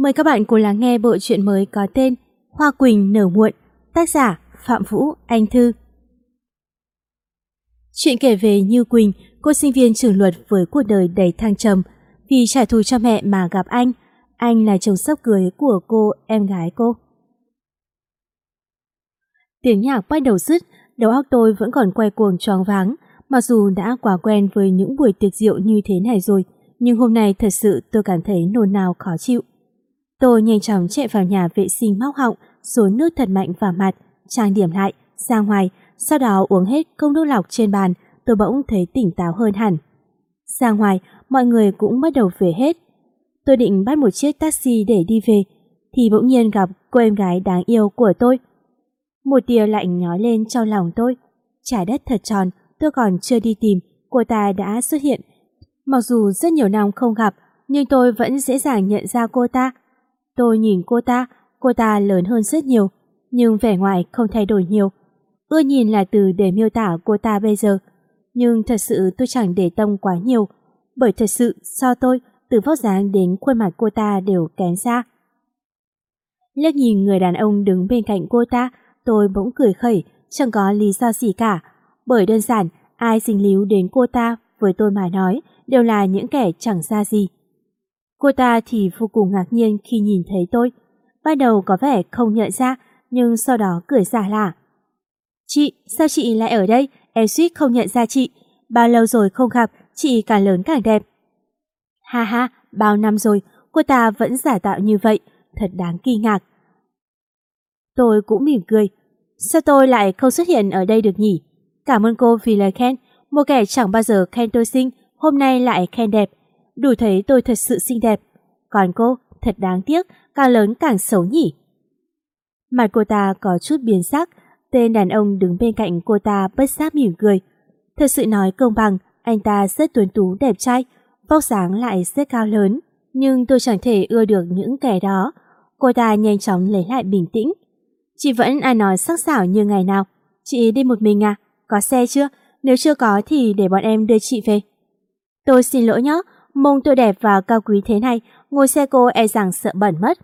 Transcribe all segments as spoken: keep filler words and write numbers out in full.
Mời các bạn cùng lắng nghe bộ truyện mới có tên Hoa Quỳnh nở muộn, tác giả Phạm Vũ Anh Thư. Chuyện kể về Như Quỳnh, cô sinh viên trường luật với cuộc đời đầy thăng trầm. Vì trả thù cho mẹ mà gặp anh. Anh là chồng sắp cưới của cô, em gái cô. Tiếng nhạc bắt đầu dứt, đầu óc tôi vẫn còn quay cuồng choáng váng. Mặc dù đã quá quen với những buổi tiệc rượu như thế này rồi, nhưng hôm nay thật sự tôi cảm thấy nôn nao khó chịu. Tôi nhanh chóng chạy vào nhà vệ sinh móc họng, xối nước thật mạnh vào mặt, trang điểm lại, ra ngoài, sau đó uống hết cốc nước lọc trên bàn, tôi bỗng thấy tỉnh táo hơn hẳn. Ra ngoài, mọi người cũng bắt đầu về hết. Tôi định bắt một chiếc taxi để đi về, thì bỗng nhiên gặp cô em gái đáng yêu của tôi. Một tia lạnh nhói lên trong lòng tôi. Trái đất thật tròn, tôi còn chưa đi tìm, cô ta đã xuất hiện. Mặc dù rất nhiều năm không gặp, nhưng tôi vẫn dễ dàng nhận ra cô ta. Tôi nhìn cô ta, cô ta lớn hơn rất nhiều, nhưng vẻ ngoài không thay đổi nhiều. Ưa nhìn là từ để miêu tả cô ta bây giờ, nhưng thật sự tôi chẳng để tâm quá nhiều, bởi thật sự so tôi, từ vóc dáng đến khuôn mặt cô ta đều kém xa. Liếc nhìn người đàn ông đứng bên cạnh cô ta, tôi bỗng cười khẩy, chẳng có lý do gì cả, bởi đơn giản ai dính líu đến cô ta với tôi mà nói đều là những kẻ chẳng ra gì. Cô ta thì vô cùng ngạc nhiên khi nhìn thấy tôi. Ban đầu có vẻ không nhận ra, nhưng sau đó cười giả lả. Chị, sao chị lại ở đây? Em suýt không nhận ra chị. Bao lâu rồi không gặp, chị càng lớn càng đẹp. Ha ha, bao năm rồi, cô ta vẫn giả tạo như vậy, thật đáng kinh ngạc. Tôi cũng mỉm cười. Sao tôi lại không xuất hiện ở đây được nhỉ? Cảm ơn cô vì lời khen. Một kẻ chẳng bao giờ khen tôi xinh, hôm nay lại khen đẹp. Đủ thấy tôi thật sự xinh đẹp. Còn cô, thật đáng tiếc, càng lớn càng xấu nhỉ. Mặt cô ta có chút biến sắc. Tên đàn ông đứng bên cạnh cô ta bất giác mỉm cười. Thật sự nói công bằng, anh ta rất tuấn tú đẹp trai, vóc dáng lại rất cao lớn. Nhưng tôi chẳng thể ưa được những kẻ đó. Cô ta nhanh chóng lấy lại bình tĩnh. Chị vẫn ai nói sắc sảo như ngày nào. Chị đi một mình à? Có xe chưa? Nếu chưa có thì để bọn em đưa chị về. Tôi xin lỗi nhé, mông tôi đẹp và cao quý thế này, ngồi xe cô e rằng sợ bẩn mất.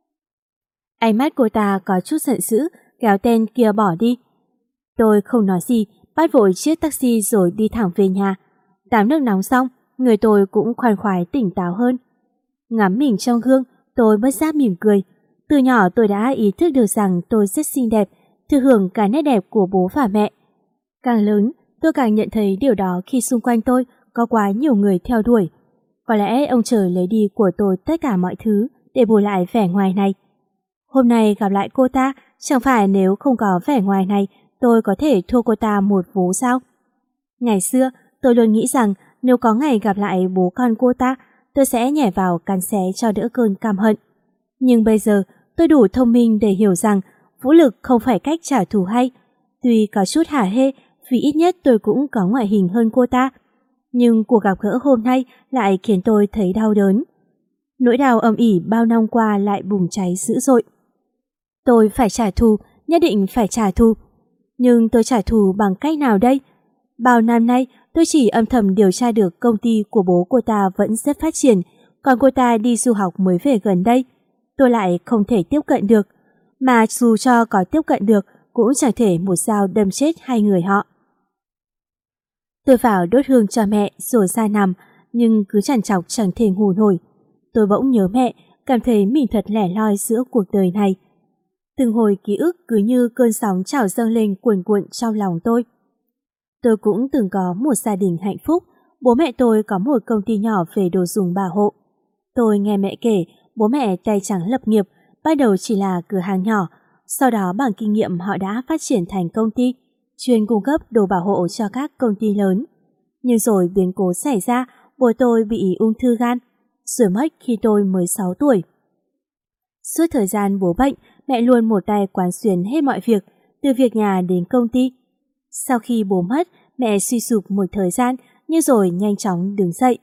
Ánh mắt cô ta có chút giận dữ, kéo tên kia bỏ đi. Tôi không nói gì, bắt vội chiếc taxi rồi đi thẳng về nhà. Tắm nước nóng xong, người tôi cũng khoan khoái tỉnh táo hơn. Ngắm mình trong gương, tôi bất giác mỉm cười. Từ nhỏ tôi đã ý thức được rằng tôi rất xinh đẹp, thừa hưởng cả nét đẹp của bố và mẹ. Càng lớn, tôi càng nhận thấy điều đó khi xung quanh tôi có quá nhiều người theo đuổi. Có lẽ ông trời lấy đi của tôi tất cả mọi thứ để bù lại vẻ ngoài này. Hôm nay gặp lại cô ta, chẳng phải nếu không có vẻ ngoài này, tôi có thể thua cô ta một vố sao? Ngày xưa, tôi luôn nghĩ rằng nếu có ngày gặp lại bố con cô ta, tôi sẽ nhảy vào cắn xé cho đỡ cơn căm hận. Nhưng bây giờ, tôi đủ thông minh để hiểu rằng vũ lực không phải cách trả thù hay. Tuy có chút hả hê, vì ít nhất tôi cũng có ngoại hình hơn cô ta. Nhưng cuộc gặp gỡ hôm nay lại khiến tôi thấy đau đớn. Nỗi đau âm ỉ bao năm qua lại bùng cháy dữ dội. Tôi phải trả thù, nhất định phải trả thù. Nhưng tôi trả thù bằng cách nào đây? Bao năm nay tôi chỉ âm thầm điều tra được công ty của bố cô ta vẫn rất phát triển, còn cô ta đi du học mới về gần đây. Tôi lại không thể tiếp cận được, mà dù cho có tiếp cận được cũng chẳng thể một dao đâm chết hai người họ. Tôi vào đốt hương cho mẹ rồi ra nằm, nhưng cứ trằn trọc chẳng thể ngủ nổi. Tôi bỗng nhớ mẹ, cảm thấy mình thật lẻ loi giữa cuộc đời này. Từng hồi ký ức cứ như cơn sóng trào dâng lên cuồn cuộn trong lòng tôi. Tôi cũng từng có một gia đình hạnh phúc, bố mẹ tôi có một công ty nhỏ về đồ dùng bảo hộ. Tôi nghe mẹ kể, bố mẹ tay trắng lập nghiệp, ban đầu chỉ là cửa hàng nhỏ, sau đó bằng kinh nghiệm họ đã phát triển thành công ty, chuyên cung cấp đồ bảo hộ cho các công ty lớn. Nhưng rồi biến cố xảy ra, bố tôi bị ung thư gan, rồi mất khi tôi mới sáu tuổi. Suốt thời gian bố bệnh, mẹ luôn một tay quán xuyến hết mọi việc, từ việc nhà đến công ty. Sau khi bố mất, mẹ suy sụp một thời gian, nhưng rồi nhanh chóng đứng dậy.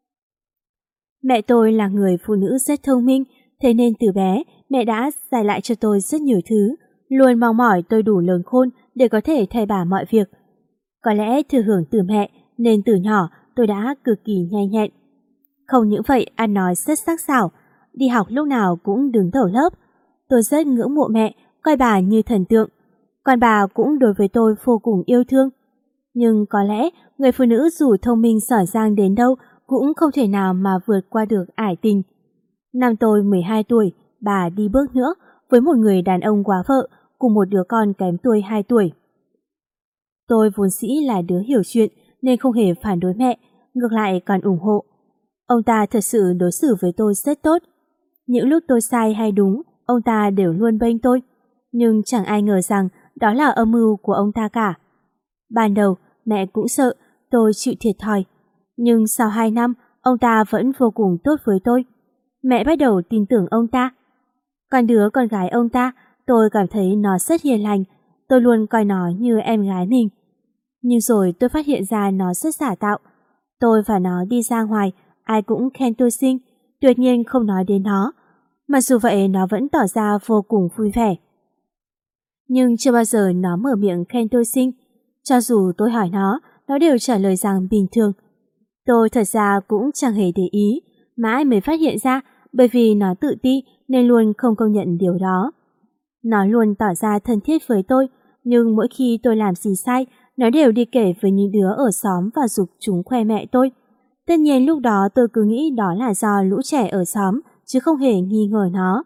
Mẹ tôi là người phụ nữ rất thông minh, thế nên từ bé, mẹ đã dạy lại cho tôi rất nhiều thứ, luôn mong mỏi tôi đủ lớn khôn để có thể thay bà mọi việc. Có lẽ thừa hưởng từ mẹ, nên từ nhỏ tôi đã cực kỳ nhanh nhẹn. Không những vậy, ăn nói rất sắc sảo. đi học lúc nào cũng đứng đầu lớp. Tôi rất ngưỡng mộ mẹ, coi bà như thần tượng. Còn bà cũng đối với tôi vô cùng yêu thương. Nhưng có lẽ người phụ nữ dù thông minh giỏi giang đến đâu cũng không thể nào mà vượt qua được ải tình. Năm tôi mười hai tuổi, bà đi bước nữa với một người đàn ông quá vợ cùng một đứa con kém tôi hai tuổi. Tôi vốn dĩ là đứa hiểu chuyện nên không hề phản đối mẹ, ngược lại còn ủng hộ. Ông ta thật sự đối xử với tôi rất tốt. Những lúc tôi sai hay đúng, ông ta đều luôn bênh tôi. Nhưng chẳng ai ngờ rằng đó là âm mưu của ông ta cả. Ban đầu, mẹ cũng sợ tôi chịu thiệt thòi. Nhưng sau hai năm, ông ta vẫn vô cùng tốt với tôi. Mẹ bắt đầu tin tưởng ông ta. Còn đứa con gái ông ta, tôi cảm thấy nó rất hiền lành. Tôi luôn coi nó như em gái mình. Nhưng rồi tôi phát hiện ra nó rất giả tạo. Tôi và nó đi ra ngoài, ai cũng khen tôi xinh, tuyệt nhiên không nói đến nó. Mặc dù vậy nó vẫn tỏ ra vô cùng vui vẻ. Nhưng chưa bao giờ nó mở miệng khen tôi xinh. Cho dù tôi hỏi nó, nó đều trả lời rằng bình thường. Tôi thật ra cũng chẳng hề để ý, mãi mới phát hiện ra bởi vì nó tự ti nên luôn không công nhận điều đó. Nó luôn tỏ ra thân thiết với tôi, nhưng mỗi khi tôi làm gì sai, nó đều đi kể với những đứa ở xóm và giục chúng khoe mẹ tôi. Tất nhiên lúc đó tôi cứ nghĩ đó là do lũ trẻ ở xóm, chứ không hề nghi ngờ nó.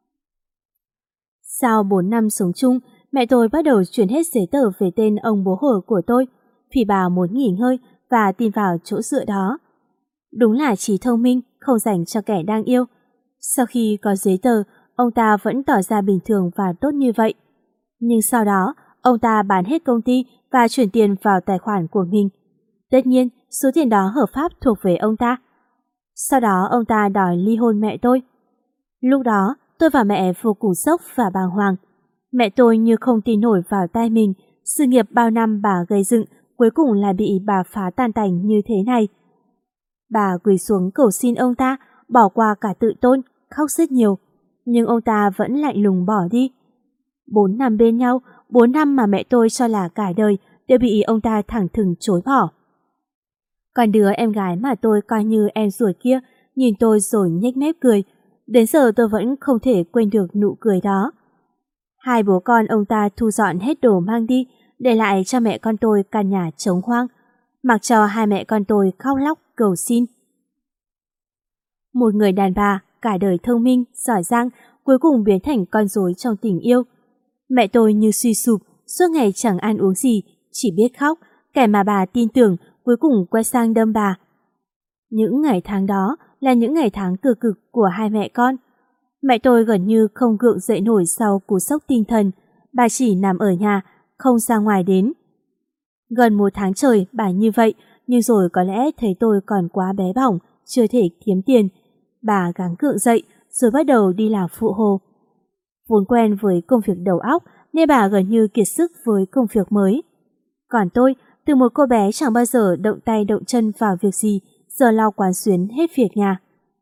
Sau bốn năm sống chung, mẹ tôi bắt đầu chuyển hết giấy tờ về tên ông bố hổ của tôi, vì bà muốn nghỉ ngơi và tin vào chỗ dựa đó. Đúng là trí thông minh, không dành cho kẻ đang yêu. Sau khi có giấy tờ, ông ta vẫn tỏ ra bình thường và tốt như vậy. Nhưng sau đó, ông ta bán hết công ty và chuyển tiền vào tài khoản của mình. Tất nhiên, số tiền đó hợp pháp thuộc về ông ta. Sau đó ông ta đòi ly hôn mẹ tôi. Lúc đó, tôi và mẹ vô cùng sốc và bàng hoàng. Mẹ tôi như không tin nổi vào tay mình, sự nghiệp bao năm bà gây dựng cuối cùng là bị bà phá tan tành như thế này. Bà quỳ xuống cầu xin ông ta bỏ qua cả tự tôn, khóc rất nhiều, nhưng ông ta vẫn lạnh lùng bỏ đi. Bốn năm bên nhau, bốn năm mà mẹ tôi cho là cả đời đều bị ông ta thẳng thừng chối bỏ. Còn đứa em gái mà tôi coi như em ruột kia nhìn tôi rồi nhếch mép cười. Đến giờ tôi vẫn không thể quên được nụ cười đó. Hai bố con ông ta thu dọn hết đồ mang đi, để lại cho mẹ con tôi căn nhà trống hoang, mặc cho hai mẹ con tôi khóc lóc cầu xin. Một người đàn bà cả đời thông minh, giỏi giang, cuối cùng biến thành con rối trong tình yêu. Mẹ tôi như suy sụp, suốt ngày chẳng ăn uống gì, chỉ biết khóc, kẻ mà bà tin tưởng cuối cùng quay sang đâm bà. Những ngày tháng đó là những ngày tháng cực cực của hai mẹ con. Mẹ tôi gần như không gượng dậy nổi sau cú sốc tinh thần, bà chỉ nằm ở nhà, không ra ngoài đến. Gần một tháng trời bà như vậy, nhưng rồi có lẽ thấy tôi còn quá bé bỏng, chưa thể kiếm tiền. Bà gắng gượng dậy rồi bắt đầu đi làm phụ hồ. Vốn quen với công việc đầu óc nên bà gần như kiệt sức với công việc mới. Còn tôi, từ một cô bé chẳng bao giờ động tay động chân vào việc gì, giờ lo quán xuyến hết việc nhà.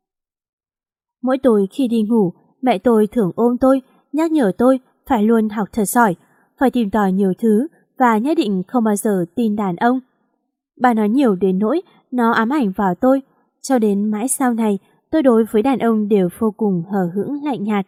Mỗi tối khi đi ngủ, mẹ tôi thường ôm tôi, nhắc nhở tôi phải luôn học thật giỏi, phải tìm tòi nhiều thứ và nhất định không bao giờ tin đàn ông. Bà nói nhiều đến nỗi nó ám ảnh vào tôi, cho đến mãi sau này tôi đối với đàn ông đều vô cùng hờ hững lạnh nhạt.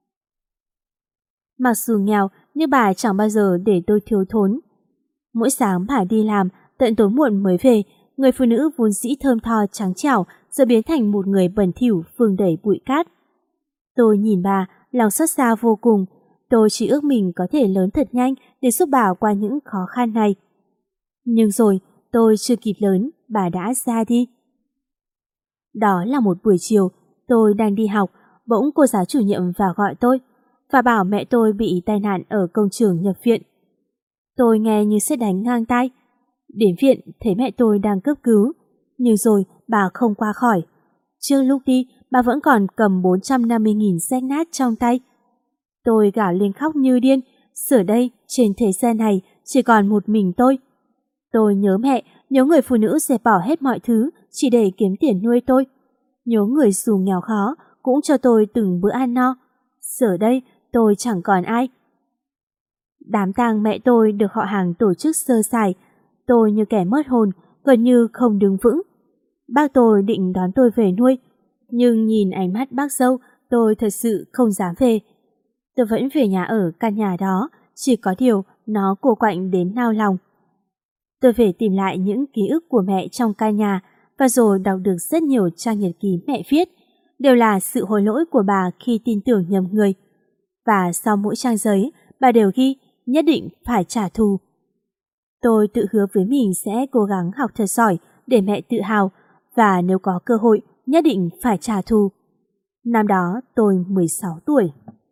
Mặc dù nghèo nhưng bà chẳng bao giờ để tôi thiếu thốn. Mỗi sáng bà đi làm, tận tối muộn mới về, người phụ nữ vốn dĩ thơm tho trắng trẻo giờ biến thành một người bẩn thỉu vương đầy bụi cát. Tôi nhìn bà, lòng xót xa vô cùng. Tôi chỉ ước mình có thể lớn thật nhanh để giúp bà qua những khó khăn này. Nhưng rồi, tôi chưa kịp lớn, bà đã ra đi. Đó là một buổi chiều, tôi đang đi học, bỗng cô giáo chủ nhiệm vào gọi tôi và bảo mẹ tôi bị tai nạn ở công trường nhập viện. Tôi nghe như sét đánh ngang tai. Đến viện thấy mẹ tôi đang cấp cứu, nhưng rồi bà không qua khỏi. Trước lúc đi, bà vẫn còn cầm bốn trăm năm mươi nghìn rách nát trong tay. Tôi gào lên khóc như điên, giờ đây trên thế gian này chỉ còn một mình tôi. Tôi nhớ mẹ, nhớ người phụ nữ dẹp bỏ hết mọi thứ chỉ để kiếm tiền nuôi tôi. Nhớ người dù nghèo khó cũng cho tôi từng bữa ăn no. Giờ đây tôi chẳng còn ai. Đám tang mẹ tôi được họ hàng tổ chức sơ sài. Tôi như kẻ mất hồn, gần như không đứng vững. Bác tôi định đón tôi về nuôi, nhưng nhìn ánh mắt bác dâu tôi thật sự không dám về. Tôi vẫn về nhà ở căn nhà đó, chỉ có điều nó cô quạnh đến nao lòng. Tôi về tìm lại những ký ức của mẹ trong căn nhà và rồi đọc được rất nhiều trang nhật ký mẹ viết, đều là sự hối lỗi của bà khi tin tưởng nhầm người. Và sau mỗi trang giấy, bà đều ghi nhất định phải trả thù. Tôi tự hứa với mình sẽ cố gắng học thật giỏi để mẹ tự hào và nếu có cơ hội nhất định phải trả thù. Năm đó tôi mười sáu tuổi.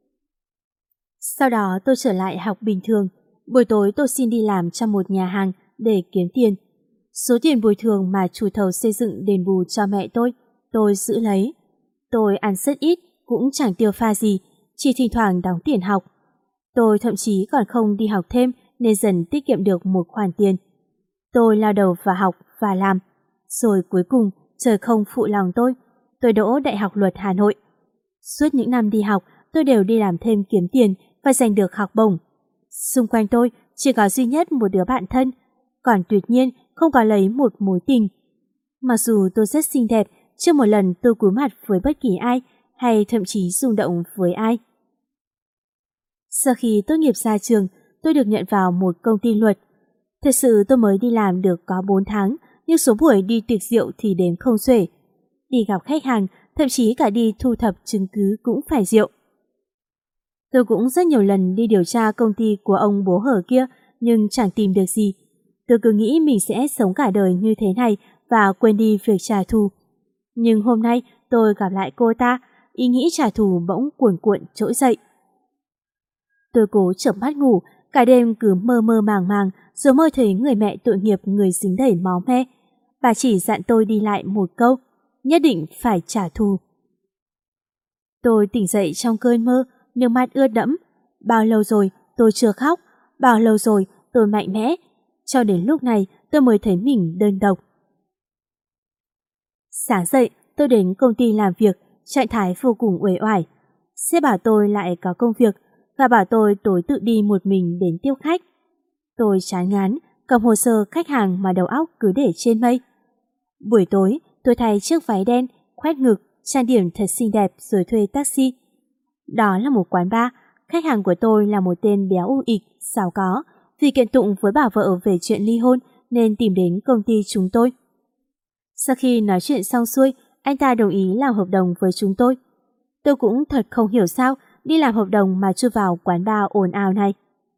Sau đó tôi trở lại học bình thường. Buổi tối tôi xin đi làm trong một nhà hàng để kiếm tiền. Số tiền bồi thường mà chủ thầu xây dựng đền bù cho mẹ tôi, tôi giữ lấy. Tôi ăn rất ít, cũng chẳng tiêu pha gì, chỉ thỉnh thoảng đóng tiền học. Tôi thậm chí còn không đi học thêm nên dần tiết kiệm được một khoản tiền. Tôi lao đầu vào học và làm. Rồi cuối cùng, trời không phụ lòng tôi, tôi đỗ Đại học Luật Hà Nội. Suốt những năm đi học, tôi đều đi làm thêm kiếm tiền và giành được học bổng. Xung quanh tôi chỉ có duy nhất một đứa bạn thân, còn tuyệt nhiên không có lấy một mối tình. Mặc dù tôi rất xinh đẹp, chưa một lần tôi cúi mặt với bất kỳ ai hay thậm chí rung động với ai. Sau khi tốt nghiệp ra trường, tôi được nhận vào một công ty luật. Thật sự tôi mới đi làm được có bốn tháng, nhưng số buổi đi tiệc rượu thì đếm không xuể. Đi gặp khách hàng, thậm chí cả đi thu thập chứng cứ cũng phải rượu. Tôi cũng rất nhiều lần đi điều tra công ty của ông bố hở kia, nhưng chẳng tìm được gì. Tôi cứ nghĩ mình sẽ sống cả đời như thế này và quên đi việc trả thù. Nhưng hôm nay tôi gặp lại cô ta, ý nghĩ trả thù bỗng cuồn cuộn trỗi dậy. Tôi cố chợp mắt ngủ, cả đêm cứ mơ mơ màng màng, rồi mơ thấy người mẹ tội nghiệp người dính đầy máu me. Bà chỉ dặn tôi đi lại một câu, nhất định phải trả thù. Tôi tỉnh dậy trong cơn mơ, nước mắt ướt đẫm. Bao lâu rồi tôi chưa khóc, bao lâu rồi tôi mạnh mẽ. Cho đến lúc này tôi mới thấy mình đơn độc. Sáng dậy tôi đến công ty làm việc, trạng thái vô cùng uể oải. Sếp bảo tôi lại có công việc và bảo tôi tối tự đi một mình đến tiếp khách. Tôi chán ngán, cầm hồ sơ khách hàng mà đầu óc cứ để trên mây. Buổi tối tôi thay chiếc váy đen, khoét ngực, trang điểm thật xinh đẹp rồi thuê taxi. Đó là một quán bar, khách hàng của tôi là một tên béo u ịch, giàu có. Vì kiện tụng với bà vợ về chuyện ly hôn nên tìm đến công ty chúng tôi. Sau khi nói chuyện xong xuôi, anh ta đồng ý làm hợp đồng với chúng tôi. Tôi cũng thật không hiểu sao đi làm hợp đồng mà chui vào quán bar ồn ào này.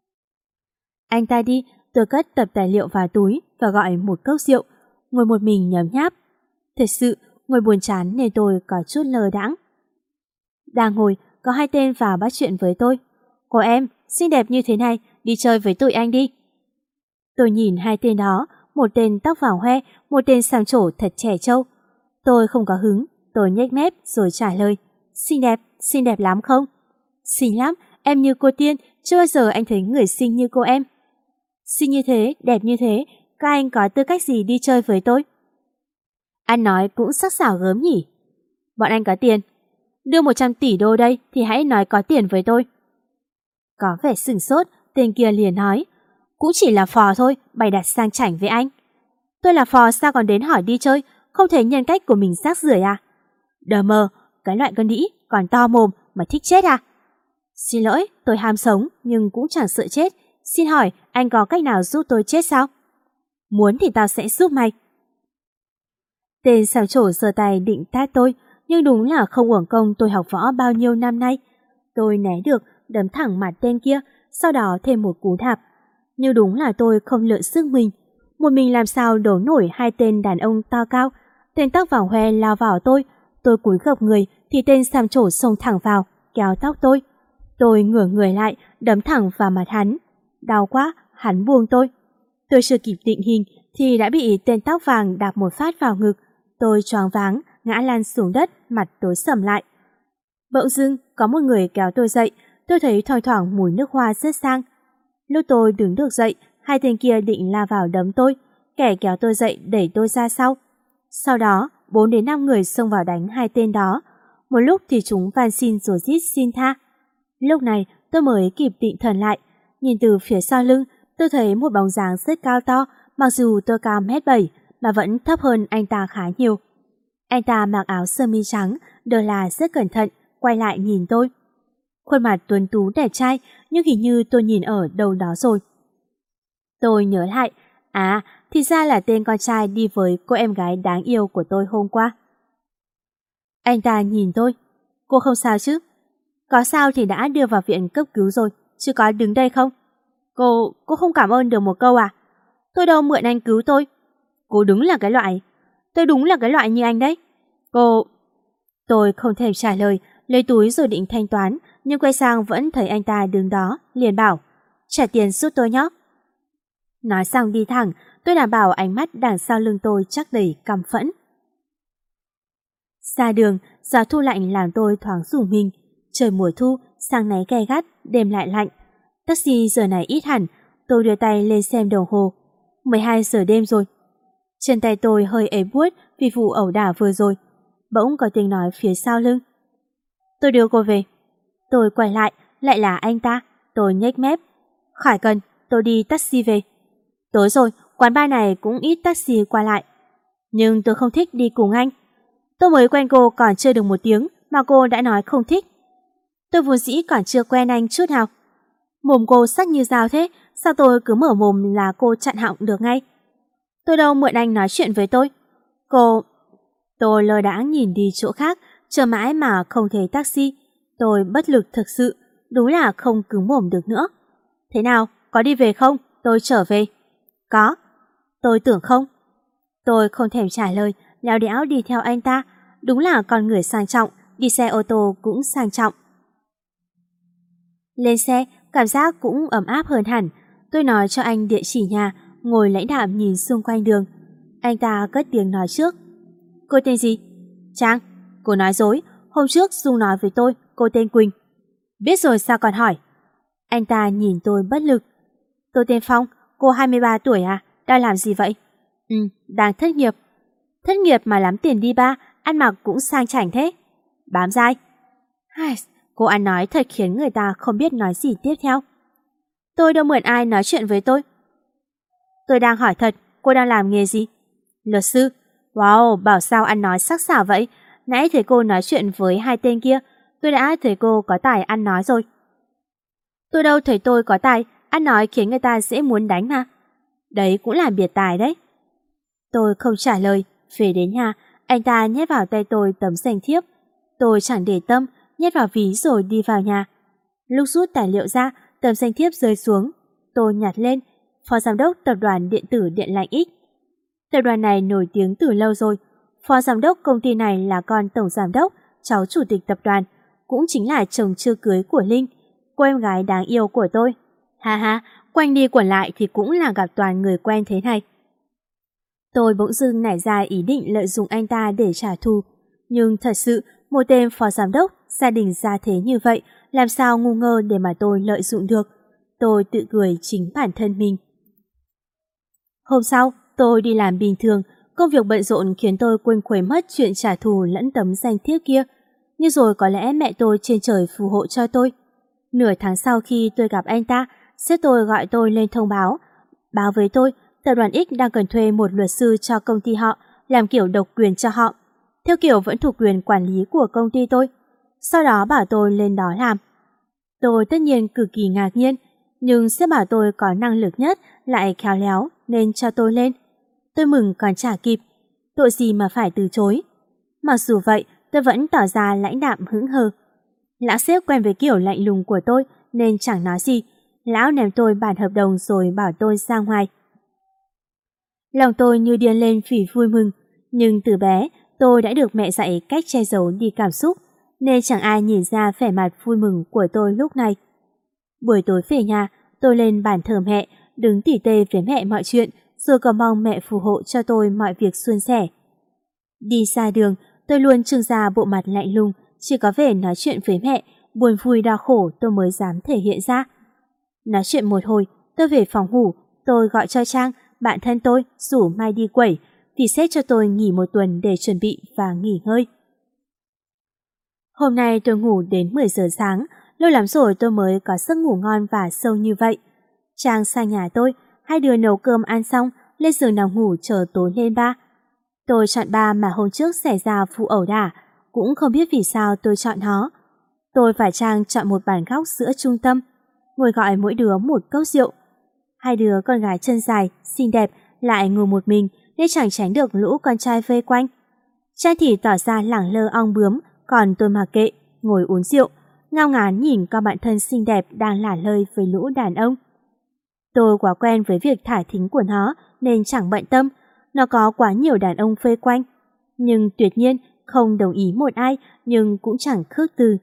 Anh ta đi, tôi cất tập tài liệu vào túi và gọi một cốc rượu, ngồi một mình nhấm nháp. Thật sự, ngồi buồn chán nên tôi có chút lơ đãng. Đang ngồi, có hai tên vào bắt chuyện với tôi. Cô em, xinh đẹp như thế này, đi chơi với tụi anh đi. Tôi nhìn hai tên đó, một tên tóc vàng hoe, một tên xàm trổ thật trẻ trâu. Tôi không có hứng, tôi nhếch mép rồi trả lời. Xinh đẹp, xinh đẹp lắm không? Xinh lắm, em như cô Tiên, chưa bao giờ anh thấy người xinh như cô em. Xinh như thế, đẹp như thế, các anh có tư cách gì đi chơi với tôi? Anh nói cũng sắc sảo gớm nhỉ. Bọn anh có tiền. Đưa một trăm tỷ đô đây thì hãy nói có tiền với tôi. Có vẻ sửng sốt, tên kia liền nói. Cũng chỉ là phò thôi, bày đặt sang chảnh với anh. Tôi là phò sao còn đến hỏi đi chơi, không thấy nhân cách của mình rác rưởi à? Đờ mờ, cái loại con đĩ, còn to mồm mà thích chết à? Xin lỗi, tôi ham sống nhưng cũng chẳng sợ chết. Xin hỏi, anh có cách nào giúp tôi chết sao? Muốn thì tao sẽ giúp mày. Tên xàm trổ giơ tay định tát tôi, nhưng đúng là không uổng công tôi học võ bao nhiêu năm nay. Tôi né được, đấm thẳng mặt tên kia, sau đó thêm một cú đạp. Nhưng đúng là tôi không lượng sức mình. Một mình làm sao đấu nổi hai tên đàn ông to cao. Tên tóc vàng hoe lao vào tôi. Tôi cúi gập người thì tên xàm trổ xông thẳng vào, kéo tóc tôi. Tôi ngửa người lại, đấm thẳng vào mặt hắn. Đau quá, hắn buông tôi. Tôi chưa kịp định hình thì đã bị tên tóc vàng đạp một phát vào ngực. Tôi choáng váng, ngã lăn xuống đất, mặt tối sầm lại. Bỗng dưng có một người kéo tôi dậy. Tôi thấy thoang thoảng mùi nước hoa rất sang. Lúc tôi đứng được dậy, hai tên kia định la vào đấm tôi. Kẻ kéo tôi dậy đẩy tôi ra sau. Sau đó, bốn đến năm người xông vào đánh hai tên đó. Một lúc thì chúng van xin rồi rít xin tha. Lúc này tôi mới kịp định thần lại. Nhìn từ phía sau lưng, tôi thấy một bóng dáng rất cao to. Mặc dù tôi cao mét bảy mà vẫn thấp hơn anh ta khá nhiều. Anh ta mặc áo sơ mi trắng, đờ là rất cẩn thận, quay lại nhìn tôi. Khuôn mặt tuấn tú đẹp trai, nhưng hình như tôi nhìn ở đâu đó rồi. Tôi nhớ lại, à, thì ra là tên con trai đi với cô em gái đáng yêu của tôi hôm qua. Anh ta nhìn tôi. Cô không sao chứ? Có sao thì đã đưa vào viện cấp cứu rồi, chứ có đứng đây không? Cô, cô không cảm ơn được một câu à? Tôi đâu mượn anh cứu tôi. Cô đúng là cái loại. Tôi đúng là cái loại như anh đấy. Cô... Tôi không thèm trả lời, lấy túi rồi định thanh toán, nhưng quay sang vẫn thấy anh ta đứng đó, liền bảo, trả tiền giúp tôi nhé. Nói xong đi thẳng, tôi đảm bảo ánh mắt đằng sau lưng tôi chắc đầy căm phẫn. Xa đường, gió thu lạnh làm tôi thoáng rủ mình. Trời mùa thu, sáng náy gay gắt, đêm lại lạnh. Taxi giờ này ít hẳn, tôi đưa tay lên xem đồng hồ. mười hai giờ đêm rồi. Chân tay tôi hơi ế buốt vì vụ ẩu đả vừa rồi. Bỗng có tiếng nói phía sau lưng. Tôi đưa cô về. Tôi quay lại, lại là anh ta. Tôi nhếch mép. Khỏi cần, tôi đi taxi về. Tối rồi, quán bar này cũng ít taxi qua lại. Nhưng tôi không thích đi cùng anh. Tôi mới quen cô còn chưa được một tiếng mà cô đã nói không thích. Tôi vốn dĩ còn chưa quen anh chút nào. Mồm cô sắc như dao thế, sao tôi cứ mở mồm là cô chặn họng được ngay? Tôi đâu mượn anh nói chuyện với tôi. Cô... Tôi lơ đãng nhìn đi chỗ khác, chờ mãi mà không thấy taxi. Tôi bất lực thực sự, đúng là không cứng mồm được nữa. Thế nào, có đi về không? Tôi trở về. Có. Tôi tưởng không. Tôi không thèm trả lời, léo đẽo đi theo anh ta. Đúng là con người sang trọng, đi xe ô tô cũng sang trọng. Lên xe, cảm giác cũng ấm áp hơn hẳn. Tôi nói cho anh địa chỉ nhà, ngồi lãnh đạm nhìn xung quanh đường. Anh ta cất tiếng nói trước. Cô tên gì? Trang. Cô nói dối, hôm trước Dung nói với tôi cô tên Quỳnh. Biết rồi sao còn hỏi? Anh ta nhìn tôi bất lực. Tôi tên Phong, cô hai mươi ba tuổi à? Đang làm gì vậy? Ừ, đang thất nghiệp. Thất nghiệp mà lắm tiền đi ba, ăn mặc cũng sang chảnh thế. Bám dai. Cô ăn nói thật khiến người ta không biết nói gì tiếp theo. Tôi đâu mượn ai nói chuyện với tôi. Tôi đang hỏi thật, cô đang làm nghề gì? Luật sư. Wow, bảo sao ăn nói sắc sảo vậy? Nãy thấy cô nói chuyện với hai tên kia, tôi đã thấy cô có tài ăn nói rồi. Tôi đâu thấy tôi có tài, ăn nói khiến người ta dễ muốn đánh mà. Đấy cũng là biệt tài đấy. Tôi không trả lời, về đến nhà, anh ta nhét vào tay tôi tấm danh thiếp. Tôi chẳng để tâm, nhét vào ví rồi đi vào nhà. Lúc rút tài liệu ra, tấm danh thiếp rơi xuống. Tôi nhặt lên, phó giám đốc tập đoàn điện tử Điện Lạnh X. Tập đoàn này nổi tiếng từ lâu rồi. Phó giám đốc công ty này là con tổng giám đốc, cháu chủ tịch tập đoàn, cũng chính là chồng chưa cưới của Linh, cô em gái đáng yêu của tôi. Ha ha, quanh đi quẩn lại thì cũng là gặp toàn người quen thế này. Tôi bỗng dưng nảy ra ý định lợi dụng anh ta để trả thù. Nhưng thật sự, một tên phó giám đốc, gia đình gia thế như vậy, làm sao ngu ngơ để mà tôi lợi dụng được. Tôi tự cười chính bản thân mình. Hôm sau, tôi đi làm bình thường, công việc bận rộn khiến tôi quên khuấy mất chuyện trả thù lẫn tấm danh thiếp kia. Nhưng rồi có lẽ mẹ tôi trên trời phù hộ cho tôi. Nửa tháng sau khi tôi gặp anh ta, sếp tôi gọi tôi lên thông báo. Báo với tôi, tập đoàn X đang cần thuê một luật sư cho công ty họ, làm kiểu độc quyền cho họ. Theo kiểu vẫn thuộc quyền quản lý của công ty tôi. Sau đó bảo tôi lên đó làm. Tôi tất nhiên cực kỳ ngạc nhiên, nhưng sếp bảo tôi có năng lực nhất, lại khéo léo nên cho tôi lên. Tôi mừng còn chả kịp, tội gì mà phải từ chối. Mặc dù vậy, tôi vẫn tỏ ra lãnh đạm hững hờ. Lão sếp quen với kiểu lạnh lùng của tôi nên chẳng nói gì. Lão ném tôi bản hợp đồng rồi bảo tôi ra ngoài. Lòng tôi như điên lên vì vui mừng, nhưng từ bé tôi đã được mẹ dạy cách che giấu đi cảm xúc, nên chẳng ai nhìn ra vẻ mặt vui mừng của tôi lúc này. Buổi tối về nhà, tôi lên bàn thờ mẹ, đứng tỉ tê với mẹ mọi chuyện, rồi cầu mong mẹ phù hộ cho tôi mọi việc suôn sẻ. Đi xa đường, tôi luôn trưng ra bộ mặt lạnh lùng, chỉ có vẻ nói chuyện với mẹ, buồn vui đau khổ tôi mới dám thể hiện ra. Nói chuyện một hồi, tôi về phòng ngủ, tôi gọi cho Trang, bạn thân tôi, rủ mai đi quẩy, thì sếp cho tôi nghỉ một tuần để chuẩn bị và nghỉ ngơi. Hôm nay tôi ngủ đến mười giờ sáng, lâu lắm rồi tôi mới có giấc ngủ ngon và sâu như vậy. Trang sang nhà tôi, hai đứa nấu cơm ăn xong, lên giường nằm ngủ chờ tối lên ba. Tôi chọn ba mà hôm trước xảy ra vụ ẩu đả, cũng không biết vì sao tôi chọn nó. Tôi và Trang chọn một bàn góc giữa trung tâm, ngồi gọi mỗi đứa một cốc rượu. Hai đứa con gái chân dài, xinh đẹp lại ngồi một mình nên chẳng tránh được lũ con trai vây quanh. Trang thì tỏ ra lẳng lơ ong bướm, còn tôi mặc kệ, ngồi uống rượu, ngao ngán nhìn con bạn thân xinh đẹp đang lả lơi với lũ đàn ông. Tôi quá quen với việc thả thính của nó nên chẳng bận tâm, nó có quá nhiều đàn ông vây quanh. Nhưng tuyệt nhiên không đồng ý một ai, nhưng cũng chẳng khước từ.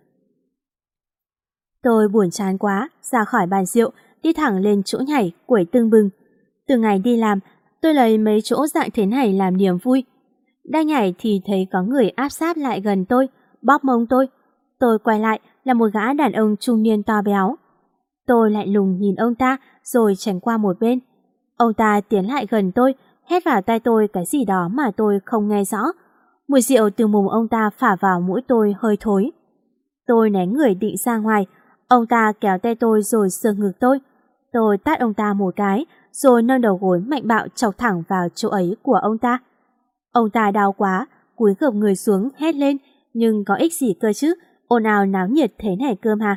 Tôi buồn chán quá, ra khỏi bàn rượu, đi thẳng lên chỗ nhảy, quẩy tưng bừng. Từ ngày đi làm, tôi lấy mấy chỗ dạng thế này làm niềm vui. Đang nhảy thì thấy có người áp sát lại gần tôi, bóp mông tôi. Tôi quay lại là một gã đàn ông trung niên to béo. Tôi lạnh lùng nhìn ông ta rồi tránh qua một bên. Ông ta tiến lại gần tôi, hét vào tai tôi cái gì đó mà tôi không nghe rõ. Mùi rượu từ mồm ông ta phả vào mũi tôi hơi thối. Tôi né người định ra ngoài, ông ta kéo tay tôi rồi sờ ngực tôi. Tôi tát ông ta một cái, rồi nâng đầu gối mạnh bạo chọc thẳng vào chỗ ấy của ông ta. Ông ta đau quá, cúi gập người xuống hét lên, nhưng có ích gì cơ chứ, ồn ào náo nhiệt thế này cơ mà.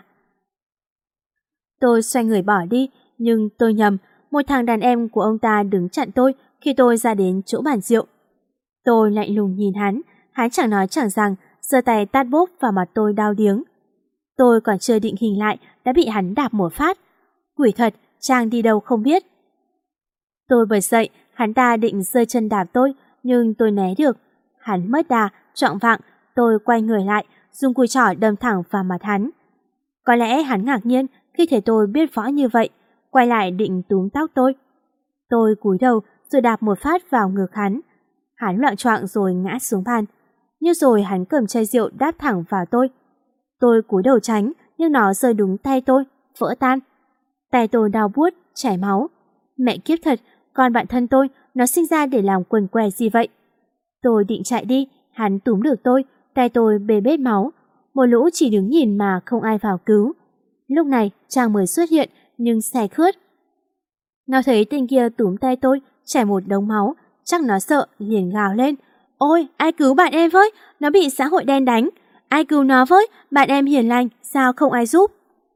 Tôi xoay người bỏ đi, nhưng tôi nhầm, một thằng đàn em của ông ta đứng chặn tôi khi tôi ra đến chỗ bàn rượu. Tôi lạnh lùng nhìn hắn, hắn chẳng nói chẳng rằng, giơ tay tát bốp vào mặt tôi đau điếng. Tôi còn chưa định hình lại đã bị hắn đạp một phát. Quỷ thật, Trang đi đâu không biết. Tôi bật dậy, hắn ta định giơ chân đạp tôi, nhưng tôi né được. Hắn mất đà, choạng vạng, tôi quay người lại, dùng cùi chỏ đâm thẳng vào mặt hắn. Có lẽ hắn ngạc nhiên khi thấy tôi biết võ như vậy, quay lại định túm tóc tôi. Tôi cúi đầu rồi đạp một phát vào ngực hắn. Hắn loạng choạng rồi ngã xuống bàn. Nhưng rồi hắn cầm chai rượu đáp thẳng vào tôi. Tôi cúi đầu tránh, nhưng nó rơi đúng tay tôi, vỡ tan. Tay tôi đau buốt, chảy máu. Mẹ kiếp thật, con bạn thân tôi, nó sinh ra để làm quần què gì vậy? Tôi định chạy đi, hắn túm được tôi, tay tôi bê bết máu. Một lũ chỉ đứng nhìn mà không ai vào cứu. Lúc này Trang mới xuất hiện, nhưng xe khướt. Nó thấy tên kia túm tay tôi, chảy một đống máu, chắc nó sợ, liền gào lên. Ôi, ai cứu bạn em với, nó bị xã hội đen đánh. Ai cứu nó với, bạn em hiền lành, sao không ai giúp?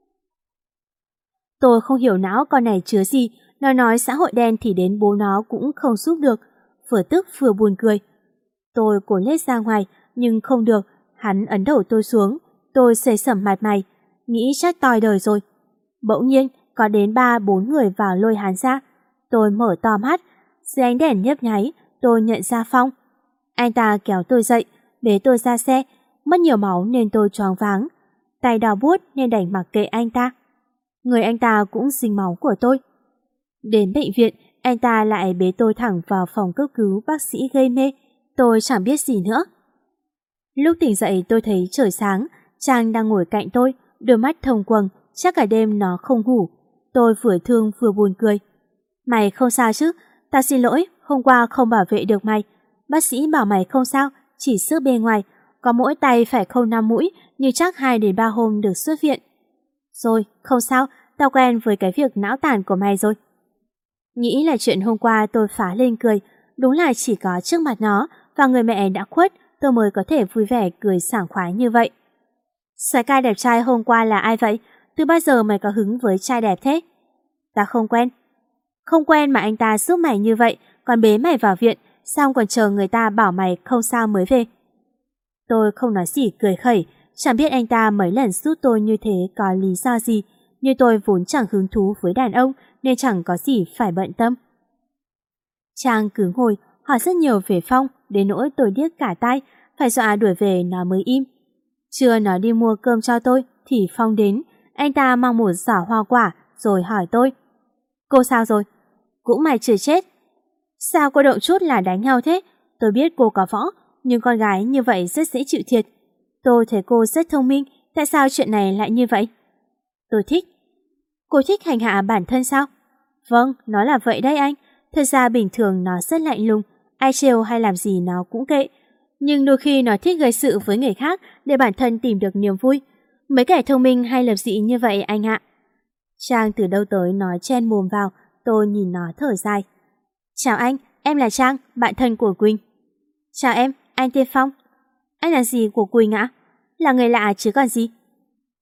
Tôi không hiểu não con này chứa gì, nó nói xã hội đen thì đến bố nó cũng không giúp được, vừa tức vừa buồn cười. Tôi cố lết ra ngoài, nhưng không được, hắn ấn đầu tôi xuống, tôi sẩy sẩm mặt mày, nghĩ chắc toi đời rồi. Bỗng nhiên, có đến ba bốn người vào lôi hắn ra. Tôi mở to mắt, dưới ánh đèn nhấp nháy, tôi nhận ra Phong. Anh ta kéo tôi dậy, bế tôi ra xe, mất nhiều máu nên tôi choáng váng. Tay đau buốt nên đành mặc kệ anh ta. Người anh ta cũng dính máu của tôi. Đến bệnh viện, anh ta lại bế tôi thẳng vào phòng cấp cứu bác sĩ gây mê. Tôi chẳng biết gì nữa. Lúc tỉnh dậy tôi thấy trời sáng, Trang đang ngồi cạnh tôi, đôi mắt thông quầng, chắc cả đêm nó không ngủ. Tôi vừa thương vừa buồn cười. Mày không sao chứ? Tao xin lỗi, hôm qua không bảo vệ được mày. Bác sĩ bảo mày không sao, chỉ xước bề ngoài, có mỗi tay phải khâu năm mũi, nhưng chắc hai đến ba hôm được xuất viện. Rồi, không sao, tao quen với cái việc não tàn của mày rồi. Nghĩ là chuyện hôm qua tôi phá lên cười, đúng là chỉ có trước mặt nó và người mẹ đã khuất tôi mới có thể vui vẻ cười sảng khoái như vậy. Soái ca đẹp trai hôm qua là ai vậy? Từ bao giờ mày có hứng với trai đẹp thế? Ta không quen. Không quen mà anh ta giúp mày như vậy, còn bế mày vào viện, xong còn chờ người ta bảo mày không sao mới về. Tôi không nói gì cười khẩy, chẳng biết anh ta mấy lần giúp tôi như thế có lý do gì, nhưng tôi vốn chẳng hứng thú với đàn ông nên chẳng có gì phải bận tâm. Trang cứ ngồi, hỏi rất nhiều về Phong, đến nỗi tôi điếc cả tai, phải dọa đuổi về nó mới im. Trưa nó đi mua cơm cho tôi thì Phong đến, anh ta mang một giỏ hoa quả rồi hỏi tôi. Cô sao rồi? Cũng mày chửi chết. Sao cô động chút là đánh nhau thế? Tôi biết cô có võ, nhưng con gái như vậy rất dễ chịu thiệt. Tôi thấy cô rất thông minh, tại sao chuyện này lại như vậy? Tôi thích. Cô thích hành hạ bản thân sao? Vâng, nó là vậy đấy anh. Thật ra bình thường nó rất lạnh lùng, ai trêu hay làm gì nó cũng kệ. Nhưng đôi khi nó thích gây sự với người khác để bản thân tìm được niềm vui. Mấy kẻ thông minh hay lập dị như vậy anh ạ. Trang từ đâu tới nói chen mồm vào, tôi nhìn nó thở dài. Chào anh, em là Trang, bạn thân của Quỳnh. Chào em, anh tên Phong. Anh là gì của Quỳnh ạ? Là người lạ chứ còn gì.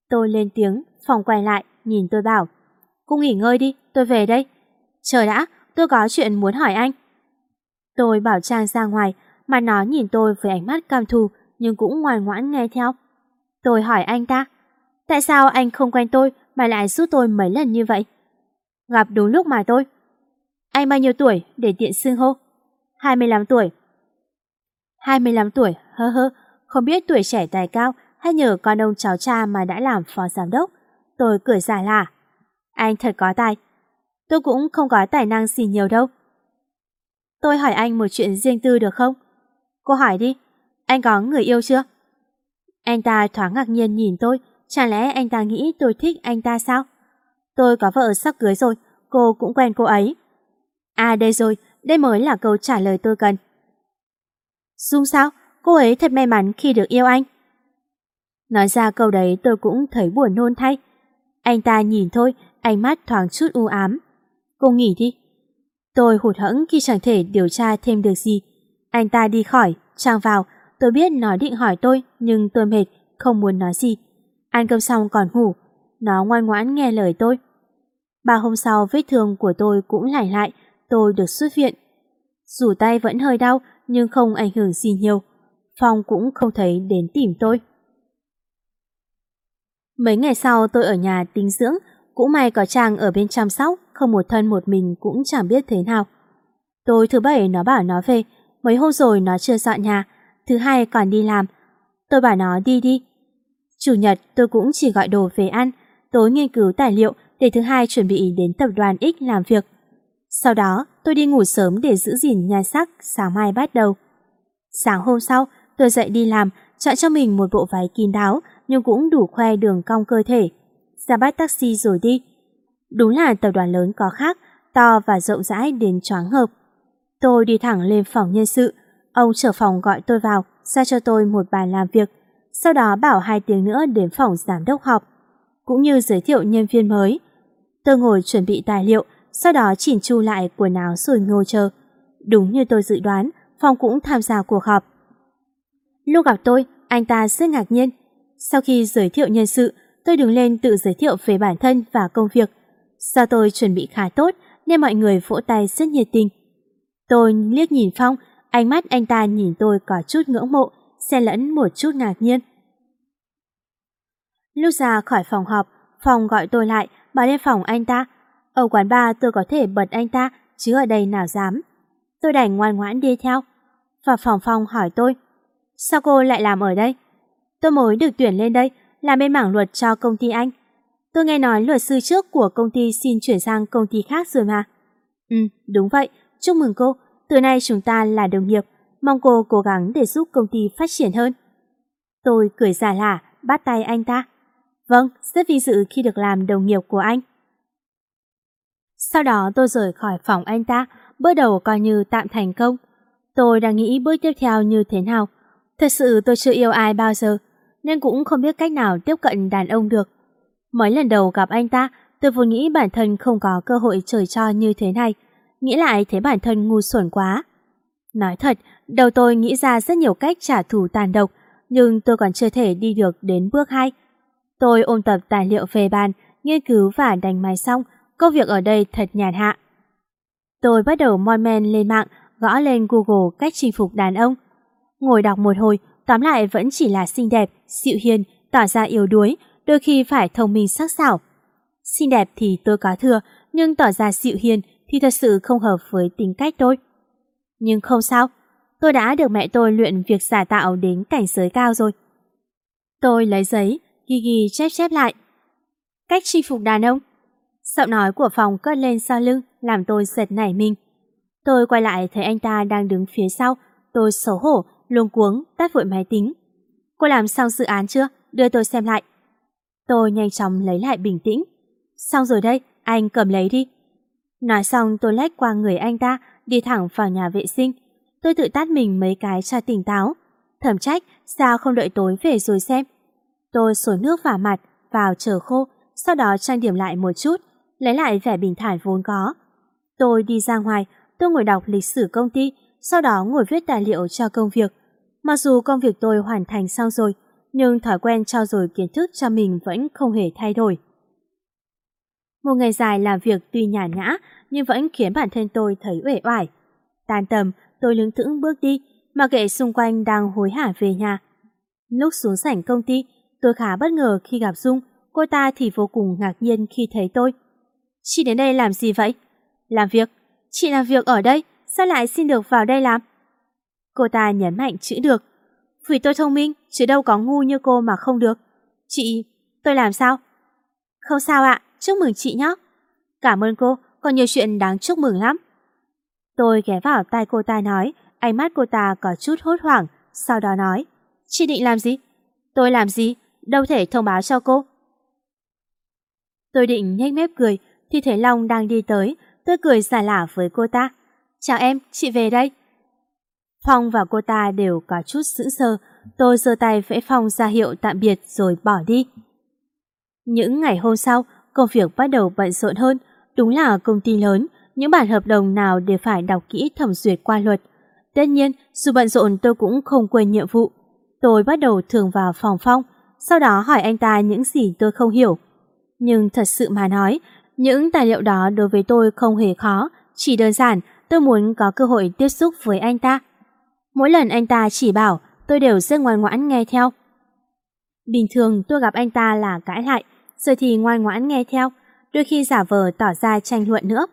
Tôi lên tiếng, Phong quay lại, nhìn tôi bảo, cô nghỉ ngơi đi, tôi về đây. Chờ đã, tôi có chuyện muốn hỏi anh. Tôi bảo Trang ra ngoài, mà nó nhìn tôi với ánh mắt cam thù, nhưng cũng ngoan ngoãn nghe theo. Tôi hỏi anh ta, tại sao anh không quen tôi mà lại giúp tôi mấy lần như vậy? Gặp đúng lúc mà tôi. Anh bao nhiêu tuổi để tiện xưng hô? hai mươi lăm tuổi. hai mươi lăm tuổi, hơ hơ, không biết tuổi trẻ tài cao hay nhờ con ông cháu cha mà đã làm phó giám đốc. Tôi cười giả là, anh thật có tài. Tôi cũng không có tài năng gì nhiều đâu. Tôi hỏi anh một chuyện riêng tư được không? Cô hỏi đi, anh có người yêu chưa? Anh ta thoáng ngạc nhiên nhìn tôi, chẳng lẽ anh ta nghĩ tôi thích anh ta sao? Tôi có vợ sắp cưới rồi, cô cũng quen cô ấy. À đây rồi, đây mới là câu trả lời tôi cần. Dung sao? Cô ấy thật may mắn khi được yêu anh. Nói ra câu đấy tôi cũng thấy buồn nôn thay. Anh ta nhìn thôi, ánh mắt thoáng chút u ám. Cô nghỉ đi. Tôi hụt hẫng khi chẳng thể điều tra thêm được gì. Anh ta đi khỏi, Trang vào. Tôi biết nó định hỏi tôi, nhưng tôi mệt, không muốn nói gì. Ăn cơm xong còn ngủ. Nó ngoan ngoãn nghe lời tôi. Ba hôm sau vết thương của tôi cũng lành lại, tôi được xuất viện. Dù tay vẫn hơi đau, nhưng không ảnh hưởng gì nhiều. Phong cũng không thấy đến tìm tôi. Mấy ngày sau tôi ở nhà tĩnh dưỡng, cũng may có Trang ở bên chăm sóc, không một thân một mình cũng chẳng biết thế nào. Tối thứ bảy nó bảo nó về, mấy hôm rồi nó chưa dọn nhà, thứ hai còn đi làm. Tôi bảo nó đi đi. Chủ nhật tôi cũng chỉ gọi đồ về ăn, tối nghiên cứu tài liệu để thứ hai chuẩn bị đến tập đoàn X làm việc. Sau đó tôi đi ngủ sớm để giữ gìn nhan sắc, sáng mai bắt đầu. Sáng hôm sau tôi dậy đi làm, chọn cho mình một bộ váy kín đáo nhưng cũng đủ khoe đường cong cơ thể. Ra bắt taxi rồi đi. Đúng là tập đoàn lớn có khác, to và rộng rãi đến choáng ngợp. Tôi đi thẳng lên phòng nhân sự. Ông trưởng phòng gọi tôi vào, ra cho tôi một bàn làm việc. Sau đó bảo hai tiếng nữa đến phòng giám đốc họp, cũng như giới thiệu nhân viên mới. Tôi ngồi chuẩn bị tài liệu, sau đó chỉnh chu lại quần áo rồi ngồi chờ. Đúng như tôi dự đoán, Phong cũng tham gia cuộc họp. Lúc gặp tôi, anh ta rất ngạc nhiên. Sau khi giới thiệu nhân sự, tôi đứng lên tự giới thiệu về bản thân và công việc. Do tôi chuẩn bị khá tốt nên mọi người vỗ tay rất nhiệt tình. Tôi liếc nhìn Phong, ánh mắt anh ta nhìn tôi có chút ngưỡng mộ, xen lẫn một chút ngạc nhiên. Lúc ra khỏi phòng họp, Phong gọi tôi lại, bảo lên phòng anh ta. Ở quán bar tôi có thể bật anh ta, chứ ở đây nào dám. Tôi đành ngoan ngoãn đi theo. Vào phòng Phong hỏi tôi, sao cô lại làm ở đây? Tôi mới được tuyển lên đây, làm bên mảng luật cho công ty anh. Tôi nghe nói luật sư trước của công ty xin chuyển sang công ty khác rồi mà. Ừ, đúng vậy, chúc mừng cô, từ nay chúng ta là đồng nghiệp, mong cô cố gắng để giúp công ty phát triển hơn. Tôi cười giả lả, bắt tay anh ta. Vâng, rất vinh dự khi được làm đồng nghiệp của anh. Sau đó tôi rời khỏi phòng anh ta, bước đầu coi như tạm thành công. Tôi đang nghĩ bước tiếp theo như thế nào. Thật sự tôi chưa yêu ai bao giờ, nên cũng không biết cách nào tiếp cận đàn ông được. Mấy lần đầu gặp anh ta, tôi vốn nghĩ bản thân không có cơ hội trời cho như thế này. Nghĩ lại thấy bản thân ngu xuẩn quá. Nói thật, đầu tôi nghĩ ra rất nhiều cách trả thù tàn độc, nhưng tôi còn chưa thể đi được đến bước hai. Tôi ôn tập tài liệu về bàn, nghiên cứu và đánh máy xong, công việc ở đây thật nhàn hạ. Tôi bắt đầu moi men lên mạng, gõ lên Google cách chinh phục đàn ông. Ngồi đọc một hồi, tóm lại vẫn chỉ là xinh đẹp, dịu hiền, tỏ ra yếu đuối, đôi khi phải thông minh sắc sảo. Xinh đẹp thì tôi có thừa, nhưng tỏ ra dịu hiền thì thật sự không hợp với tính cách tôi. Nhưng không sao, tôi đã được mẹ tôi luyện việc giả tạo đến cảnh giới cao rồi. Tôi lấy giấy, ghi ghi chép chép lại. Cách chinh phục đàn ông. Giọng nói của Phong cất lên sau lưng, làm tôi giật nảy mình. Tôi quay lại thấy anh ta đang đứng phía sau, tôi xấu hổ, luống cuống, tắt vội máy tính. Cô làm xong dự án chưa? Đưa tôi xem lại. Tôi nhanh chóng lấy lại bình tĩnh. Xong rồi đây, anh cầm lấy đi. Nói xong tôi lách qua người anh ta, đi thẳng vào nhà vệ sinh. Tôi tự tát mình mấy cái cho tỉnh táo. Thầm trách, sao không đợi tối về rồi xem. Tôi xối nước vào mặt, vào chờ khô, sau đó trang điểm lại một chút, lấy lại vẻ bình thản vốn có. Tôi đi ra ngoài, tôi ngồi đọc lịch sử công ty, sau đó ngồi viết tài liệu cho công việc. Mặc dù công việc tôi hoàn thành xong rồi, nhưng thói quen trau dồi kiến thức cho mình vẫn không hề thay đổi. Một ngày dài làm việc tuy nhàn nhã nhưng vẫn khiến bản thân tôi thấy uể oải. Tan tầm, tôi lững thững bước đi, mặc kệ xung quanh đang hối hả về nhà. Lúc xuống sảnh công ty, tôi khá bất ngờ khi gặp Dung, cô ta thì vô cùng ngạc nhiên khi thấy tôi. Chị đến đây làm gì vậy? Làm việc. Chị làm việc ở đây, sao lại xin được vào đây làm? Cô ta nhấn mạnh chữ được. Vì tôi thông minh, chứ đâu có ngu như cô mà không được. Chị, tôi làm sao? Không sao ạ, chúc mừng chị nhé. Cảm ơn cô, còn nhiều chuyện đáng chúc mừng lắm. Tôi ghé vào tai cô ta nói, ánh mắt cô ta có chút hốt hoảng, sau đó nói, chị định làm gì? Tôi làm gì? Đâu thể thông báo cho cô. Tôi định nhếch mép cười, thì thấy Long đang đi tới, tôi cười xả lả với cô ta. Chào em, chị về đây. Phong và cô ta đều có chút sững sờ, tôi giơ tay vẫy Phong ra hiệu tạm biệt rồi bỏ đi. Những ngày hôm sau, công việc bắt đầu bận rộn hơn, đúng là công ty lớn, những bản hợp đồng nào đều phải đọc kỹ thẩm duyệt qua luật. Tất nhiên, dù bận rộn tôi cũng không quên nhiệm vụ. Tôi bắt đầu thường vào phòng Phong, sau đó hỏi anh ta những gì tôi không hiểu. Nhưng thật sự mà nói, những tài liệu đó đối với tôi không hề khó, chỉ đơn giản tôi muốn có cơ hội tiếp xúc với anh ta. Mỗi lần anh ta chỉ bảo, tôi đều rất ngoan ngoãn nghe theo. Bình thường tôi gặp anh ta là cãi lại, rồi thì ngoan ngoãn nghe theo, đôi khi giả vờ tỏ ra tranh luận nữa.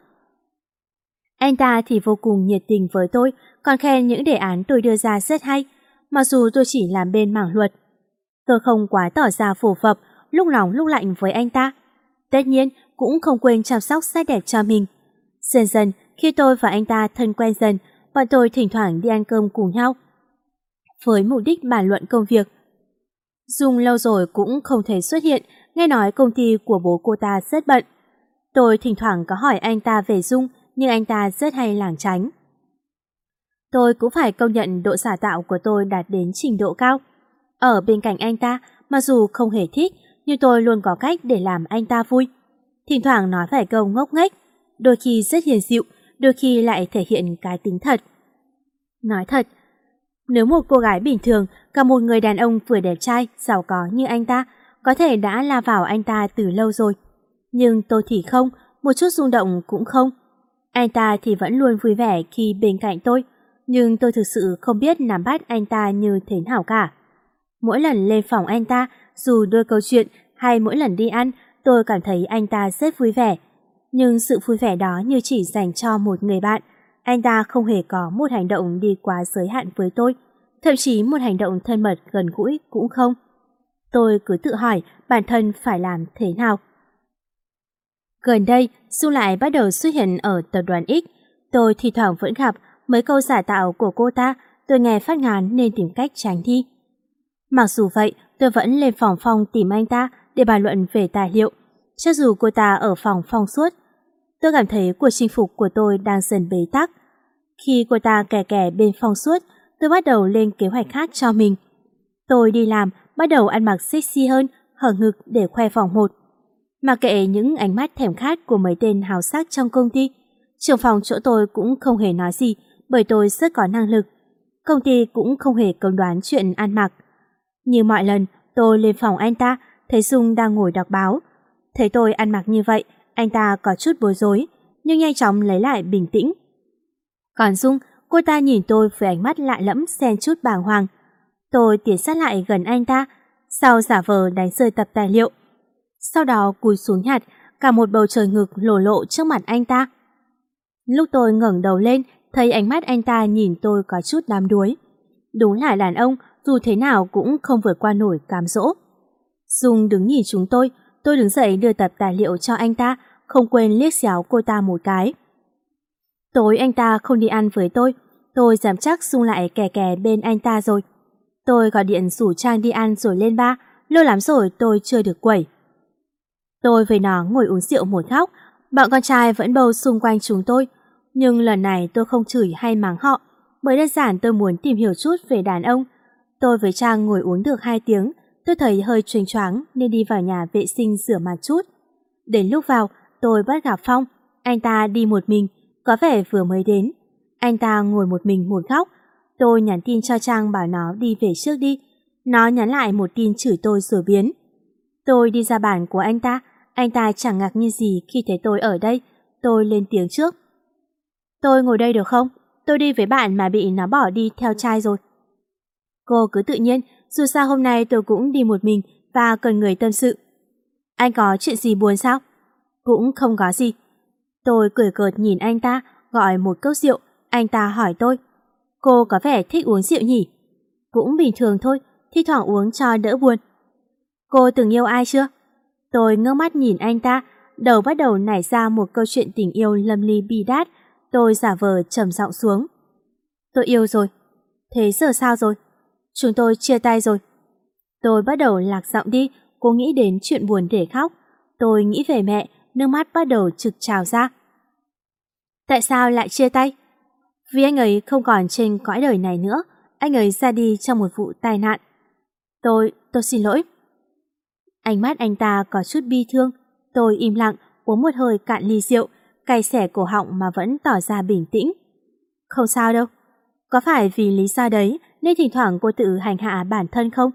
Anh ta thì vô cùng nhiệt tình với tôi, còn khen những đề án tôi đưa ra rất hay, mặc dù tôi chỉ làm bên mảng luật. Tôi không quá tỏ ra phổ phập, lúc nóng lúc lạnh với anh ta. Tất nhiên, cũng không quên chăm sóc sắc đẹp cho mình. Dần dần, khi tôi và anh ta thân quen dần, bọn tôi thỉnh thoảng đi ăn cơm cùng nhau, với mục đích bàn luận công việc. Dung lâu rồi cũng không thể xuất hiện, nghe nói công ty của bố cô ta rất bận. Tôi thỉnh thoảng có hỏi anh ta về Dung, nhưng anh ta rất hay lảng tránh. Tôi cũng phải công nhận độ giả tạo của tôi đạt đến trình độ cao. Ở bên cạnh anh ta, mặc dù không hề thích, nhưng tôi luôn có cách để làm anh ta vui. Thỉnh thoảng nói vài câu ngốc nghếch, đôi khi rất hiền dịu, đôi khi lại thể hiện cái tính thật. Nói thật, nếu một cô gái bình thường gặp một người đàn ông vừa đẹp trai, giàu có như anh ta, có thể đã la vào anh ta từ lâu rồi. Nhưng tôi thì không, một chút rung động cũng không. Anh ta thì vẫn luôn vui vẻ khi bên cạnh tôi, nhưng tôi thực sự không biết nắm bắt anh ta như thế nào cả. Mỗi lần lên phòng anh ta, dù đôi câu chuyện hay mỗi lần đi ăn, tôi cảm thấy anh ta rất vui vẻ. Nhưng sự vui vẻ đó như chỉ dành cho một người bạn. Anh ta không hề có một hành động đi quá giới hạn với tôi, thậm chí một hành động thân mật gần gũi cũng không. Tôi cứ tự hỏi bản thân phải làm thế nào. Gần đây, Dung lại bắt đầu xuất hiện ở tập đoàn X. Tôi thì thoảng vẫn gặp mấy câu giả tạo của cô ta, tôi nghe phát ngán nên tìm cách tránh đi. Mặc dù vậy, tôi vẫn lên phòng Phong tìm anh ta để bàn luận về tài liệu, cho dù cô ta ở phòng Phong suốt. Tôi cảm thấy cuộc chinh phục của tôi đang dần bế tắc. Khi cô ta kè kè bên Phong suốt, tôi bắt đầu lên kế hoạch khác cho mình. Tôi đi làm, bắt đầu ăn mặc sexy hơn, hở ngực để khoe vòng một. Mà kệ những ánh mắt thèm khát của mấy tên hào sắc trong công ty, trưởng phòng chỗ tôi cũng không hề nói gì bởi tôi rất có năng lực. Công ty cũng không hề cấm đoán chuyện ăn mặc. Như mọi lần, tôi lên phòng anh ta, thấy Dung đang ngồi đọc báo. Thấy tôi ăn mặc như vậy, anh ta có chút bối rối, nhưng nhanh chóng lấy lại bình tĩnh. Còn Dung, cô ta nhìn tôi với ánh mắt lạ lẫm xen chút bàng hoàng. Tôi tiến sát lại gần anh ta, sau giả vờ đánh rơi tập tài liệu. Sau đó cúi xuống nhặt, cả một bầu trời ngực lổ lộ trước mặt anh ta. Lúc tôi ngẩng đầu lên, thấy ánh mắt anh ta nhìn tôi có chút đám đuối. Đúng là đàn ông, dù thế nào cũng không vượt qua nổi cám dỗ. Dung đứng nhìn chúng tôi, tôi đứng dậy đưa tập tài liệu cho anh ta, không quên liếc xéo cô ta một cái. Tối anh ta không đi ăn với tôi, tôi dám chắc Dung lại kè kè bên anh ta rồi. Tôi gọi điện rủ Trang đi ăn rồi lên bar, lâu lắm rồi tôi chưa được quẩy. Tôi với nó ngồi uống rượu một góc, bọn con trai vẫn bầu xung quanh chúng tôi, nhưng lần này tôi không chửi hay mắng họ, bởi đơn giản tôi muốn tìm hiểu chút về đàn ông. Tôi với Trang ngồi uống được hai tiếng, tôi thấy hơi choáng choáng nên đi vào nhà vệ sinh rửa mặt chút. Đến lúc vào, tôi bắt gặp Phong, anh ta đi một mình, có vẻ vừa mới đến. Anh ta ngồi một mình một góc, tôi nhắn tin cho Trang bảo nó đi về trước đi. Nó nhắn lại một tin chửi tôi rồi biến. Tôi đi ra bàn của anh ta, anh ta chẳng ngạc nhiên gì khi thấy tôi ở đây. Tôi lên tiếng trước. Tôi ngồi đây được không? Tôi đi với bạn mà bị nó bỏ đi theo trai rồi. Cô cứ tự nhiên, dù sao hôm nay tôi cũng đi một mình và cần người tâm sự. Anh có chuyện gì buồn sao? Cũng không có gì. Tôi cười cợt nhìn anh ta, gọi một cốc rượu. Anh ta hỏi tôi, cô có vẻ thích uống rượu nhỉ? Cũng bình thường thôi, thi thoảng uống cho đỡ buồn. Cô từng yêu ai chưa? Tôi ngước mắt nhìn anh ta, đầu bắt đầu nảy ra một câu chuyện tình yêu lâm ly bi đát. Tôi giả vờ trầm giọng xuống. Tôi yêu rồi. Thế giờ sao rồi? Chúng tôi chia tay rồi. Tôi bắt đầu lạc giọng đi, cố nghĩ đến chuyện buồn để khóc. Tôi nghĩ về mẹ, nước mắt bắt đầu trực trào ra. Tại sao lại chia tay? Vì anh ấy không còn trên cõi đời này nữa. Anh ấy ra đi trong một vụ tai nạn. Tôi, tôi xin lỗi. Ánh mắt anh ta có chút bi thương. Tôi im lặng, uống một hơi cạn ly rượu, cay xẻ cổ họng mà vẫn tỏ ra bình tĩnh. Không sao đâu. Có phải vì lý do đấy nên thỉnh thoảng cô tự hành hạ bản thân không?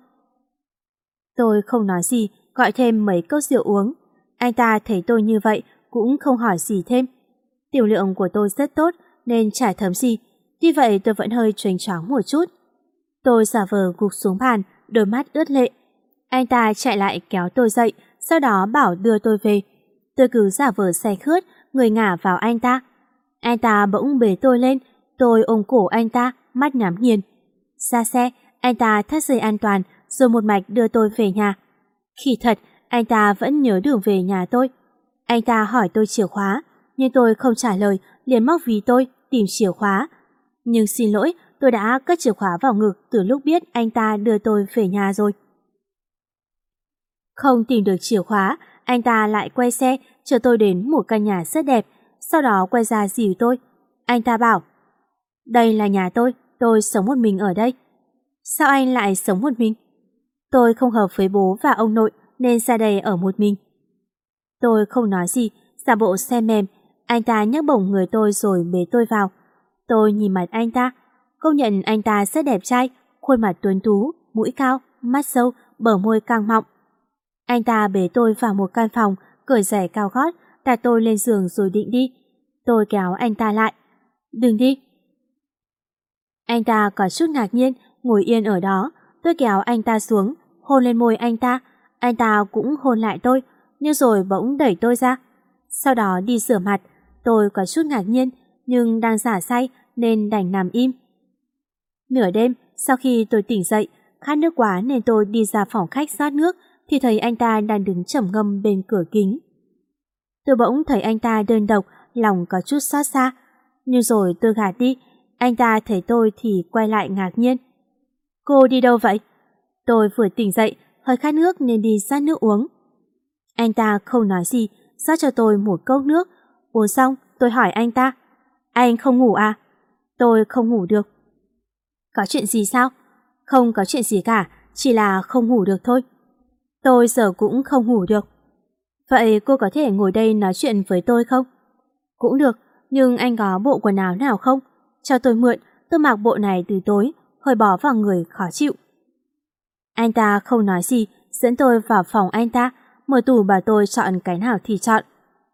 Tôi không nói gì, gọi thêm mấy cốc rượu uống. Anh ta thấy tôi như vậy cũng không hỏi gì thêm. Tiểu lượng của tôi rất tốt nên chả thấm gì. Tuy vậy tôi vẫn hơi choáng choáng một chút. Tôi giả vờ gục xuống bàn, đôi mắt ướt lệ. Anh ta chạy lại kéo tôi dậy, sau đó bảo đưa tôi về. Tôi cứ giả vờ say khướt, người ngả vào anh ta. Anh ta bỗng bế tôi lên, tôi ôm cổ anh ta, mắt nhắm nghiền. Ra xe, anh ta thắt dây an toàn, rồi một mạch đưa tôi về nhà. Khỉ thật, anh ta vẫn nhớ đường về nhà tôi. Anh ta hỏi tôi chìa khóa, nhưng tôi không trả lời, liền móc ví tôi, tìm chìa khóa. Nhưng xin lỗi, tôi đã cất chìa khóa vào ngực từ lúc biết anh ta đưa tôi về nhà rồi. Không tìm được chìa khóa, anh ta lại quay xe, chở tôi đến một căn nhà rất đẹp, sau đó quay ra dìu tôi. Anh ta bảo, đây là nhà tôi, tôi sống một mình ở đây. Sao anh lại sống một mình? Tôi không hợp với bố và ông nội nên ra đây ở một mình. Tôi không nói gì, giả bộ xe mềm. Anh ta nhấc bổng người tôi rồi bế tôi vào. Tôi nhìn mặt anh ta, công nhận anh ta rất đẹp trai, khuôn mặt tuấn tú, mũi cao, mắt sâu, bờ môi căng mọng. Anh ta bế tôi vào một căn phòng, cởi giày cao gót, đặt tôi lên giường rồi định đi. Tôi kéo anh ta lại. Đừng đi. Anh ta có chút ngạc nhiên, ngồi yên ở đó. Tôi kéo anh ta xuống, hôn lên môi anh ta. Anh ta cũng hôn lại tôi, nhưng rồi bỗng đẩy tôi ra. Sau đó đi rửa mặt. Tôi có chút ngạc nhiên, nhưng đang giả say nên đành nằm im. Nửa đêm, sau khi tôi tỉnh dậy, khát nước quá nên tôi đi ra phòng khách rót nước, thì thấy anh ta đang đứng trầm ngâm bên cửa kính. Tôi bỗng thấy anh ta đơn độc, lòng có chút xót xa. Nhưng rồi tôi gạt đi, anh ta thấy tôi thì quay lại ngạc nhiên. Cô đi đâu vậy? Tôi vừa tỉnh dậy, hơi khát nước nên đi rót nước uống. Anh ta không nói gì, rót cho tôi một cốc nước. Uống xong, tôi hỏi anh ta, anh không ngủ à? Tôi không ngủ được. Có chuyện gì sao? Không có chuyện gì cả, chỉ là không ngủ được thôi. Tôi giờ cũng không ngủ được. Vậy cô có thể ngồi đây nói chuyện với tôi không? Cũng được, nhưng anh có bộ quần áo nào không? Cho tôi mượn, tôi mặc bộ này từ tối, hơi bó vào người khó chịu. Anh ta không nói gì, dẫn tôi vào phòng anh ta, mở tủ bảo tôi chọn cái nào thì chọn.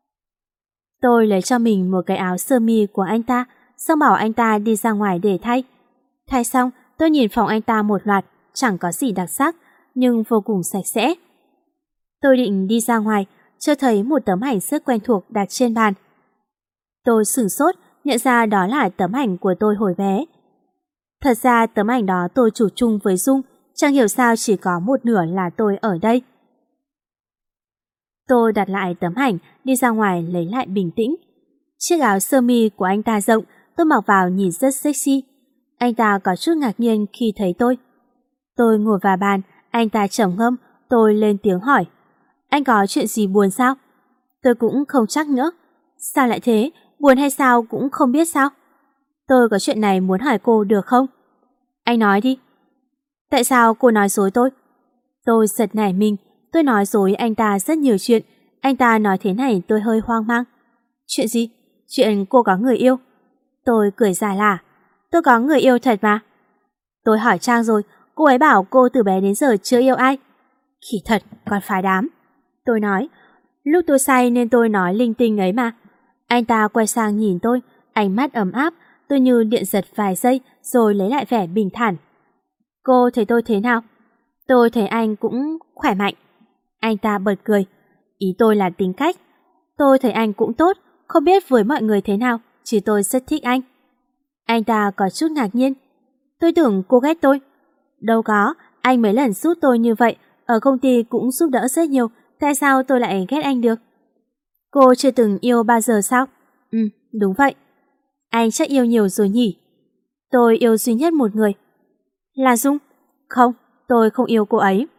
Tôi lấy cho mình một cái áo sơ mi của anh ta, xong bảo anh ta đi ra ngoài để thay. Thay xong, tôi nhìn phòng anh ta một loạt, chẳng có gì đặc sắc, nhưng vô cùng sạch sẽ. Tôi định đi ra ngoài, chợt thấy một tấm ảnh rất quen thuộc đặt trên bàn. Tôi sửng sốt, nhận ra đó là tấm ảnh của tôi hồi bé. Thật ra tấm ảnh đó tôi chụp chung với Dung, chẳng hiểu sao chỉ có một nửa là tôi ở đây. Tôi đặt lại tấm ảnh, đi ra ngoài lấy lại bình tĩnh. Chiếc áo sơ mi của anh ta rộng, tôi mặc vào nhìn rất sexy. Anh ta có chút ngạc nhiên khi thấy tôi. Tôi ngồi vào bàn, anh ta trầm ngâm, tôi lên tiếng hỏi. Anh có chuyện gì buồn sao? Tôi cũng không chắc nữa. Sao lại thế? Buồn hay sao cũng không biết sao? Tôi có chuyện này muốn hỏi cô được không? Anh nói đi. Tại sao cô nói dối tôi? Tôi giật nảy mình. Tôi nói dối anh ta rất nhiều chuyện. Anh ta nói thế này tôi hơi hoang mang. Chuyện gì? Chuyện cô có người yêu. Tôi cười giả lả. Tôi có người yêu thật mà. Tôi hỏi Trang rồi, Cô ấy bảo cô từ bé đến giờ chưa yêu ai. Khỉ thật, còn phá đám. Tôi nói, lúc tôi say nên tôi nói linh tinh ấy mà. Anh ta quay sang nhìn tôi, ánh mắt ấm áp, tôi như điện giật vài giây rồi lấy lại vẻ bình thản. Cô thấy tôi thế nào? Tôi thấy anh cũng khỏe mạnh. Anh ta bật cười. Ý tôi là tính cách. Tôi thấy anh cũng tốt, không biết với mọi người thế nào, chứ tôi rất thích anh. Anh ta có chút ngạc nhiên. Tôi tưởng cô ghét tôi. Đâu có, anh mấy lần giúp tôi như vậy, ở công ty cũng giúp đỡ rất nhiều, tại sao tôi lại ghét anh được? Cô chưa từng yêu bao giờ sao? Ừ, đúng vậy. Anh chắc yêu nhiều rồi nhỉ? Tôi yêu duy nhất một người. Là Dung? Không, tôi không yêu cô ấy.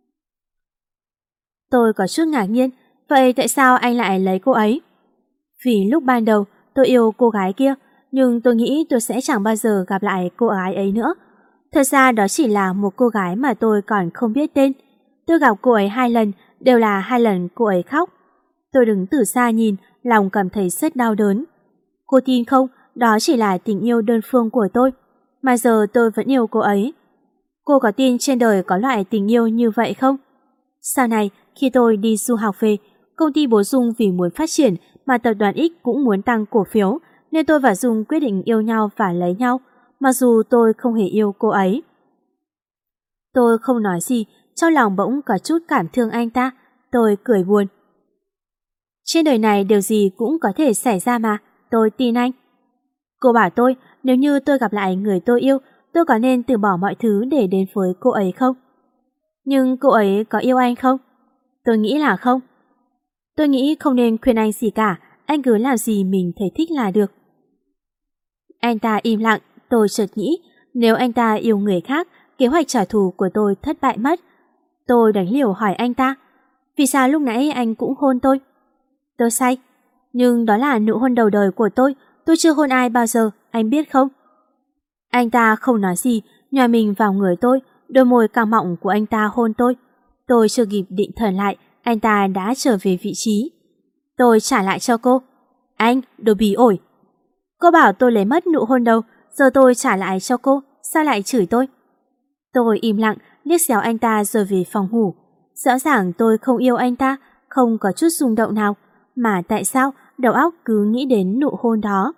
Tôi có chút ngạc nhiên, vậy tại sao anh lại lấy cô ấy? Vì lúc ban đầu tôi yêu cô gái kia, nhưng tôi nghĩ tôi sẽ chẳng bao giờ gặp lại cô gái ấy nữa. Thật ra đó chỉ là một cô gái mà tôi còn không biết tên. Tôi gặp cô ấy hai lần, đều là hai lần cô ấy khóc. Tôi đứng từ xa nhìn, lòng cảm thấy rất đau đớn. Cô tin không, đó chỉ là tình yêu đơn phương của tôi, mà giờ tôi vẫn yêu cô ấy. Cô có tin trên đời có loại tình yêu như vậy không? Sau này, khi tôi đi du học về, công ty bố Dung vì muốn phát triển mà tập đoàn X cũng muốn tăng cổ phiếu, nên tôi và Dung quyết định yêu nhau và lấy nhau, mặc dù tôi không hề yêu cô ấy. Tôi không nói gì, trong lòng bỗng có chút cảm thương anh ta. Tôi cười buồn. Trên đời này điều gì cũng có thể xảy ra mà, tôi tin anh. Cô bảo tôi, nếu như tôi gặp lại người tôi yêu, tôi có nên từ bỏ mọi thứ để đến với cô ấy không? Nhưng cô ấy có yêu anh không? Tôi nghĩ là không. Tôi nghĩ không nên khuyên anh gì cả, anh cứ làm gì mình thấy thích là được. Anh ta im lặng, tôi chợt nghĩ, nếu anh ta yêu người khác, kế hoạch trả thù của tôi thất bại mất. Tôi đánh liều hỏi anh ta, vì sao lúc nãy anh cũng hôn tôi? Tôi say, nhưng đó là nụ hôn đầu đời của tôi, tôi chưa hôn ai bao giờ, anh biết không? Anh ta không nói gì, nhòi mình vào người tôi, đôi môi căng mọng của anh ta hôn tôi. Tôi chưa kịp định thần lại, anh ta đã trở về vị trí. Tôi trả lại cho cô. Anh, đồ bí ổi. Cô bảo tôi lấy mất nụ hôn đầu, giờ tôi trả lại cho cô, sao lại chửi tôi? Tôi im lặng, liếc xéo anh ta rồi về phòng ngủ. Rõ ràng tôi không yêu anh ta, không có chút rung động nào, mà tại sao đầu óc cứ nghĩ đến nụ hôn đó?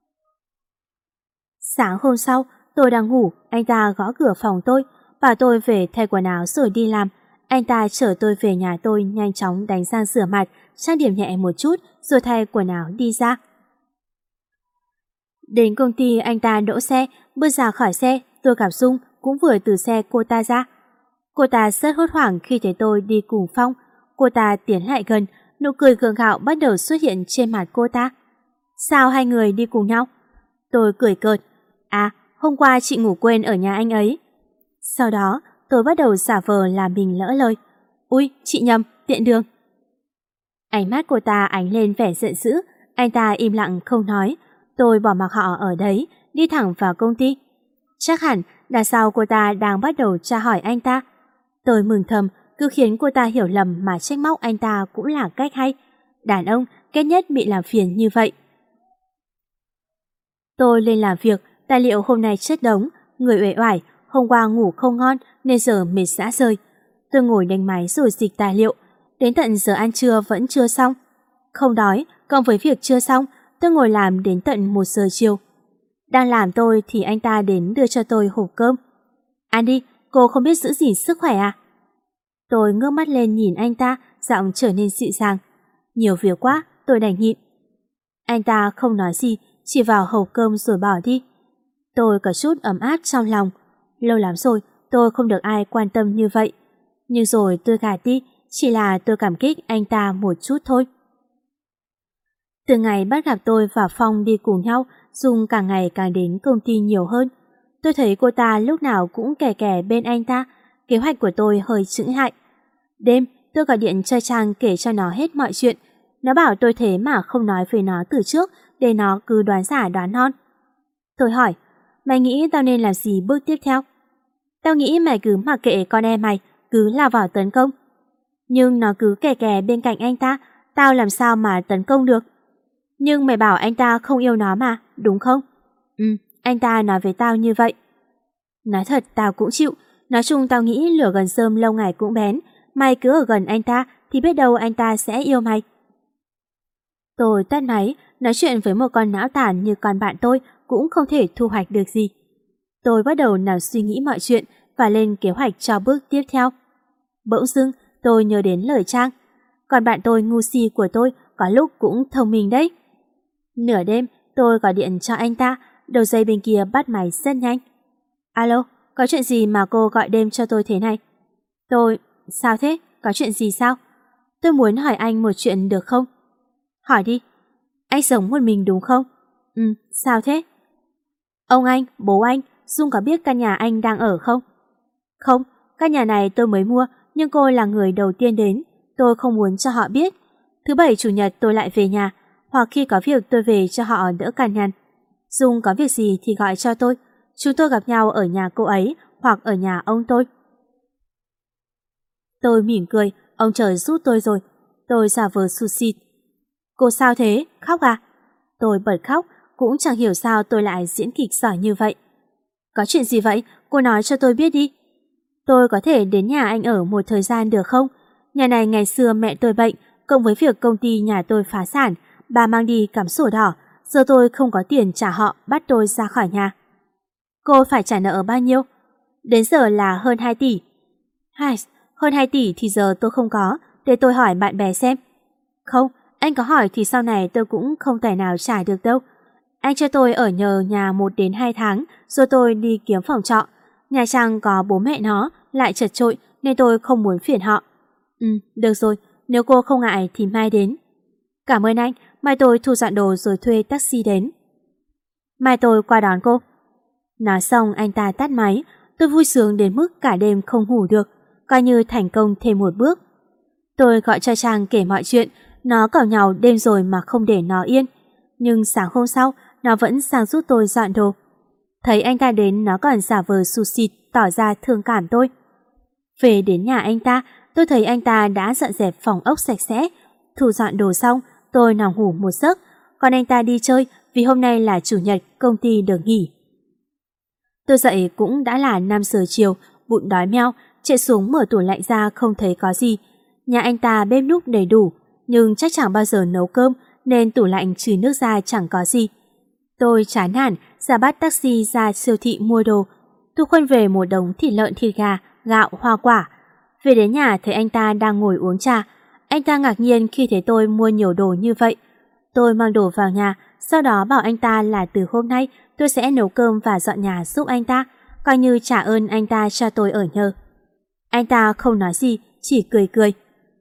Sáng hôm sau, tôi đang ngủ, anh ta gõ cửa phòng tôi, bảo tôi về thay quần áo rồi đi làm. Anh ta chở tôi về nhà tôi, nhanh chóng đánh răng rửa mặt, trang điểm nhẹ một chút rồi thay quần áo đi ra. Đến công ty anh ta đỗ xe, bước ra khỏi xe, tôi gặp Dung cũng vừa từ xe cô ta ra. Cô ta rất hốt hoảng khi thấy tôi đi cùng Phong. Cô ta tiến lại gần, nụ cười gượng gạo bắt đầu xuất hiện trên mặt cô ta. Sao hai người đi cùng nhau? Tôi cười cợt. À, hôm qua chị ngủ quên ở nhà anh ấy. Sau đó, tôi bắt đầu giả vờ là mình lỡ lời. Ui, chị nhầm, tiện đường. Ánh mắt cô ta ánh lên vẻ giận dữ, anh ta im lặng không nói. Tôi bỏ mặc họ ở đấy, đi thẳng vào công ty. Chắc hẳn đằng sau cô ta đang bắt đầu tra hỏi anh ta. Tôi mừng thầm, cứ khiến cô ta hiểu lầm mà trách móc anh ta cũng là cách hay. Đàn ông ghét nhất bị làm phiền như vậy. Tôi lên làm việc, tài liệu hôm nay chất đống, người uể oải, hôm qua ngủ không ngon nên giờ mệt rã rời. Tôi ngồi đánh máy rồi dịch tài liệu, đến tận giờ ăn trưa vẫn chưa xong. Không đói, cộng với việc chưa xong, tôi ngồi làm đến tận một giờ chiều. Đang làm tôi thì anh ta đến đưa cho tôi hộp cơm. Ăn đi, cô không biết giữ gìn sức khỏe à? Tôi ngước mắt lên nhìn anh ta, giọng trở nên dịu dàng. Nhiều việc quá, tôi đành nhịn. Anh ta không nói gì, chỉ vào hộp cơm rồi bỏ đi. Tôi có chút ấm áp trong lòng. Lâu lắm rồi tôi không được ai quan tâm như vậy. Nhưng rồi tôi gạt đi, chỉ là tôi cảm kích anh ta một chút thôi. Từ ngày bắt gặp tôi và Phong đi cùng nhau, Dung càng ngày càng đến công ty nhiều hơn. Tôi thấy cô ta lúc nào cũng kè kè bên anh ta, kế hoạch của tôi hơi chững lại. Đêm, tôi gọi điện cho Trang kể cho nó hết mọi chuyện. Nó bảo tôi thế mà không nói với nó từ trước, để nó cứ đoán giả đoán non. Tôi hỏi, mày nghĩ tao nên làm gì bước tiếp theo? Tao nghĩ mày cứ mặc kệ con em mày, cứ lao vào tấn công. Nhưng nó cứ kè kè bên cạnh anh ta, tao làm sao mà tấn công được? Nhưng mày bảo anh ta không yêu nó mà, đúng không? Ừ, anh ta nói với tao như vậy. Nói thật tao cũng chịu, Nói chung tao nghĩ lửa gần rơm lâu ngày cũng bén, mày cứ ở gần anh ta thì biết đâu anh ta sẽ yêu mày. Tôi tắt máy, nói chuyện với một con não tàn như con bạn tôi cũng không thể thu hoạch được gì. Tôi bắt đầu nào suy nghĩ mọi chuyện và lên kế hoạch cho bước tiếp theo. Bỗng dưng, tôi nhớ đến lời Trang. Còn bạn tôi ngu si của tôi có lúc cũng thông minh đấy. Nửa đêm, tôi gọi điện cho anh ta, đầu dây bên kia bắt máy rất nhanh. Alo, có chuyện gì mà cô gọi đêm cho tôi thế này? Tôi, sao thế? Có chuyện gì sao? Tôi muốn hỏi anh một chuyện được không? Hỏi đi. Anh sống một mình đúng không? Ừ, sao thế? Ông anh, bố anh, Dung có biết căn nhà anh đang ở không? Không, căn nhà này tôi mới mua, nhưng cô là người đầu tiên đến. Tôi không muốn cho họ biết. Thứ bảy chủ nhật tôi lại về nhà, hoặc khi có việc tôi về cho họ đỡ cằn nhằn. Dung có việc gì thì gọi cho tôi. Chúng tôi gặp nhau ở nhà cô ấy hoặc ở nhà ông tôi. Tôi mỉm cười, ông trời giúp tôi rồi. Tôi giả vờ sụt sịt. Cô sao thế? Khóc à? Tôi bật khóc, cũng chẳng hiểu sao tôi lại diễn kịch giỏi như vậy. Có chuyện gì vậy? Cô nói cho tôi biết đi. Tôi có thể đến nhà anh ở một thời gian được không? Nhà này ngày xưa mẹ tôi bệnh, cộng với việc công ty nhà tôi phá sản, bà mang đi cắm sổ đỏ, giờ tôi không có tiền trả họ, bắt tôi ra khỏi nhà. Cô phải trả nợ bao nhiêu? Đến giờ là hơn hai tỷ. Hai, hơn hai tỷ thì giờ tôi không có, để tôi hỏi bạn bè xem. Không, anh có hỏi thì sau này tôi cũng không tài nào trả được đâu. Anh cho tôi ở nhờ nhà một đến hai tháng, rồi tôi đi kiếm phòng trọ. Nhà Trang có bố mẹ nó, lại chật chội nên tôi không muốn phiền họ. Ừ, được rồi, nếu cô không ngại thì mai đến. Cảm ơn anh, mai tôi thu dọn đồ rồi thuê taxi đến. Mai tôi qua đón cô. Nói xong anh ta tắt máy, tôi vui sướng đến mức cả đêm không ngủ được, coi như thành công thêm một bước. Tôi gọi cho Trang kể mọi chuyện, nó càu nhàu đêm rồi mà không để nó yên. Nhưng sáng hôm sau, nó vẫn sang giúp tôi dọn đồ. Thấy anh ta đến, nó còn giả vờ sụt sịt, tỏ ra thương cảm tôi. Về đến nhà anh ta, tôi thấy anh ta đã dọn dẹp phòng ốc sạch sẽ. Thu dọn đồ xong, tôi nằm ngủ một giấc, còn anh ta đi chơi vì hôm nay là chủ nhật, công ty được nghỉ. Tôi dậy cũng đã là năm giờ chiều, bụng đói meo, chạy xuống mở tủ lạnh ra không thấy có gì. Nhà anh ta bếp núc đầy đủ, nhưng chắc chẳng bao giờ nấu cơm nên tủ lạnh trừ nước ra chẳng có gì. Tôi chán nản, ra bắt taxi ra siêu thị mua đồ. Tôi khuân về một đống thịt lợn, thịt gà, gạo, hoa quả. Về đến nhà thấy anh ta đang ngồi uống trà. Anh ta ngạc nhiên khi thấy tôi mua nhiều đồ như vậy. Tôi mang đồ vào nhà, sau đó bảo anh ta là từ hôm nay tôi sẽ nấu cơm và dọn nhà giúp anh ta, coi như trả ơn anh ta cho tôi ở nhờ. Anh ta không nói gì, chỉ cười cười.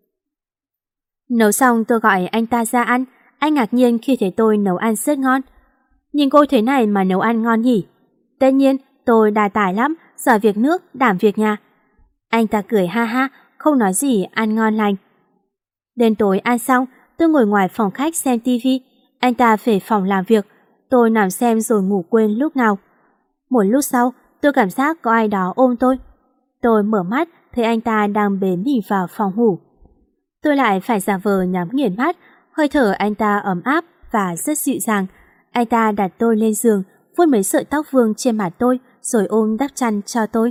Nấu xong tôi gọi anh ta ra ăn. Anh ngạc nhiên khi thấy tôi nấu ăn rất ngon. Nhìn cô thế này mà nấu ăn ngon nhỉ? Tất nhiên, tôi đa tài lắm, giỏi việc nước, đảm việc nhà. Anh ta cười ha ha, không nói gì, ăn ngon lành. Đến tối ăn xong, tôi ngồi ngoài phòng khách xem tivi. Anh ta về phòng làm việc. Tôi nằm xem rồi ngủ quên lúc nào. Một lúc sau, tôi cảm giác có ai đó ôm tôi. Tôi mở mắt, thấy anh ta đang bế mình vào phòng ngủ. Tôi lại phải giả vờ nhắm nghiền mắt, hơi thở anh ta ấm áp và rất dịu dàng. Anh ta đặt tôi lên giường, vuốt mấy sợi tóc vương trên mặt tôi, rồi ôm đắp chăn cho tôi.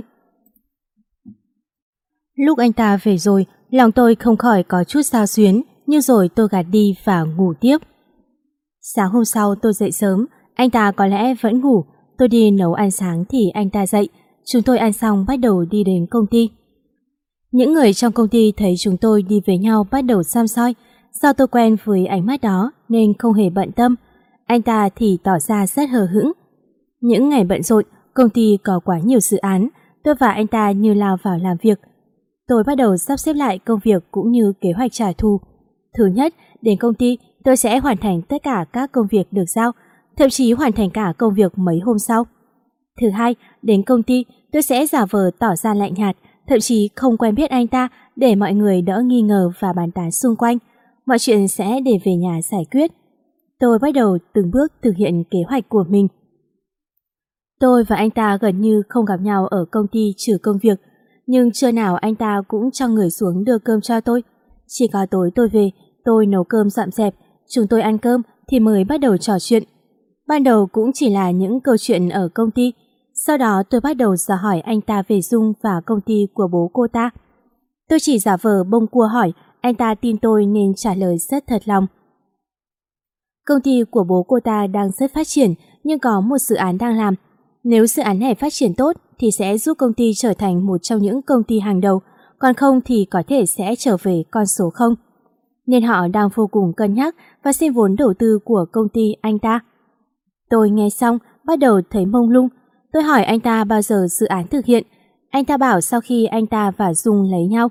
Lúc anh ta về rồi, lòng tôi không khỏi có chút xao xuyến, nhưng rồi tôi gạt đi và ngủ tiếp. Sáng hôm sau tôi dậy sớm, anh ta có lẽ vẫn ngủ. Tôi đi nấu ăn sáng thì anh ta dậy. Chúng tôi ăn xong bắt đầu đi đến công ty. Những người trong công ty thấy chúng tôi đi với nhau bắt đầu xăm soi. Do tôi quen với ánh mắt đó nên không hề bận tâm. Anh ta thì tỏ ra rất hờ hững. Những ngày bận rộn, công ty có quá nhiều dự án, tôi và anh ta như lao vào làm việc. Tôi bắt đầu sắp xếp lại công việc cũng như kế hoạch trả thù. Thứ nhất, đến công ty tôi sẽ hoàn thành tất cả các công việc được giao, thậm chí hoàn thành cả công việc mấy hôm sau. Thứ hai, đến công ty tôi sẽ giả vờ tỏ ra lạnh nhạt, thậm chí không quen biết anh ta để mọi người đỡ nghi ngờ và bàn tán xung quanh. Mọi chuyện sẽ để về nhà giải quyết. Tôi bắt đầu từng bước thực hiện kế hoạch của mình. Tôi và anh ta gần như không gặp nhau ở công ty trừ công việc, nhưng trưa nào anh ta cũng cho người xuống đưa cơm cho tôi. Chỉ có tối tôi về, tôi nấu cơm dọn dẹp, chúng tôi ăn cơm thì mới bắt đầu trò chuyện. Ban đầu cũng chỉ là những câu chuyện ở công ty, Sau đó tôi bắt đầu dò hỏi anh ta về Dung và công ty của bố cô ta. Tôi chỉ giả vờ bông cua hỏi, anh ta tin tôi nên trả lời rất thật lòng. Công ty của bố cô ta đang rất phát triển, nhưng có một dự án đang làm. Nếu dự án này phát triển tốt thì sẽ giúp công ty trở thành một trong những công ty hàng đầu, còn không thì có thể sẽ trở về con số không. Nên họ đang vô cùng cân nhắc và xin vốn đầu tư của công ty anh ta. Tôi nghe xong bắt đầu thấy mông lung. Tôi hỏi anh ta bao giờ dự án thực hiện. Anh ta bảo sau khi anh ta và Dung lấy nhau.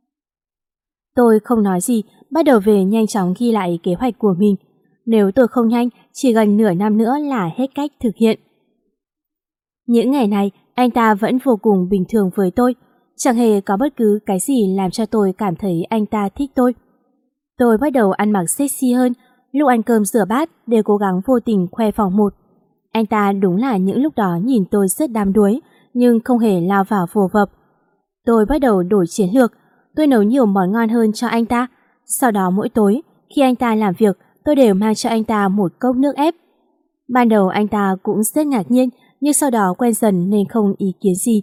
Tôi không nói gì, bắt đầu về nhanh chóng ghi lại kế hoạch của mình. Nếu tôi không nhanh, chỉ gần nửa năm nữa là hết cách thực hiện. Những ngày này, anh ta vẫn vô cùng bình thường với tôi. Chẳng hề có bất cứ cái gì làm cho tôi cảm thấy anh ta thích tôi. Tôi bắt đầu ăn mặc sexy hơn, lúc ăn cơm rửa bát đều cố gắng vô tình khoe phòng một. Anh ta đúng là những lúc đó nhìn tôi rất đam đuối, nhưng không hề lao vào vồ vập. Tôi bắt đầu đổi chiến lược, tôi nấu nhiều món ngon hơn cho anh ta. Sau đó mỗi tối, khi anh ta làm việc, tôi đều mang cho anh ta một cốc nước ép. Ban đầu anh ta cũng rất ngạc nhiên, nhưng sau đó quen dần nên không ý kiến gì.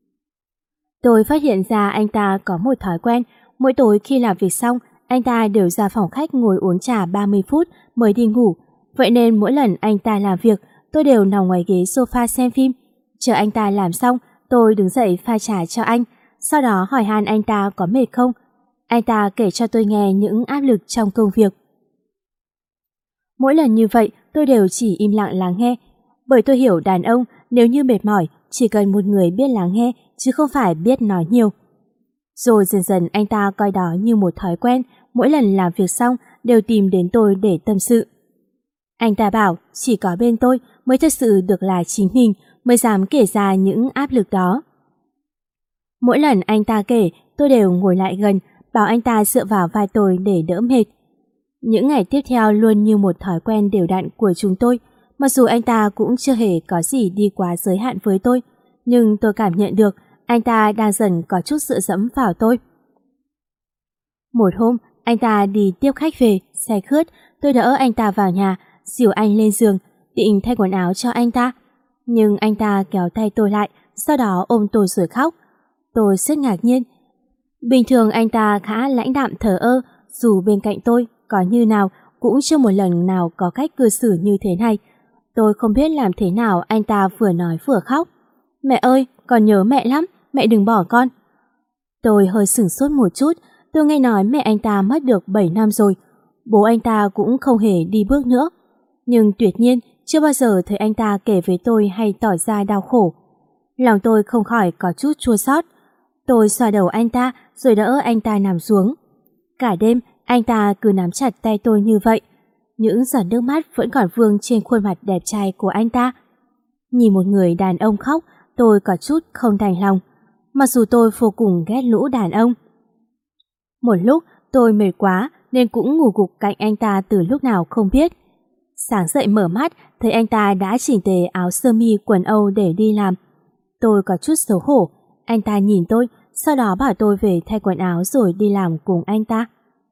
Tôi phát hiện ra anh ta có một thói quen, mỗi tối khi làm việc xong, anh ta đều ra phòng khách ngồi uống trà ba mươi phút mới đi ngủ. Vậy nên mỗi lần anh ta làm việc, tôi đều nằm ngoài ghế sofa xem phim. Chờ anh ta làm xong, tôi đứng dậy pha trà cho anh, sau đó hỏi han anh ta có mệt không. Anh ta kể cho tôi nghe những áp lực trong công việc. Mỗi lần như vậy, tôi đều chỉ im lặng lắng nghe, bởi tôi hiểu đàn ông nếu như mệt mỏi, chỉ cần một người biết lắng nghe, chứ không phải biết nói nhiều. Rồi dần dần anh ta coi đó như một thói quen, mỗi lần làm việc xong đều tìm đến tôi để tâm sự. Anh ta bảo chỉ có bên tôi mới thật sự được là chính mình, mới dám kể ra những áp lực đó. Mỗi lần anh ta kể, tôi đều ngồi lại gần, bảo anh ta dựa vào vai tôi để đỡ mệt. Những ngày tiếp theo luôn như một thói quen đều đặn của chúng tôi, mặc dù anh ta cũng chưa hề có gì đi quá giới hạn với tôi, nhưng tôi cảm nhận được anh ta đang dần có chút dựa dẫm vào tôi. Một hôm, anh ta đi tiếp khách về, say khướt, tôi đỡ anh ta vào nhà, dìu anh lên giường, định thay quần áo cho anh ta. Nhưng anh ta kéo tay tôi lại, sau đó ôm tôi rồi khóc. Tôi rất ngạc nhiên. Bình thường anh ta khá lãnh đạm thờ ơ, dù bên cạnh tôi có như nào cũng chưa một lần nào có cách cư xử như thế này. Tôi không biết làm thế nào anh ta vừa nói vừa khóc. Mẹ ơi, con nhớ mẹ lắm, mẹ đừng bỏ con. Tôi hơi sửng sốt một chút, tôi nghe nói mẹ anh ta mất được bảy năm rồi. Bố anh ta cũng không hề đi bước nữa. Nhưng tuyệt nhiên, chưa bao giờ thấy anh ta kể với tôi hay tỏ ra đau khổ. Lòng tôi không khỏi có chút chua xót. Tôi xoa đầu anh ta rồi đỡ anh ta nằm xuống. Cả đêm, anh ta cứ nắm chặt tay tôi như vậy. Những giọt nước mắt vẫn còn vương trên khuôn mặt đẹp trai của anh ta. Nhìn một người đàn ông khóc, tôi có chút không đành lòng. Mặc dù tôi vô cùng ghét lũ đàn ông. Một lúc tôi mệt quá nên cũng ngủ gục cạnh anh ta từ lúc nào không biết. Sáng dậy mở mắt thấy anh ta đã chỉnh tề áo sơ mi quần Âu để đi làm. Tôi có chút xấu hổ. Anh ta nhìn tôi, sau đó bảo tôi về thay quần áo rồi đi làm cùng anh ta.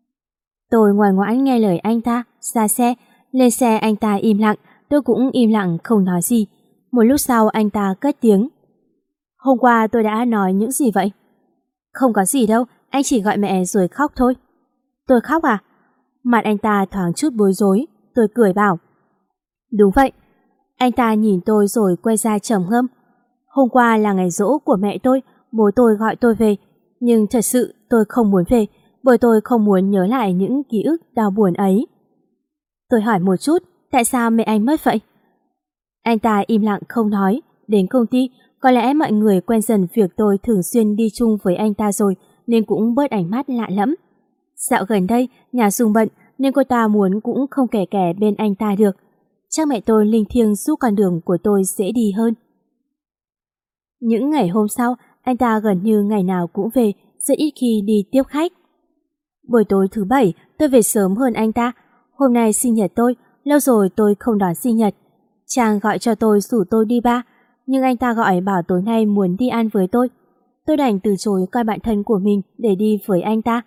Tôi ngoan ngoãn nghe lời anh ta, ra xe. Lên xe anh ta im lặng, tôi cũng im lặng không nói gì. Một lúc sau anh ta cất tiếng. Hôm qua tôi đã nói những gì vậy? Không có gì đâu, anh chỉ gọi mẹ rồi khóc thôi. Tôi khóc à? Mặt anh ta thoáng chút bối rối. Tôi cười bảo. Đúng vậy. Anh ta nhìn tôi rồi quay ra trầm ngâm. Hôm qua là ngày giỗ của mẹ tôi, bố tôi gọi tôi về. Nhưng thật sự tôi không muốn về, bởi tôi không muốn nhớ lại những ký ức đau buồn ấy. Tôi hỏi một chút, tại sao mẹ anh mất vậy? Anh ta im lặng không nói. Đến công ty, có lẽ mọi người quen dần việc tôi thường xuyên đi chung với anh ta rồi, nên cũng bớt ánh mắt lạ lẫm. Dạo gần đây, nhà Dung bận, nên cô ta muốn cũng không kẻ kẻ bên anh ta được. Chắc mẹ tôi linh thiêng giúp con đường của tôi dễ đi hơn. Những ngày hôm sau, anh ta gần như ngày nào cũng về, rất ít khi đi tiếp khách. Buổi tối thứ bảy, tôi về sớm hơn anh ta. Hôm nay sinh nhật tôi, lâu rồi tôi không đón sinh nhật. Chàng gọi cho tôi rủ tôi đi bar, nhưng anh ta gọi bảo tối nay muốn đi ăn với tôi. Tôi đành từ chối coi bạn thân của mình để đi với anh ta.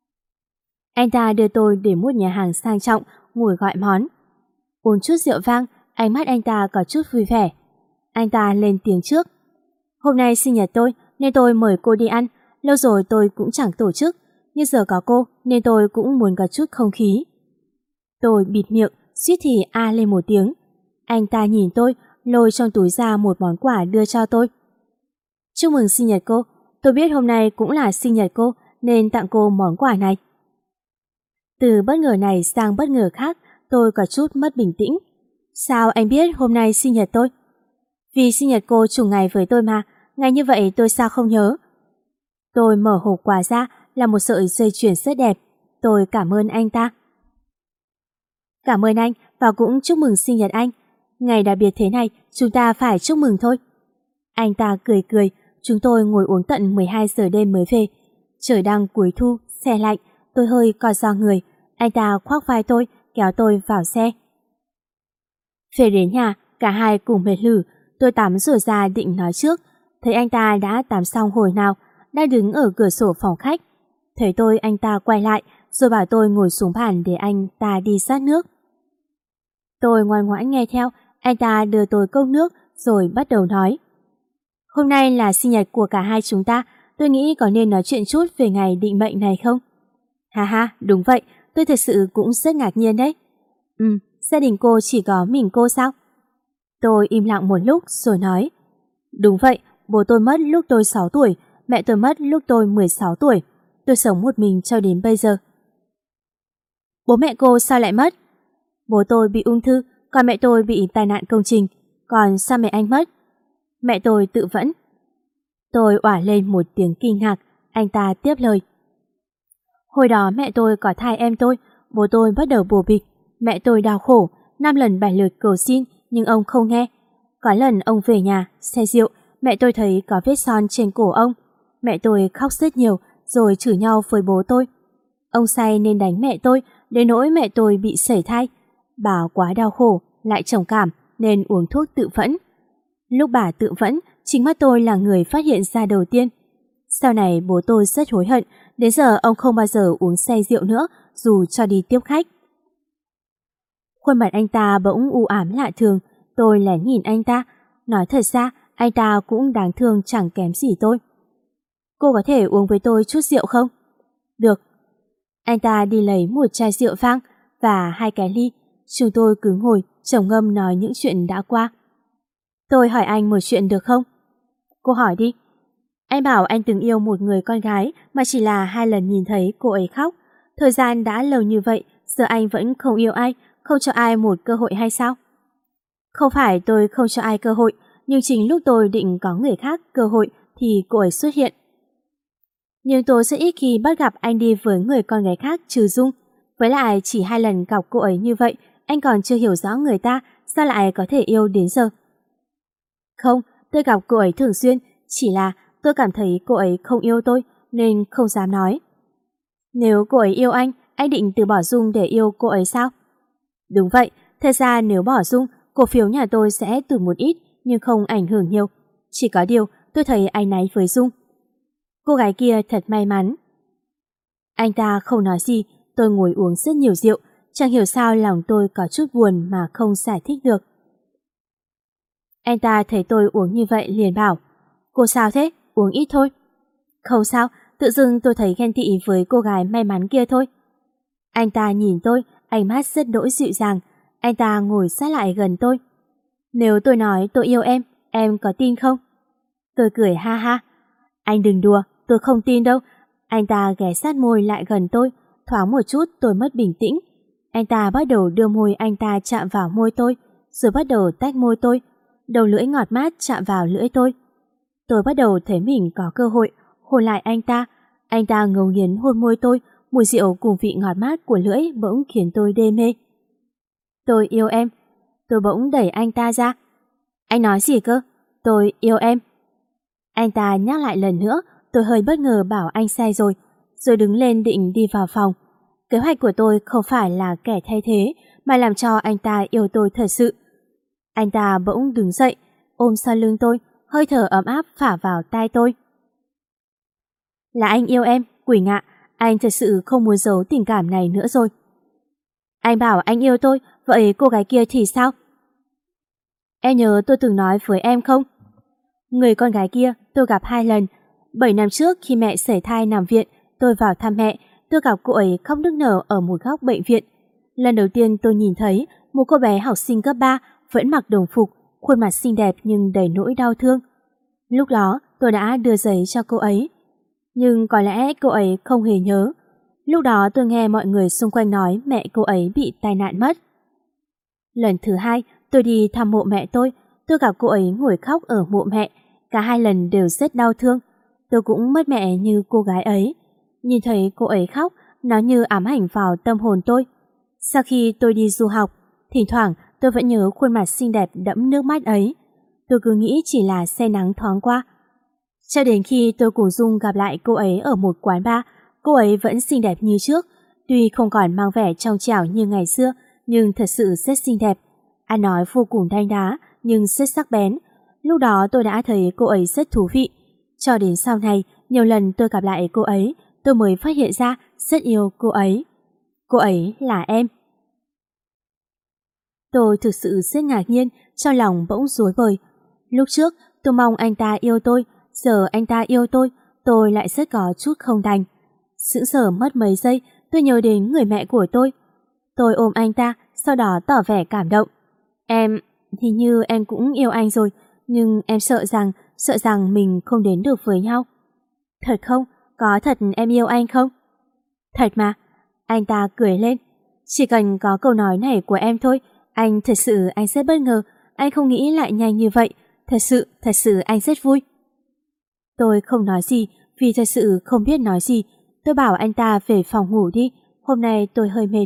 Anh ta đưa tôi đến một nhà hàng sang trọng, ngồi gọi món. Uống chút rượu vang, ánh mắt anh ta có chút vui vẻ. Anh ta lên tiếng trước. Hôm nay sinh nhật tôi nên tôi mời cô đi ăn. Lâu rồi tôi cũng chẳng tổ chức, nhưng giờ có cô nên tôi cũng muốn có chút không khí. Tôi bịt miệng, suýt thì a lên một tiếng. Anh ta nhìn tôi, lôi trong túi ra một món quà đưa cho tôi. Chúc mừng sinh nhật cô, tôi biết hôm nay cũng là sinh nhật cô nên tặng cô món quà này. Từ bất ngờ này sang bất ngờ khác, tôi có chút mất bình tĩnh. Sao anh biết hôm nay sinh nhật tôi? Vì sinh nhật cô trùng ngày với tôi mà, ngày như vậy tôi sao không nhớ. Tôi mở hộp quà ra là một sợi dây chuyền rất đẹp. Tôi cảm ơn anh ta. Cảm ơn anh và cũng chúc mừng sinh nhật anh. Ngày đặc biệt thế này chúng ta phải chúc mừng thôi. Anh ta cười cười, chúng tôi ngồi uống tận mười hai giờ đêm mới về. Trời đang cuối thu, xe lạnh, tôi hơi co ro người. Anh ta khoác vai tôi, kéo tôi vào xe. Về đến nhà, cả hai cùng mệt lử. Tôi tắm rồi ra định nói trước, thấy anh ta đã tắm xong hồi nào, đang đứng ở cửa sổ phòng khách. Thấy tôi, anh ta quay lại rồi bảo tôi ngồi xuống bàn để anh ta đi sát nước. Tôi ngoan ngoãn nghe theo. Anh ta đưa tôi cốc nước rồi bắt đầu nói. Hôm nay là sinh nhật của cả hai chúng ta, tôi nghĩ có nên nói chuyện chút về ngày định mệnh này không? Ha ha, đúng vậy, tôi thật sự cũng rất ngạc nhiên đấy. Ừ, gia đình cô chỉ có mình cô sao? Tôi im lặng một lúc rồi nói. Đúng vậy, bố tôi mất lúc tôi sáu tuổi, mẹ tôi mất lúc tôi mười sáu tuổi. Tôi sống một mình cho đến bây giờ. Bố mẹ cô sao lại mất? Bố tôi bị ung thư, còn mẹ tôi bị tai nạn công trình. Còn sao mẹ anh mất? Mẹ tôi tự vẫn. Tôi òa lên một tiếng kinh ngạc. Anh ta tiếp lời. Hồi đó mẹ tôi có thai em tôi, bố tôi bắt đầu bồ bịch. Mẹ tôi đau khổ, năm lần bảy lượt cầu xin nhưng ông không nghe. Có lần ông về nhà, say rượu, mẹ tôi thấy có vết son trên cổ ông. Mẹ tôi khóc rất nhiều rồi chửi nhau với bố tôi. Ông say nên đánh mẹ tôi, đến nỗi mẹ tôi bị sẩy thai. Bà quá đau khổ, lại trầm cảm nên uống thuốc tự vẫn. Lúc bà tự vẫn, chính mắt tôi là người phát hiện ra đầu tiên. Sau này bố tôi rất hối hận, đến giờ ông không bao giờ uống say rượu nữa dù cho đi tiếp khách. Khuôn mặt anh ta bỗng u ám lạ thường, tôi lén nhìn anh ta. Nói thật ra, anh ta cũng đáng thương chẳng kém gì tôi. Cô có thể uống với tôi chút rượu không? Được. Anh ta đi lấy một chai rượu vang và hai cái ly. Chúng tôi cứ ngồi trầm ngâm nói những chuyện đã qua. Tôi hỏi anh một chuyện được không? Cô hỏi đi. Anh bảo anh từng yêu một người con gái mà chỉ là hai lần nhìn thấy cô ấy khóc. Thời gian đã lâu như vậy, giờ anh vẫn không yêu ai, không cho ai một cơ hội hay sao? Không phải tôi không cho ai cơ hội, nhưng chính lúc tôi định có người khác cơ hội thì cô ấy xuất hiện. Nhưng tôi rất ít khi bắt gặp anh đi với người con gái khác trừ Dung. Với lại chỉ hai lần gặp cô ấy như vậy, anh còn chưa hiểu rõ người ta, sao lại có thể yêu đến giờ? Không, tôi gặp cô ấy thường xuyên, chỉ là tôi cảm thấy cô ấy không yêu tôi nên không dám nói. Nếu cô ấy yêu anh, anh định từ bỏ Dung để yêu cô ấy sao? Đúng vậy, thật ra nếu bỏ Dung, cổ phiếu nhà tôi sẽ tụt một ít nhưng không ảnh hưởng nhiều. Chỉ có điều tôi thấy áy náy với Dung. Cô gái kia thật may mắn. Anh ta không nói gì, tôi ngồi uống rất nhiều rượu, chẳng hiểu sao lòng tôi có chút buồn mà không giải thích được. Anh ta thấy tôi uống như vậy liền bảo, cô sao thế, uống ít thôi. Không sao, tự dưng tôi thấy ghen tị với cô gái may mắn kia thôi. Anh ta nhìn tôi, ánh mắt rất đỗi dịu dàng. Anh ta ngồi sát lại gần tôi. Nếu tôi nói tôi yêu em, em có tin không? Tôi cười ha ha. Anh đừng đùa, tôi không tin đâu. Anh ta ghé sát môi lại gần tôi. Thoáng một chút tôi mất bình tĩnh. Anh ta bắt đầu đưa môi anh ta chạm vào môi tôi, rồi bắt đầu tách môi tôi. Đầu lưỡi ngọt mát chạm vào lưỡi tôi. Tôi bắt đầu thấy mình có cơ hội hôn lại anh ta. Anh ta ngấu nghiến hôn môi tôi, mùi rượu cùng vị ngọt mát của lưỡi bỗng khiến tôi đê mê. Tôi yêu em. Tôi bỗng đẩy anh ta ra. Anh nói gì cơ? Tôi yêu em. Anh ta nhắc lại lần nữa, tôi hơi bất ngờ bảo anh sai rồi, rồi đứng lên định đi vào phòng. Kế hoạch của tôi không phải là kẻ thay thế, mà làm cho anh ta yêu tôi thật sự. Anh ta bỗng đứng dậy, ôm sau lưng tôi, hơi thở ấm áp phả vào tai tôi. Là anh yêu em, quỷ ngạ, anh thật sự không muốn giấu tình cảm này nữa rồi. Anh bảo anh yêu tôi, vậy cô gái kia thì sao? Em nhớ tôi từng nói với em không? Người con gái kia tôi gặp hai lần. Bảy năm trước khi mẹ sảy thai nằm viện, tôi vào thăm mẹ, tôi gặp cô ấy khóc nức nở ở một góc bệnh viện. Lần đầu tiên tôi nhìn thấy một cô bé học sinh cấp ba vẫn mặc đồng phục, khuôn mặt xinh đẹp nhưng đầy nỗi đau thương. Lúc đó tôi đã đưa giấy cho cô ấy. Nhưng có lẽ cô ấy không hề nhớ. Lúc đó tôi nghe mọi người xung quanh nói mẹ cô ấy bị tai nạn mất. Lần thứ hai tôi đi thăm mộ mẹ tôi, tôi gặp cô ấy ngồi khóc ở mộ mẹ. Cả hai lần đều rất đau thương. Tôi cũng mất mẹ như cô gái ấy. Nhìn thấy cô ấy khóc, nó như ám ảnh vào tâm hồn tôi. Sau khi tôi đi du học, thỉnh thoảng tôi vẫn nhớ khuôn mặt xinh đẹp đẫm nước mắt ấy. Tôi cứ nghĩ chỉ là xe nắng thoáng qua. Cho đến khi tôi cùng Dung gặp lại cô ấy ở một quán bar, cô ấy vẫn xinh đẹp như trước. Tuy không còn mang vẻ trong trẻo như ngày xưa, nhưng thật sự rất xinh đẹp. Ăn nói vô cùng đanh đá, nhưng rất sắc bén. Lúc đó tôi đã thấy cô ấy rất thú vị. Cho đến sau này, nhiều lần tôi gặp lại cô ấy, tôi mới phát hiện ra rất yêu cô ấy. Cô ấy là em. Tôi thực sự rất ngạc nhiên, trong lòng bỗng rối bời. Lúc trước tôi mong anh ta yêu tôi, giờ anh ta yêu tôi, tôi lại rất có chút không đành. Sững sờ mất mấy giây, tôi nhớ đến người mẹ của tôi. Tôi ôm anh ta, sau đó tỏ vẻ cảm động. Em, thì như em cũng yêu anh rồi, nhưng em sợ rằng, sợ rằng mình không đến được với nhau. Thật không? Có thật em yêu anh không? Thật mà. Anh ta cười lên. Chỉ cần có câu nói này của em thôi, anh thật sự anh rất bất ngờ, anh không nghĩ lại nhanh như vậy. Thật sự, thật sự anh rất vui. Tôi không nói gì, vì thật sự không biết nói gì. Tôi bảo anh ta về phòng ngủ đi, hôm nay tôi hơi mệt.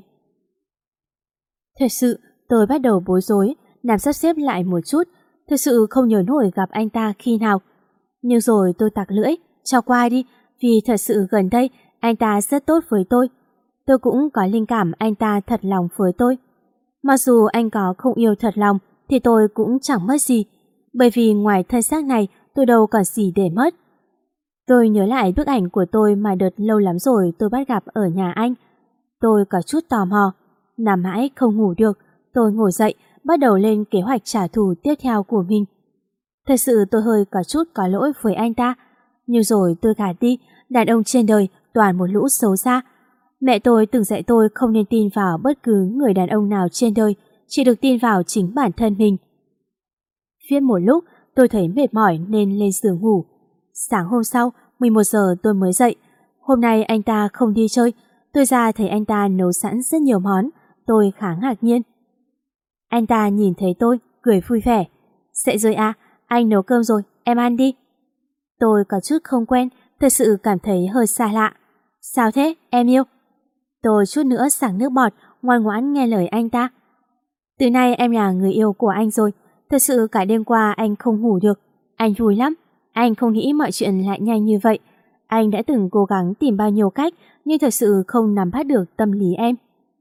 Thật sự, tôi bắt đầu bối rối, làm sắp xếp lại một chút. Thật sự không nhớ nổi gặp anh ta khi nào. Nhưng rồi tôi tặc lưỡi, cho qua đi, vì thật sự gần đây anh ta rất tốt với tôi. Tôi cũng có linh cảm anh ta thật lòng với tôi. Mặc dù anh có không yêu thật lòng thì tôi cũng chẳng mất gì, bởi vì ngoài thân xác này tôi đâu còn gì để mất. Tôi nhớ lại bức ảnh của tôi mà đợt lâu lắm rồi tôi bắt gặp ở nhà anh. Tôi có chút tò mò, nằm mãi không ngủ được. Tôi ngồi dậy, bắt đầu lên kế hoạch trả thù tiếp theo của mình. Thật sự tôi hơi có chút có lỗi với anh ta, nhưng rồi tôi gạt đi. Đàn ông trên đời toàn một lũ xấu xa. Mẹ tôi từng dạy tôi không nên tin vào bất cứ người đàn ông nào trên đời, chỉ được tin vào chính bản thân mình. Viết một lúc, tôi thấy mệt mỏi nên lên giường ngủ. Sáng hôm sau, mười một giờ tôi mới dậy. Hôm nay anh ta không đi chơi. Tôi ra thấy anh ta nấu sẵn rất nhiều món. Tôi khá ngạc nhiên. Anh ta nhìn thấy tôi, cười vui vẻ. Dậy rồi à, anh nấu cơm rồi, em ăn đi. Tôi có chút không quen, thật sự cảm thấy hơi xa lạ. Sao thế, em yêu? Tôi chút nữa xả nước bọt, ngoan ngoãn nghe lời anh ta. Từ nay em là người yêu của anh rồi. Thật sự cả đêm qua anh không ngủ được. Anh vui lắm. Anh không nghĩ mọi chuyện lại nhanh như vậy. Anh đã từng cố gắng tìm bao nhiêu cách, nhưng thật sự không nắm bắt được tâm lý em.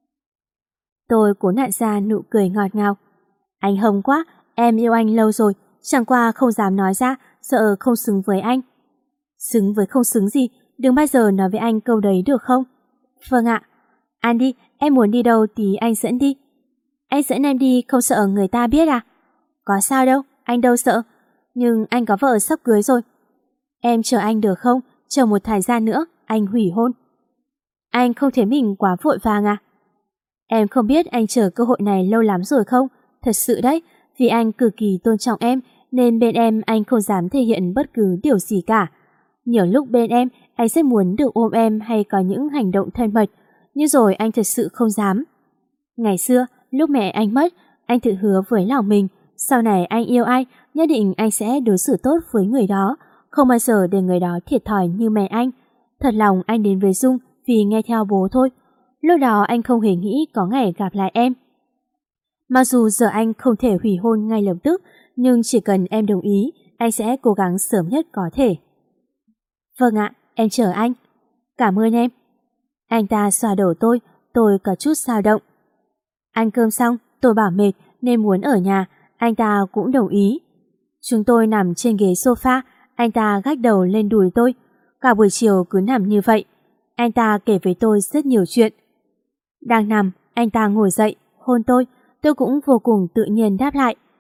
Tôi cố nặn ra nụ cười ngọt ngào. Anh hâm quá, em yêu anh lâu rồi, chẳng qua không dám nói ra, sợ không xứng với anh. Xứng với không xứng gì, đừng bao giờ nói với anh câu đấy được không? Vâng ạ. Ăn đi, em muốn đi đâu thì anh dẫn đi. Anh dẫn em đi không sợ người ta biết à? Có sao đâu, anh đâu sợ. Nhưng anh có vợ sắp cưới rồi. Em chờ anh được không? Chờ một thời gian nữa, anh hủy hôn. Anh không thấy mình quá vội vàng à? Em không biết anh chờ cơ hội này lâu lắm rồi không? Thật sự đấy, vì anh cực kỳ tôn trọng em, nên bên em anh không dám thể hiện bất cứ điều gì cả. Nhiều lúc bên em, anh rất muốn được ôm em hay có những hành động thân mật, nhưng rồi anh thật sự không dám. Ngày xưa, lúc mẹ anh mất, anh tự hứa với lòng mình, sau này anh yêu ai, nhất định anh sẽ đối xử tốt với người đó, không bao giờ để người đó thiệt thòi như mẹ anh. Thật lòng anh đến với Dung vì nghe theo bố thôi. Lúc đó anh không hề nghĩ có ngày gặp lại em. Mặc dù giờ anh không thể hủy hôn ngay lập tức, nhưng chỉ cần em đồng ý, anh sẽ cố gắng sớm nhất có thể. Vâng ạ, em chờ anh. Cảm ơn em. Anh ta xoa đầu tôi, tôi có chút dao động. Ăn cơm xong, tôi bảo mệt nên muốn ở nhà, anh ta cũng đồng ý. Chúng tôi nằm trên ghế sofa, anh ta gác đầu lên đùi tôi. Cả buổi chiều cứ nằm như vậy. Anh ta kể với tôi rất nhiều chuyện. Đang nằm, anh ta ngồi dậy, hôn tôi, tôi cũng vô cùng tự nhiên đáp lại.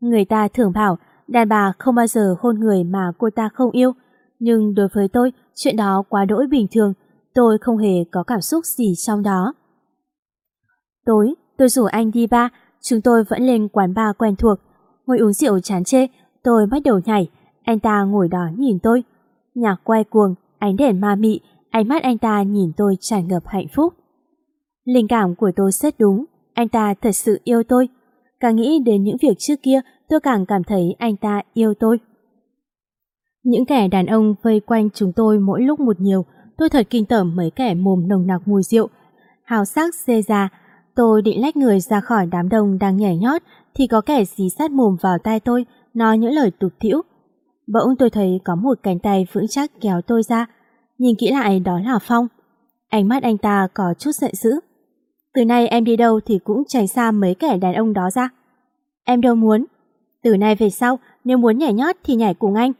Người ta thường bảo đàn bà không bao giờ hôn người mà cô ta không yêu, nhưng đối với tôi, chuyện đó quá đỗi bình thường, tôi không hề có cảm xúc gì trong đó. Tối, tôi rủ anh đi bar, chúng tôi vẫn lên quán bar quen thuộc. Ngồi uống rượu chán chê, tôi bắt đầu nhảy, anh ta ngồi đó nhìn tôi. Nhạc quay cuồng, ánh đèn ma mị, ánh mắt anh ta nhìn tôi tràn ngập hạnh phúc. Linh cảm của tôi rất đúng, anh ta thật sự yêu tôi. Càng nghĩ đến những việc trước kia, tôi càng cảm thấy anh ta yêu tôi. Những kẻ đàn ông vây quanh chúng tôi mỗi lúc một nhiều, tôi thật kinh tởm mấy kẻ mồm nồng nặc mùi rượu. Hào sắc xê già, tôi định lách người ra khỏi đám đông đang nhảy nhót thì có kẻ dí sát mồm vào tai tôi, nói những lời tục tĩu. Bỗng tôi thấy có một cánh tay vững chắc kéo tôi ra, nhìn kỹ lại đó là Phong. Ánh mắt anh ta có chút giận dữ. Từ nay em đi đâu thì cũng tránh xa mấy kẻ đàn ông đó ra. Em đâu muốn. Từ nay về sau, nếu muốn nhảy nhót thì nhảy cùng anh.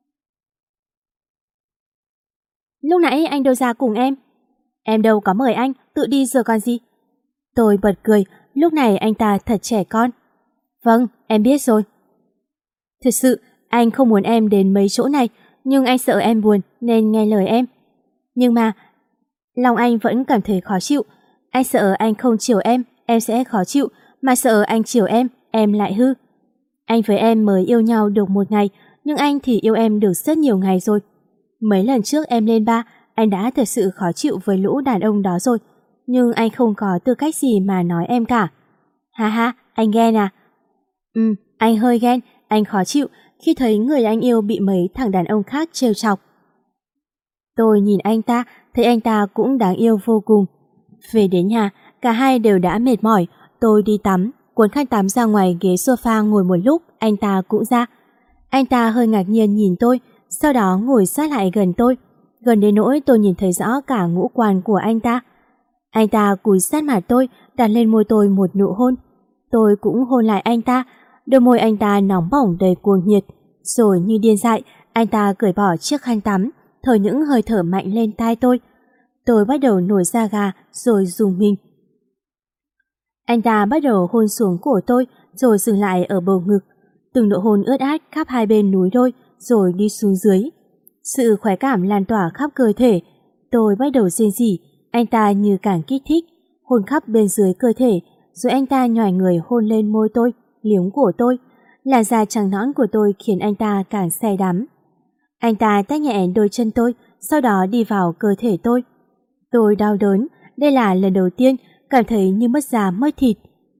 Lúc nãy anh đâu ra cùng em. Em đâu có mời anh, tự đi rồi còn gì. Tôi bật cười, lúc này anh ta thật trẻ con. Vâng, em biết rồi. Thật sự, anh không muốn em đến mấy chỗ này, nhưng anh sợ em buồn nên nghe lời em. Nhưng mà, lòng anh vẫn cảm thấy khó chịu. Anh sợ anh không chiều em, em sẽ khó chịu, mà sợ anh chiều em, em lại hư. Anh với em mới yêu nhau được một ngày, nhưng anh thì yêu em được rất nhiều ngày rồi. Mấy lần trước em lên bar, anh đã thật sự khó chịu với lũ đàn ông đó rồi, nhưng anh không có tư cách gì mà nói em cả. Ha ha, anh ghen à? Ừ, anh hơi ghen, anh khó chịu khi thấy người anh yêu bị mấy thằng đàn ông khác trêu chọc. Tôi nhìn anh ta, thấy anh ta cũng đáng yêu vô cùng. Về đến nhà, cả hai đều đã mệt mỏi, tôi đi tắm, cuốn khăn tắm ra ngoài ghế sofa ngồi một lúc, anh ta cũng ra. Anh ta hơi ngạc nhiên nhìn tôi, sau đó ngồi sát lại gần tôi, gần đến nỗi tôi nhìn thấy rõ cả ngũ quan của anh ta. Anh ta cúi sát mặt tôi, đặt lên môi tôi một nụ hôn. Tôi cũng hôn lại anh ta, đôi môi anh ta nóng bỏng đầy cuồng nhiệt. Rồi như điên dại, anh ta cởi bỏ chiếc khăn tắm, thở những hơi thở mạnh lên tai tôi. Tôi bắt đầu nổi da gà rồi rùng mình. Anh ta bắt đầu hôn xuống cổ tôi rồi dừng lại ở bầu ngực. Từng nụ hôn ướt át khắp hai bên núi đôi rồi đi xuống dưới. Sự khoái cảm lan tỏa khắp cơ thể. Tôi bắt đầu rên rỉ, anh ta như càng kích thích, hôn khắp bên dưới cơ thể, rồi anh ta nhòi người hôn lên môi tôi, liếm cổ tôi. Làn da trắng nõn của tôi khiến anh ta càng say đắm. Anh ta tách nhẹ đôi chân tôi, sau đó đi vào cơ thể tôi. Tôi đau đớn, đây là lần đầu tiên cảm thấy như mất da mất thịt.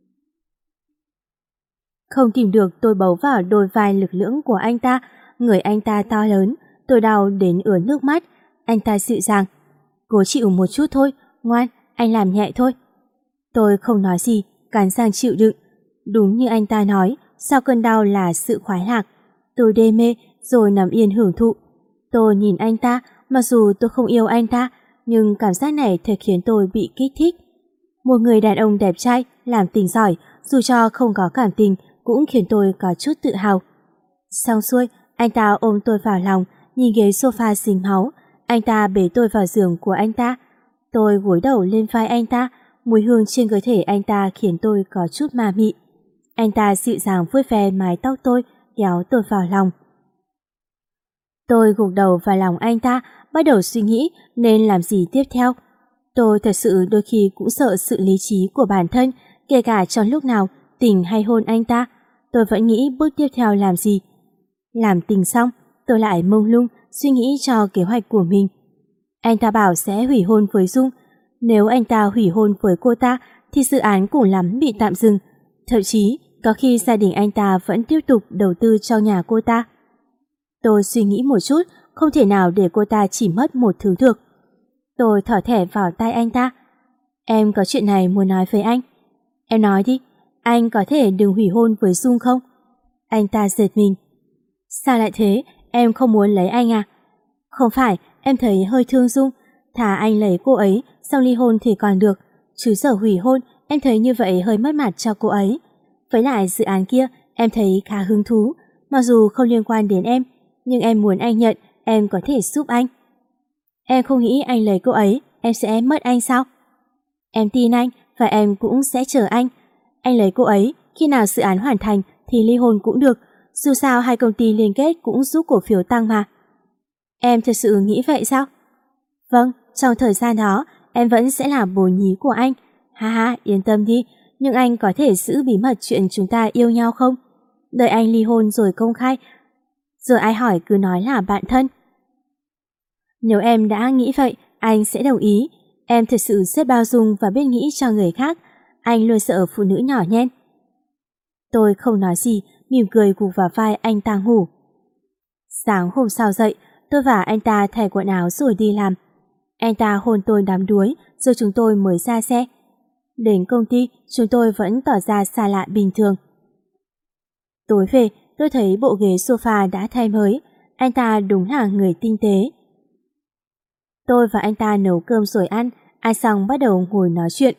Không kìm được tôi bấu vào đôi vai lực lưỡng của anh ta, người anh ta to lớn, tôi đau đến ứa nước mắt. Anh ta dịu dàng, cố chịu một chút thôi, ngoan, anh làm nhẹ thôi. Tôi không nói gì, cắn răng chịu đựng. Đúng như anh ta nói, sau cơn đau là sự khoái lạc. Tôi đê mê rồi nằm yên hưởng thụ. Tôi nhìn anh ta, mặc dù tôi không yêu anh ta, nhưng cảm giác này thật khiến tôi bị kích thích. Một người đàn ông đẹp trai, làm tình giỏi, dù cho không có cảm tình, cũng khiến tôi có chút tự hào. Xong xuôi, anh ta ôm tôi vào lòng, nhìn ghế sofa dính máu. Anh ta bế tôi vào giường của anh ta. Tôi gối đầu lên vai anh ta, mùi hương trên cơ thể anh ta khiến tôi có chút ma mị. Anh ta dịu dàng vuốt ve mái tóc tôi, kéo tôi vào lòng. Tôi gục đầu vào lòng anh ta, bắt đầu suy nghĩ nên làm gì tiếp theo. Tôi thật sự đôi khi cũng sợ sự lý trí của bản thân, kể cả trong lúc nào tình hay hôn anh ta, tôi vẫn nghĩ bước tiếp theo làm gì. Làm tình xong, tôi lại mông lung suy nghĩ cho kế hoạch của mình. Anh ta bảo sẽ hủy hôn với Dung. Nếu anh ta hủy hôn với cô ta thì dự án cùng lắm bị tạm dừng. Thậm chí có khi gia đình anh ta vẫn tiếp tục đầu tư cho nhà cô ta. Tôi suy nghĩ một chút, không thể nào để cô ta chỉ mất một thứ được. Tôi thỏ thẻ vào tai anh ta. Em có chuyện này muốn nói với anh. Em nói đi, anh có thể đừng hủy hôn với Dung không? Anh ta giật mình. Sao lại thế, em không muốn lấy anh à? Không phải, em thấy hơi thương Dung. Thà anh lấy cô ấy, xong ly hôn thì còn được. Chứ giờ hủy hôn, em thấy như vậy hơi mất mặt cho cô ấy. Với lại dự án kia, em thấy khá hứng thú. Mặc dù không liên quan đến em, nhưng em muốn anh nhận, em có thể giúp anh. Em không nghĩ anh lấy cô ấy, em sẽ mất anh sao? Em tin anh, và em cũng sẽ chờ anh. Anh lấy cô ấy, khi nào dự án hoàn thành thì ly hôn cũng được, dù sao hai công ty liên kết cũng giúp cổ phiếu tăng mà. Em thật sự nghĩ vậy sao? Vâng, trong thời gian đó, em vẫn sẽ là bồ nhí của anh. Ha ha, yên tâm đi, nhưng anh có thể giữ bí mật chuyện chúng ta yêu nhau không? Đợi anh ly hôn rồi công khai, rồi ai hỏi cứ nói là bạn thân. Nếu em đã nghĩ vậy, anh sẽ đồng ý. Em thật sự rất bao dung và biết nghĩ cho người khác. Anh luôn sợ phụ nữ nhỏ nhen. Tôi không nói gì, mỉm cười gục vào vai anh ta ngủ. Sáng hôm sau dậy, tôi và anh ta thay quần áo rồi đi làm. Anh ta hôn tôi đám đuối, rồi chúng tôi mới ra xe. Đến công ty, chúng tôi vẫn tỏ ra xa lạ bình thường. Tối về, tôi thấy bộ ghế sofa đã thay mới. Anh ta đúng là người tinh tế. Tôi và anh ta nấu cơm rồi ăn, ăn xong bắt đầu ngồi nói chuyện.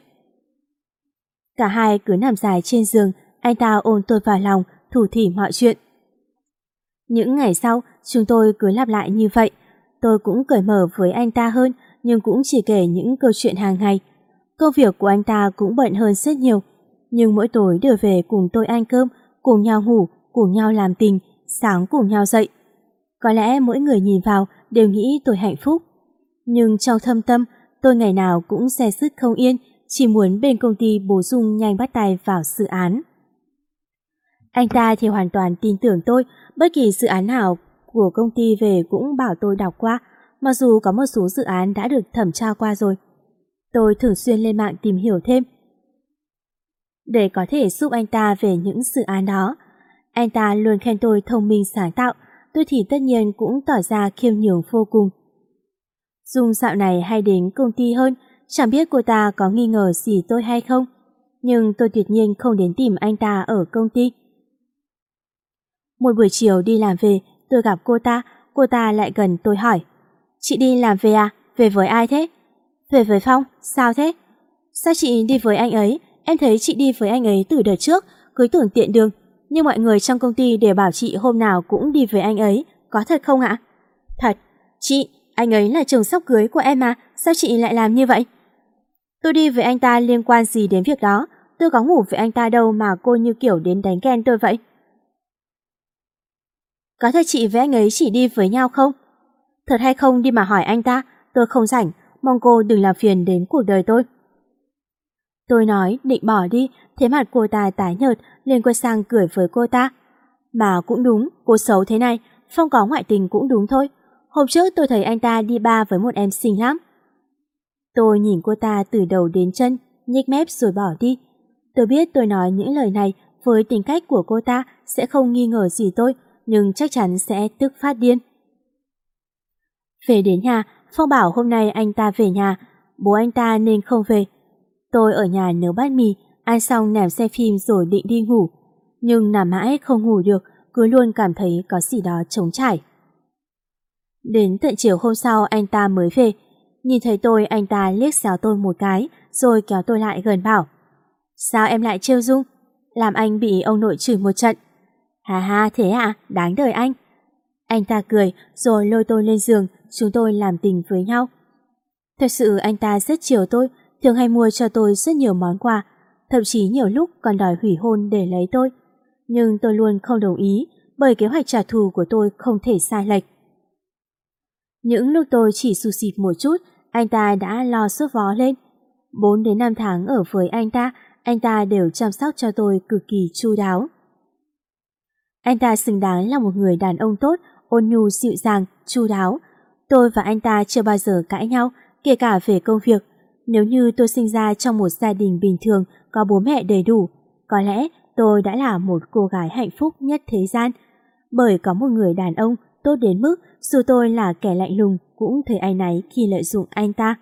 Cả hai cứ nằm dài trên giường, anh ta ôm tôi vào lòng, thủ thỉ mọi chuyện. Những ngày sau, chúng tôi cứ lặp lại như vậy. Tôi cũng cởi mở với anh ta hơn, nhưng cũng chỉ kể những câu chuyện hàng ngày. Công việc của anh ta cũng bận hơn rất nhiều, nhưng mỗi tối đều về cùng tôi ăn cơm, cùng nhau ngủ, cùng nhau làm tình, sáng cùng nhau dậy. Có lẽ mỗi người nhìn vào đều nghĩ tôi hạnh phúc. Nhưng trong thâm tâm, tôi ngày nào cũng xe sứt không yên, chỉ muốn bên công ty bổ sung nhanh bắt tay vào dự án. Anh ta thì hoàn toàn tin tưởng tôi, bất kỳ dự án nào của công ty về cũng bảo tôi đọc qua, mặc dù có một số dự án đã được thẩm tra qua rồi. Tôi thường xuyên lên mạng tìm hiểu thêm, để có thể giúp anh ta về những dự án đó. Anh ta luôn khen tôi thông minh sáng tạo, tôi thì tất nhiên cũng tỏ ra khiêm nhường vô cùng. Dung dạo này hay đến công ty hơn, chẳng biết cô ta có nghi ngờ gì tôi hay không, nhưng tôi tuyệt nhiên không đến tìm anh ta ở công ty. Một buổi chiều đi làm về, tôi gặp cô ta, cô ta lại gần tôi hỏi: "Chị đi làm về à? Về với ai thế?" "Về với Phong." "Sao thế?" "Sao chị đi với anh ấy? Em thấy chị đi với anh ấy từ đợt trước, cứ tưởng tiện đường, nhưng mọi người trong công ty đều bảo chị hôm nào cũng đi với anh ấy, có thật không ạ?" "Thật." "Chị, anh ấy là chồng sắp cưới của em mà, sao chị lại làm như vậy?" "Tôi đi với anh ta liên quan gì đến việc đó, tôi có ngủ với anh ta đâu mà cô như kiểu đến đánh ghen tôi vậy." "Có thật chị với anh ấy chỉ đi với nhau không?" "Thật hay không đi mà hỏi anh ta, tôi không rảnh, mong cô đừng làm phiền đến cuộc đời tôi." Tôi nói định bỏ đi, thế mặt cô ta tái nhợt, liền quay sang cười với cô ta. "Mà cũng đúng, cô xấu thế này, Phong có ngoại tình cũng đúng thôi. Hôm trước tôi thấy anh ta đi bar với một em xinh lắm." Tôi nhìn cô ta từ đầu đến chân, nhếch mép rồi bỏ đi. Tôi biết tôi nói những lời này với tính cách của cô ta sẽ không nghi ngờ gì tôi, nhưng chắc chắn sẽ tức phát điên. Về đến nhà, Phong bảo hôm nay anh ta về nhà, bố anh ta nên không về. Tôi ở nhà nấu bát mì, ăn xong nằm xem phim rồi định đi ngủ, nhưng nằm mãi không ngủ được, cứ luôn cảm thấy có gì đó trống trải. Đến tận chiều hôm sau anh ta mới về, nhìn thấy tôi anh ta liếc xéo tôi một cái, rồi kéo tôi lại gần bảo: "Sao em lại trêu Dung? Làm anh bị ông nội chửi một trận." "Hà ha, thế à, đáng đời anh." Anh ta cười rồi lôi tôi lên giường, chúng tôi làm tình với nhau. Thật sự anh ta rất chiều tôi, thường hay mua cho tôi rất nhiều món quà, thậm chí nhiều lúc còn đòi hủy hôn để lấy tôi. Nhưng tôi luôn không đồng ý, bởi kế hoạch trả thù của tôi không thể sai lệch. Những lúc tôi chỉ xù xịt một chút, anh ta đã lo sốt vó lên. bốn đến năm tháng ở với anh ta, anh ta đều chăm sóc cho tôi cực kỳ chu đáo. Anh ta xứng đáng là một người đàn ông tốt, ôn nhu dịu dàng, chu đáo. Tôi và anh ta chưa bao giờ cãi nhau, kể cả về công việc. Nếu như tôi sinh ra trong một gia đình bình thường, có bố mẹ đầy đủ, có lẽ tôi đã là một cô gái hạnh phúc nhất thế gian. Bởi có một người đàn ông tốt đến mức dù tôi là kẻ lạnh lùng cũng thấy áy náy khi lợi dụng anh ta.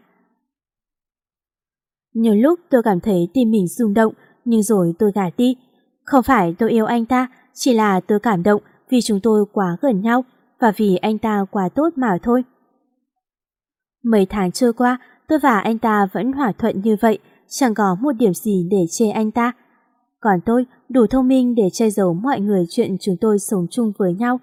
Nhiều lúc tôi cảm thấy tim mình rung động, nhưng rồi tôi gạt đi. Không phải tôi yêu anh ta, chỉ là tôi cảm động vì chúng tôi quá gần nhau và vì anh ta quá tốt mà thôi. Mấy tháng trôi qua, tôi và anh ta vẫn hòa thuận như vậy, chẳng có một điểm gì để chê anh ta. Còn tôi đủ thông minh để che giấu mọi người chuyện chúng tôi sống chung với nhau.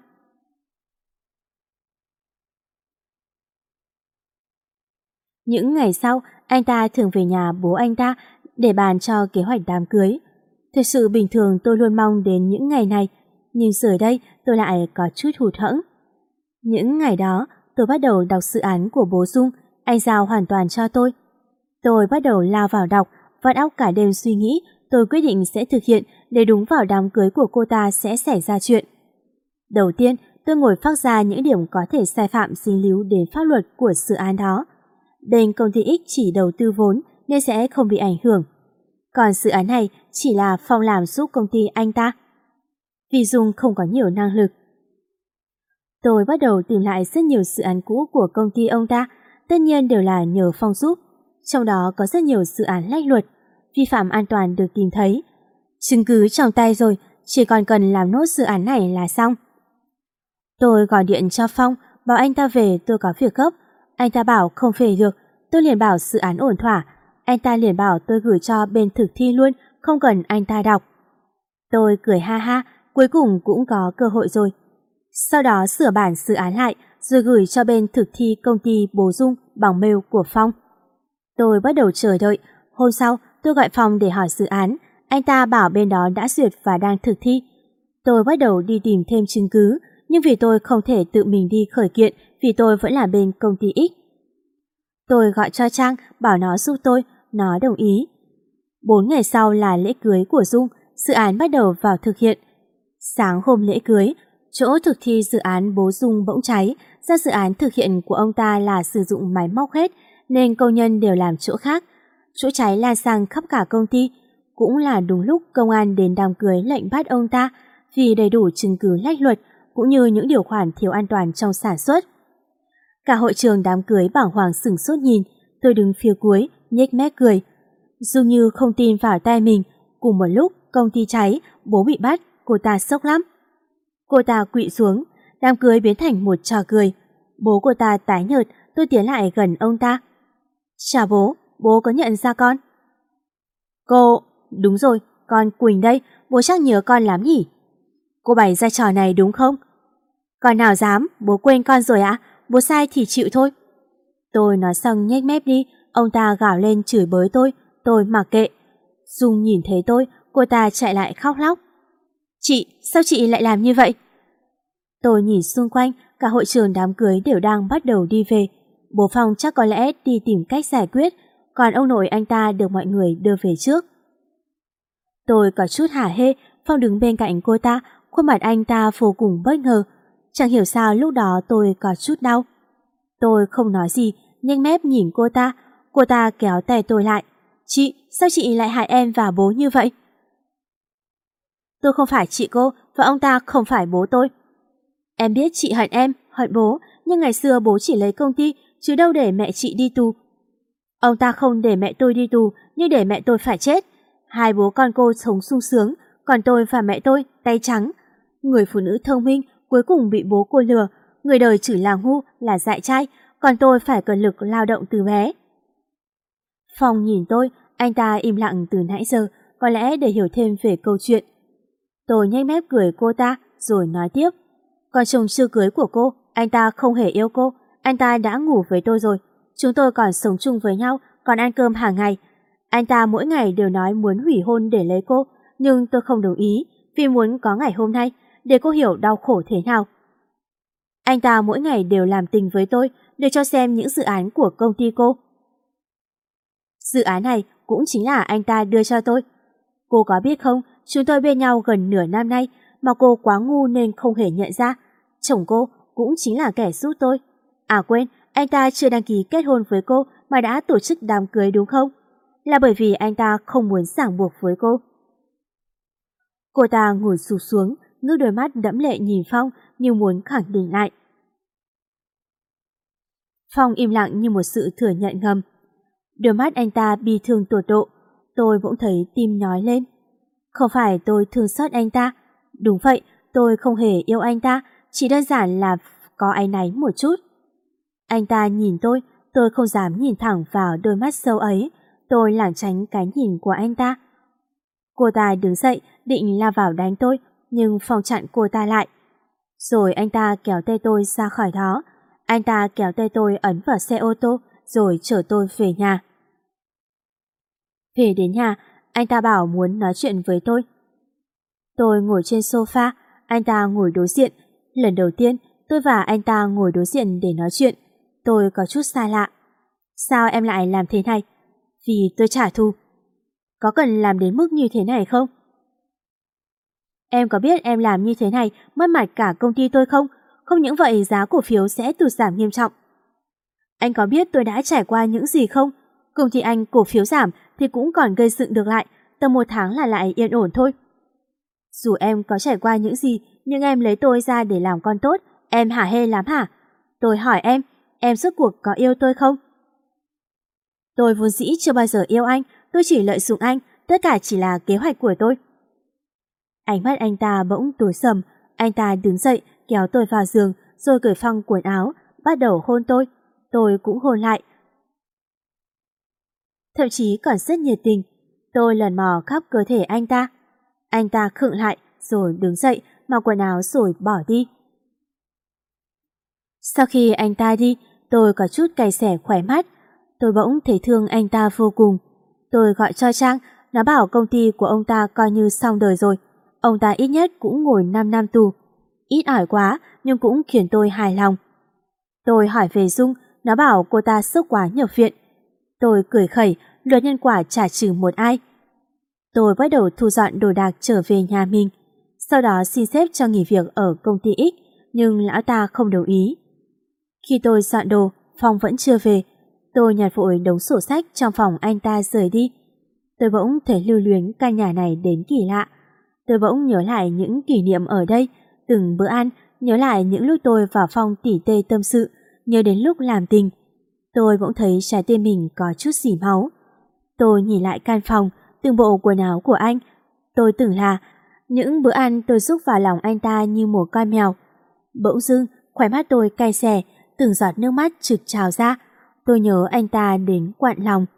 Những ngày sau, anh ta thường về nhà bố anh ta để bàn cho kế hoạch đám cưới. Thật sự bình thường tôi luôn mong đến những ngày này, nhưng giờ đây tôi lại có chút hụt hẫng. Những ngày đó, tôi bắt đầu đọc dự án của bố Dung, anh giao hoàn toàn cho tôi. Tôi bắt đầu lao vào đọc, vắt óc cả đêm suy nghĩ, tôi quyết định sẽ thực hiện để đúng vào đám cưới của cô ta sẽ xảy ra chuyện. Đầu tiên, tôi ngồi phác ra những điểm có thể sai phạm dính líu đến pháp luật của dự án đó. Bên công ty X chỉ đầu tư vốn nên sẽ không bị ảnh hưởng. Còn dự án này chỉ là Phong làm giúp công ty anh ta. Vì Dung không có nhiều năng lực. Tôi bắt đầu tìm lại rất nhiều dự án cũ của công ty ông ta, tất nhiên đều là nhờ Phong giúp. Trong đó có rất nhiều dự án lách luật, vi phạm an toàn được tìm thấy. Chứng cứ trong tay rồi, chỉ còn cần làm nốt dự án này là xong. Tôi gọi điện cho Phong, bảo anh ta về tôi có việc gấp. Anh ta bảo không về được, tôi liền bảo dự án ổn thỏa. Anh ta liền bảo tôi gửi cho bên thực thi luôn, không cần anh ta đọc. Tôi cười ha ha, cuối cùng cũng có cơ hội rồi. Sau đó sửa bản dự án lại, rồi gửi cho bên thực thi công ty bố Dung bằng mail của Phong. Tôi bắt đầu chờ đợi. Hôm sau, tôi gọi Phong để hỏi dự án. Anh ta bảo bên đó đã duyệt và đang thực thi. Tôi bắt đầu đi tìm thêm chứng cứ, nhưng vì tôi không thể tự mình đi khởi kiện vì tôi vẫn là bên công ty X. Tôi gọi cho Trang, bảo nó giúp tôi, nó đồng ý. Bốn ngày sau là lễ cưới của Dung, dự án bắt đầu vào thực hiện. Sáng hôm lễ cưới, chỗ thực thi dự án bố Dung bỗng cháy, do dự án thực hiện của ông ta là sử dụng máy móc hết, nên công nhân đều làm chỗ khác. Chỗ cháy lan sang khắp cả công ty, cũng là đúng lúc công an đến đám cưới lệnh bắt ông ta vì đầy đủ chứng cứ lách luật cũng như những điều khoản thiếu an toàn trong sản xuất. Cả hội trường đám cưới bàng hoàng sửng sốt nhìn, tôi đứng phía cuối, nhếch mép cười. Dung như không tin vào tai mình, cùng một lúc công ty cháy, bố bị bắt, cô ta sốc lắm. Cô ta quỵ xuống, đám cưới biến thành một trò cười. Bố cô ta tái nhợt, tôi tiến lại gần ông ta. Chào bố, bố có nhận ra con? Cô, đúng rồi, con Quỳnh đây, bố chắc nhớ con lắm nhỉ? Cô bày ra trò này đúng không? Con nào dám, bố quên con rồi ạ, bố sai thì chịu thôi. Tôi nói xong nhếch mép đi, ông ta gào lên chửi bới tôi, tôi mặc kệ. Dung nhìn thấy tôi, cô ta chạy lại khóc lóc. Chị, sao chị lại làm như vậy? Tôi nhìn xung quanh, cả hội trường đám cưới đều đang bắt đầu đi về. Bố Phong chắc có lẽ đi tìm cách giải quyết, còn ông nội anh ta được mọi người đưa về trước. Tôi có chút hả hê, Phong đứng bên cạnh cô ta, khuôn mặt anh ta vô cùng bất ngờ. Chẳng hiểu sao lúc đó tôi có chút đau. Tôi không nói gì, nhếch mép nhìn cô ta. Cô ta kéo tay tôi lại. Chị, sao chị lại hại em và bố như vậy? Tôi không phải chị cô, và ông ta không phải bố tôi. Em biết chị hận em, hận bố, nhưng ngày xưa bố chỉ lấy công ty, chứ đâu để mẹ chị đi tù. Ông ta không để mẹ tôi đi tù, nhưng để mẹ tôi phải chết. Hai bố con cô sống sung sướng, còn tôi và mẹ tôi tay trắng. Người phụ nữ thông minh cuối cùng bị bố cô lừa, người đời chửi là ngu, là dại trai, còn tôi phải cần lực lao động từ bé. Phong nhìn tôi, anh ta im lặng từ nãy giờ, có lẽ để hiểu thêm về câu chuyện. Tôi nhếch mép cười cô ta, rồi nói tiếp. Con chồng chưa cưới của cô, anh ta không hề yêu cô, anh ta đã ngủ với tôi rồi. Chúng tôi còn sống chung với nhau, còn ăn cơm hàng ngày. Anh ta mỗi ngày đều nói muốn hủy hôn để lấy cô, nhưng tôi không đồng ý, vì muốn có ngày hôm nay, để cô hiểu đau khổ thế nào. Anh ta mỗi ngày đều làm tình với tôi, để cho xem những dự án của công ty cô. Dự án này cũng chính là anh ta đưa cho tôi. Cô có biết không, chúng tôi bên nhau gần nửa năm nay, mà cô quá ngu nên không hề nhận ra. Chồng cô cũng chính là kẻ giúp tôi. À quên, anh ta chưa đăng ký kết hôn với cô mà đã tổ chức đám cưới đúng không? Là bởi vì anh ta không muốn ràng buộc với cô. Cô ta ngồi sụp xuống, ngước đôi mắt đẫm lệ nhìn Phong như muốn khẳng định lại. Phong im lặng như một sự thừa nhận ngầm. Đôi mắt anh ta bi thương tột độ, tôi bỗng thấy tim nhói lên. Không phải tôi thương xót anh ta, đúng vậy, tôi không hề yêu anh ta, chỉ đơn giản là có áy náy một chút. Anh ta nhìn tôi, tôi không dám nhìn thẳng vào đôi mắt sâu ấy, tôi lảng tránh cái nhìn của anh ta. Cô ta đứng dậy, định lao vào đánh tôi, nhưng Phong chặn cô ta lại. Rồi anh ta kéo tay tôi ra khỏi đó, anh ta kéo tay tôi ấn vào xe ô tô, rồi chở tôi về nhà. Về đến nhà, Anh ta bảo muốn nói chuyện với tôi. Tôi ngồi trên sofa, anh ta ngồi đối diện. Lần đầu tiên, tôi và anh ta ngồi đối diện để nói chuyện. Tôi có chút xa lạ. Sao em lại làm thế này? Vì tôi trả thù. Có cần làm đến mức như thế này không? Em có biết em làm như thế này mất mặt cả công ty tôi không? Không những vậy giá cổ phiếu sẽ tụt giảm nghiêm trọng. Anh có biết tôi đã trải qua những gì không? Công ty anh cổ phiếu giảm thì cũng còn gây dựng được lại, tầm một tháng là lại yên ổn thôi. Dù em có trải qua những gì, nhưng em lấy tôi ra để làm con tốt, em hả hê lắm hả? Tôi hỏi em, em rốt cuộc có yêu tôi không? Tôi vốn dĩ chưa bao giờ yêu anh, tôi chỉ lợi dụng anh, tất cả chỉ là kế hoạch của tôi. Ánh mắt anh ta bỗng tối sầm, anh ta đứng dậy, kéo tôi vào giường, rồi cởi phăng quần áo, bắt đầu hôn tôi. Tôi cũng hôn lại. Thậm chí còn rất nhiệt tình. Tôi lần mò khắp cơ thể anh ta. Anh ta khựng lại, rồi đứng dậy, mặc quần áo rồi bỏ đi. Sau khi anh ta đi, tôi có chút cay xẻ khóe mắt. Tôi bỗng thấy thương anh ta vô cùng. Tôi gọi cho Trang, nó bảo công ty của ông ta coi như xong đời rồi. Ông ta ít nhất cũng ngồi năm năm tù. Ít ỏi quá, nhưng cũng khiến tôi hài lòng. Tôi hỏi về Dung, nó bảo cô ta sốc quá nhập viện. Tôi cười khẩy, luật nhân quả trả trừ một ai. Tôi bắt đầu thu dọn đồ đạc trở về nhà mình. Sau đó xin sếp cho nghỉ việc ở công ty X, nhưng lão ta không đồng ý. Khi tôi dọn đồ, Phong vẫn chưa về. Tôi nhặt vội đống sổ sách trong phòng anh ta rời đi. Tôi bỗng thấy lưu luyến căn nhà này đến kỳ lạ. Tôi bỗng nhớ lại những kỷ niệm ở đây, từng bữa ăn, nhớ lại những lúc tôi và Phong tỉ tê tâm sự, nhớ đến lúc làm tình. Tôi bỗng thấy trái tim mình có chút xỉ máu. Tôi nhìn lại căn phòng, từng bộ quần áo của anh. Tôi tưởng là những bữa ăn tôi rúc vào lòng anh ta như một con mèo. Bỗng dưng, khóe mắt tôi cay xè, từng giọt nước mắt trực trào ra. Tôi nhớ anh ta đến quặn lòng.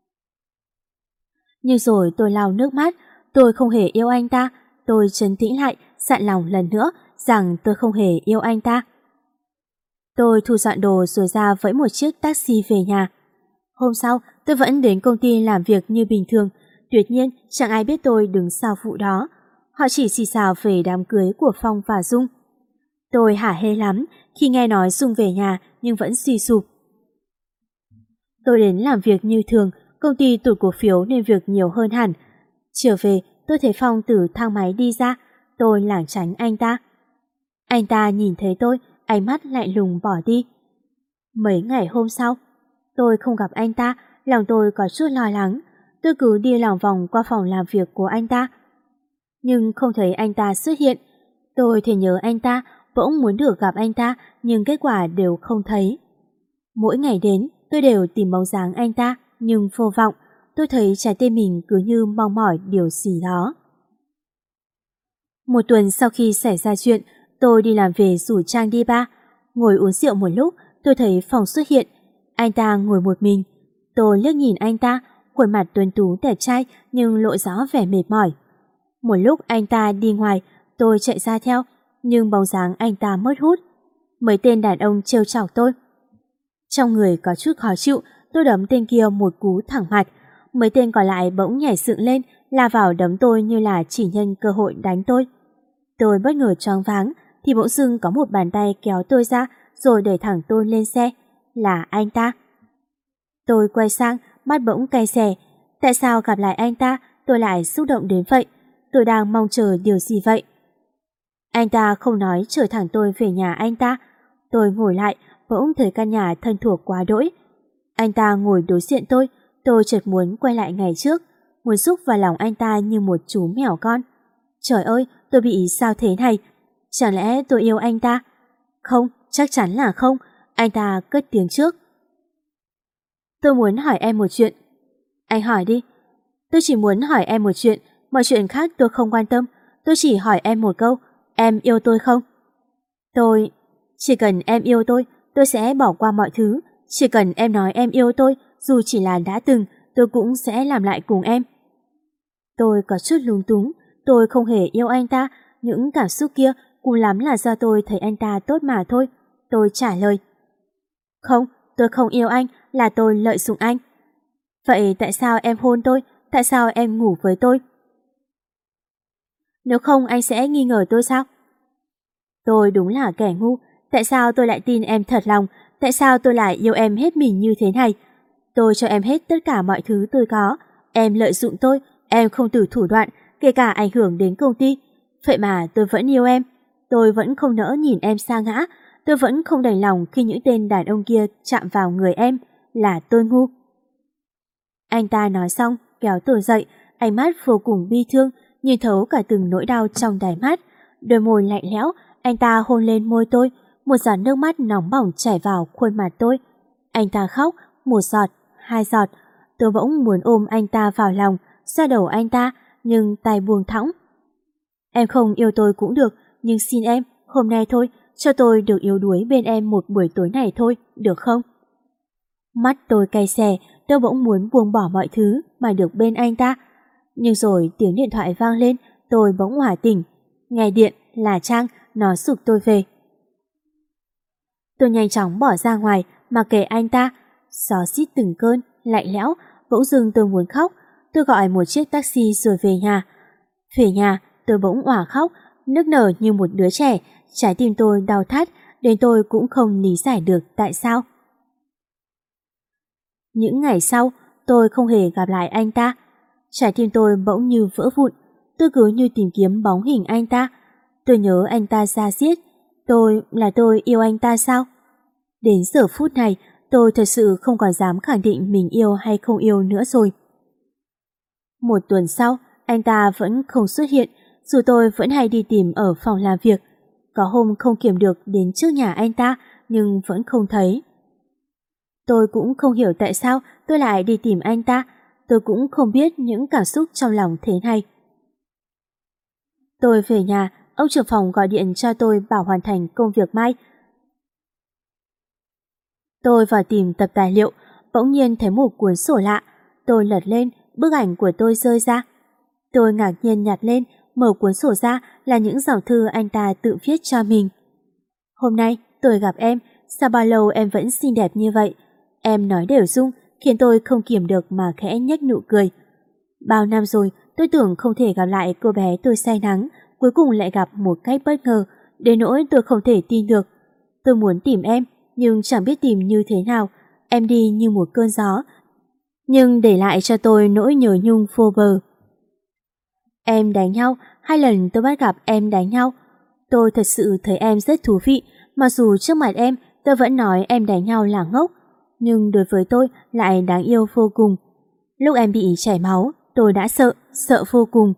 Nhưng rồi tôi lau nước mắt, tôi không hề yêu anh ta. Tôi trấn tĩnh lại, dặn lòng lần nữa rằng tôi không hề yêu anh ta. Tôi thu dọn đồ rồi ra với một chiếc taxi về nhà. Hôm sau, tôi vẫn đến công ty làm việc như bình thường. Tuyệt nhiên, chẳng ai biết tôi đứng sau vụ đó. Họ chỉ xì xào về đám cưới của Phong và Dung. Tôi hả hê lắm khi nghe nói Dung về nhà nhưng vẫn suy sụp. Tôi đến làm việc như thường, công ty tụt cổ phiếu nên việc nhiều hơn hẳn. Trở về, tôi thấy Phong từ thang máy đi ra, tôi lảng tránh anh ta. Anh ta nhìn thấy tôi, ánh mắt lạnh lùng bỏ đi. Mấy ngày hôm sau, tôi không gặp anh ta, lòng tôi có chút lo lắng. Tôi cứ đi lòng vòng qua phòng làm việc của anh ta. Nhưng không thấy anh ta xuất hiện. Tôi thì nhớ anh ta, bỗng muốn được gặp anh ta, nhưng kết quả đều không thấy. Mỗi ngày đến, tôi đều tìm bóng dáng anh ta, nhưng vô vọng. Tôi thấy trái tim mình cứ như mong mỏi điều gì đó. Một tuần sau khi xảy ra chuyện, tôi đi làm về rủ Trang đi bar. Ngồi uống rượu một lúc, tôi thấy Phong xuất hiện. Anh ta ngồi một mình. Tôi liếc nhìn anh ta, khuôn mặt tuấn tú đẹp trai nhưng lộ rõ vẻ mệt mỏi. Một lúc anh ta đi ngoài, tôi chạy ra theo, nhưng bóng dáng anh ta mất hút. Mấy tên đàn ông trêu chọc tôi. Trong người có chút khó chịu, tôi đấm tên kia một cú thẳng mặt. Mấy tên còn lại bỗng nhảy dựng lên, lao vào đấm tôi như là chỉ nhân cơ hội đánh tôi. Tôi bất ngờ choáng váng, thì bỗng dưng có một bàn tay kéo tôi ra, rồi đẩy thẳng tôi lên xe. Là anh ta. Tôi quay sang, mắt bỗng cay xè. Tại sao gặp lại anh ta, tôi lại xúc động đến vậy? Tôi đang mong chờ điều gì vậy? Anh ta không nói, chở thẳng tôi về nhà anh ta. Tôi ngồi lại, bỗng thấy căn nhà thân thuộc quá đỗi. Anh ta ngồi đối diện tôi, tôi chợt muốn quay lại ngày trước, muốn xúc vào lòng anh ta như một chú mèo con. Trời ơi, tôi bị sao thế này? Chẳng lẽ tôi yêu anh ta? Không, chắc chắn là không. Anh ta cất tiếng trước. Tôi muốn hỏi em một chuyện. Anh hỏi đi. Tôi chỉ muốn hỏi em một chuyện, mọi chuyện khác tôi không quan tâm. Tôi chỉ hỏi em một câu, em yêu tôi không? Tôi... Chỉ cần em yêu tôi, tôi sẽ bỏ qua mọi thứ. Chỉ cần em nói em yêu tôi, dù chỉ là đã từng, tôi cũng sẽ làm lại cùng em. Tôi có chút lúng túng, tôi không hề yêu anh ta, những cảm xúc kia cùng lắm là do tôi thấy anh ta tốt mà thôi. Tôi trả lời. Không, tôi không yêu anh, là tôi lợi dụng anh. Vậy tại sao em hôn tôi? Tại sao em ngủ với tôi? Nếu không anh sẽ nghi ngờ tôi sao? Tôi đúng là kẻ ngu. Tại sao tôi lại tin em thật lòng? Tại sao tôi lại yêu em hết mình như thế này? Tôi cho em hết tất cả mọi thứ tôi có. Em lợi dụng tôi, em không từ thủ đoạn, kể cả ảnh hưởng đến công ty. Vậy mà tôi vẫn yêu em. Tôi vẫn không nỡ nhìn em sa ngã. Tôi vẫn không đành lòng khi những tên đàn ông kia chạm vào người em. Là tôi ngu. Anh ta nói xong, kéo tôi dậy, ánh mắt vô cùng bi thương, nhìn thấu cả từng nỗi đau trong đáy mắt. Đôi môi lạnh lẽo, anh ta hôn lên môi tôi, một giọt nước mắt nóng bỏng chảy vào khuôn mặt tôi. Anh ta khóc, một giọt, hai giọt. Tôi bỗng muốn ôm anh ta vào lòng, xoa đầu anh ta, nhưng tay buông thõng. Em không yêu tôi cũng được, nhưng xin em, hôm nay thôi, cho tôi được yếu đuối bên em một buổi tối này thôi, được không? Mắt tôi cay xè, tôi bỗng muốn buông bỏ mọi thứ mà được bên anh ta. Nhưng rồi tiếng điện thoại vang lên, tôi bỗng hỏa tỉnh. Nghe điện là Trang, nó giục tôi về. Tôi nhanh chóng bỏ ra ngoài mà kể anh ta. Gió rít từng cơn, lạnh lẽo, bỗng dưng tôi muốn khóc. Tôi gọi một chiếc taxi rồi về nhà. Về nhà, tôi bỗng òa khóc, nức nở như một đứa trẻ. Trái tim tôi đau thắt, đến tôi cũng không lý giải được tại sao. Những ngày sau, tôi không hề gặp lại anh ta. Trái tim tôi bỗng như vỡ vụn. Tôi cứ như tìm kiếm bóng hình anh ta. Tôi nhớ anh ta ra diết. Tôi là tôi yêu anh ta sao? Đến giờ phút này, tôi thật sự không còn dám khẳng định mình yêu hay không yêu nữa rồi. Một tuần sau, anh ta vẫn không xuất hiện, dù tôi vẫn hay đi tìm ở phòng làm việc. Có hôm không kiềm được đến trước nhà anh ta, nhưng vẫn không thấy. Tôi cũng không hiểu tại sao tôi lại đi tìm anh ta. Tôi cũng không biết những cảm xúc trong lòng thế này. Tôi về nhà, ông trưởng phòng gọi điện cho tôi bảo hoàn thành công việc mai. Tôi vào tìm tập tài liệu, bỗng nhiên thấy một cuốn sổ lạ. Tôi lật lên, bức ảnh của tôi rơi ra. Tôi ngạc nhiên nhặt lên, mở cuốn sổ ra là những dòng thư anh ta tự viết cho mình. Hôm nay tôi gặp em, sao bao lâu em vẫn xinh đẹp như vậy? Em nói đều dung, khiến tôi không kiềm được mà khẽ nhếch nụ cười. Bao năm rồi, tôi tưởng không thể gặp lại cô bé tôi say nắng, cuối cùng lại gặp một cách bất ngờ, đến nỗi tôi không thể tin được. Tôi muốn tìm em, nhưng chẳng biết tìm như thế nào. Em đi như một cơn gió, nhưng để lại cho tôi nỗi nhớ nhung vô bờ. Em đánh nhau, hai lần tôi bắt gặp em đánh nhau. Tôi thật sự thấy em rất thú vị, mặc dù trước mặt em tôi vẫn nói em đánh nhau là ngốc, nhưng đối với tôi lại đáng yêu vô cùng. Lúc em bị chảy máu, tôi đã sợ, sợ vô cùng.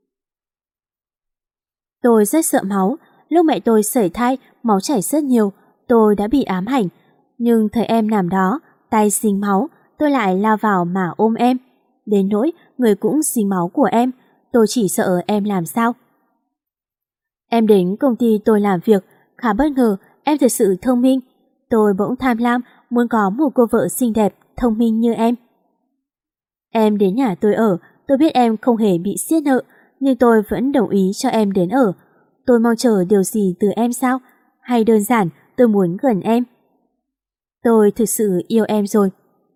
Tôi rất sợ máu. Lúc mẹ tôi sẩy thai, máu chảy rất nhiều, tôi đã bị ám ảnh. Nhưng thấy em nằm đó, tay dính máu, tôi lại lao vào mà ôm em. Đến nỗi người cũng dính máu của em, tôi chỉ sợ em làm sao. Em đến công ty tôi làm việc, khá bất ngờ, em thật sự thông minh. Tôi bỗng tham lam, muốn có một cô vợ xinh đẹp, thông minh như em. Em đến nhà tôi ở, tôi biết em không hề bị siết nợ, nhưng tôi vẫn đồng ý cho em đến ở. Tôi mong chờ điều gì từ em sao? Hay đơn giản tôi muốn gần em? Tôi thực sự yêu em rồi.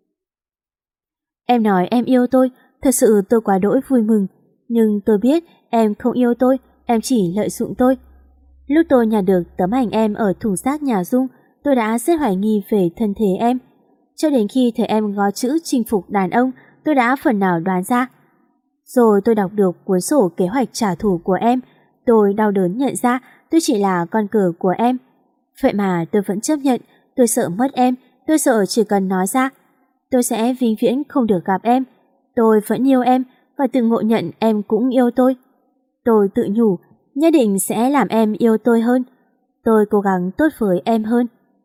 Em nói em yêu tôi, thật sự tôi quá đỗi vui mừng. Nhưng tôi biết em không yêu tôi, em chỉ lợi dụng tôi. Lúc tôi nhặt được tấm ảnh em ở thùng rác nhà Dung, tôi đã rất hoài nghi về thân thế em. Cho đến khi thấy em gõ chữ chinh phục đàn ông, tôi đã phần nào đoán ra. Rồi tôi đọc được cuốn sổ kế hoạch trả thù của em. Tôi đau đớn nhận ra tôi chỉ là con cờ của em. Vậy mà tôi vẫn chấp nhận. Tôi sợ mất em. Tôi sợ chỉ cần nói ra, tôi sẽ vĩnh viễn không được gặp em. Tôi vẫn yêu em và tự ngộ nhận em cũng yêu tôi. Tôi tự nhủ nhất định sẽ làm em yêu tôi hơn. Tôi cố gắng tốt với em hơn.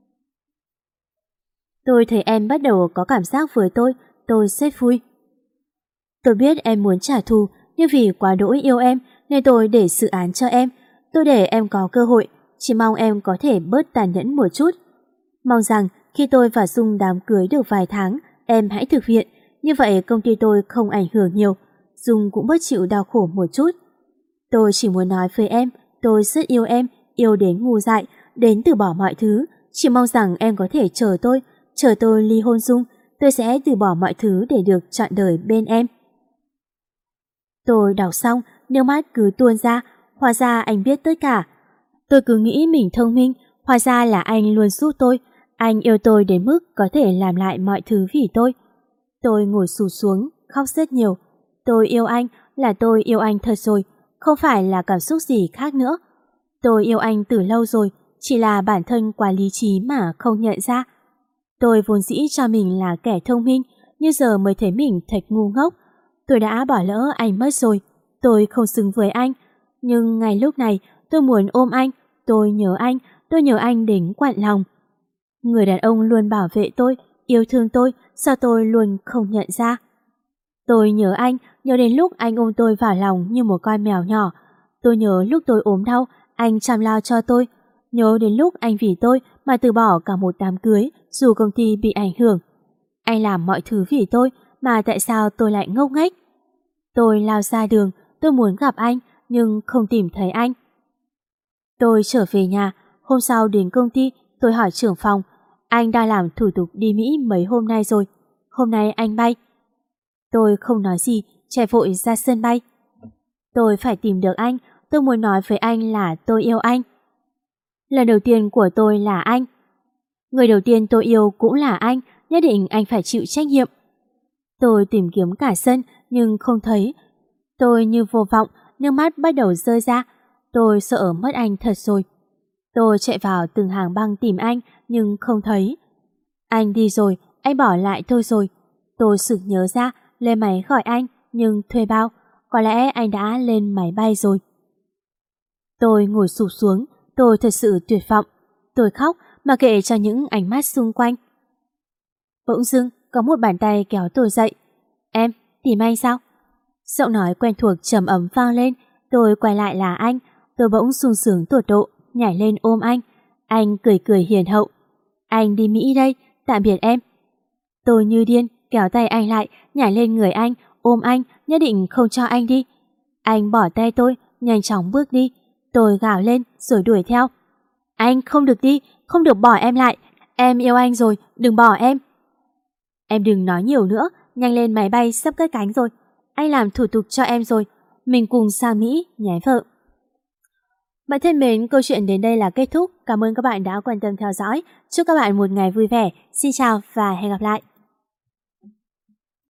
Tôi thấy em bắt đầu có cảm giác với tôi, tôi rất vui. Tôi biết em muốn trả thù, nhưng vì quá đỗi yêu em nên tôi để xử án cho em. Tôi để em có cơ hội, chỉ mong em có thể bớt tàn nhẫn một chút. Mong rằng khi tôi và Dung đám cưới được vài tháng, em hãy thực hiện, như vậy công ty tôi không ảnh hưởng nhiều, Dung cũng bớt chịu đau khổ một chút. Tôi chỉ muốn nói với em, tôi rất yêu em, yêu đến ngu dại, đến từ bỏ mọi thứ, chỉ mong rằng em có thể chờ tôi, chờ tôi ly hôn Dung, tôi sẽ từ bỏ mọi thứ để được trọn đời bên em. Tôi đọc xong, nước mắt cứ tuôn ra, hóa ra anh biết tất cả. Tôi cứ nghĩ mình thông minh, hóa ra là anh luôn giúp tôi. Anh yêu tôi đến mức có thể làm lại mọi thứ vì tôi. Tôi ngồi sụp xuống, khóc rất nhiều. Tôi yêu anh là tôi yêu anh thật rồi, không phải là cảm xúc gì khác nữa. Tôi yêu anh từ lâu rồi, chỉ là bản thân quá lý trí mà không nhận ra. Tôi vốn dĩ cho mình là kẻ thông minh, nhưng giờ mới thấy mình thật ngu ngốc. Tôi đã bỏ lỡ anh mất rồi, tôi không xứng với anh. Nhưng ngay lúc này tôi muốn ôm anh, tôi nhớ anh, tôi nhớ anh đến quặn lòng. Người đàn ông luôn bảo vệ tôi, yêu thương tôi, sao tôi luôn không nhận ra. Tôi nhớ anh, nhớ đến lúc anh ôm tôi vào lòng như một con mèo nhỏ. Tôi nhớ lúc tôi ốm đau, anh chăm lo cho tôi. Nhớ đến lúc anh vì tôi mà từ bỏ cả một đám cưới dù công ty bị ảnh hưởng. Anh làm mọi thứ vì tôi, mà tại sao tôi lại ngốc nghếch? Tôi lao ra đường, tôi muốn gặp anh, nhưng không tìm thấy anh. Tôi trở về nhà, hôm sau đến công ty, tôi hỏi trưởng phòng, anh đang làm thủ tục đi Mỹ mấy hôm nay rồi, hôm nay anh bay. Tôi không nói gì, chạy vội ra sân bay. Tôi phải tìm được anh, tôi muốn nói với anh là tôi yêu anh. Lần đầu tiên của tôi là anh. Người đầu tiên tôi yêu cũng là anh, nhất định anh phải chịu trách nhiệm. Tôi tìm kiếm cả sân nhưng không thấy. Tôi như vô vọng, nước mắt bắt đầu rơi ra. Tôi sợ mất anh thật rồi. Tôi chạy vào từng hàng băng tìm anh nhưng không thấy. Anh đi rồi, anh bỏ lại tôi rồi. Tôi sực nhớ ra, lên máy gọi anh nhưng thuê bao. Có lẽ anh đã lên máy bay rồi. Tôi ngồi sụp xuống, tôi thật sự tuyệt vọng. Tôi khóc mà kệ cho những ánh mắt xung quanh. Bỗng dưng có một bàn tay kéo tôi dậy. Em, tìm anh sao? Giọng nói quen thuộc trầm ấm vang lên. Tôi quay lại là anh. Tôi bỗng sung sướng tột độ, nhảy lên ôm anh. Anh cười cười hiền hậu. Anh đi Mỹ đây, tạm biệt em. Tôi như điên, kéo tay anh lại, nhảy lên người anh, ôm anh, nhất định không cho anh đi. Anh bỏ tay tôi, nhanh chóng bước đi. Tôi gào lên rồi đuổi theo. Anh không được đi, không được bỏ em lại. Em yêu anh rồi, đừng bỏ em. Em đừng nói nhiều nữa, nhanh lên, máy bay sắp cất cánh rồi. Anh làm thủ tục cho em rồi, mình cùng sang Mỹ nhé vợ. Bạn thân mến, câu chuyện đến đây là kết thúc. Cảm ơn các bạn đã quan tâm theo dõi. Chúc các bạn một ngày vui vẻ. Xin chào và hẹn gặp lại.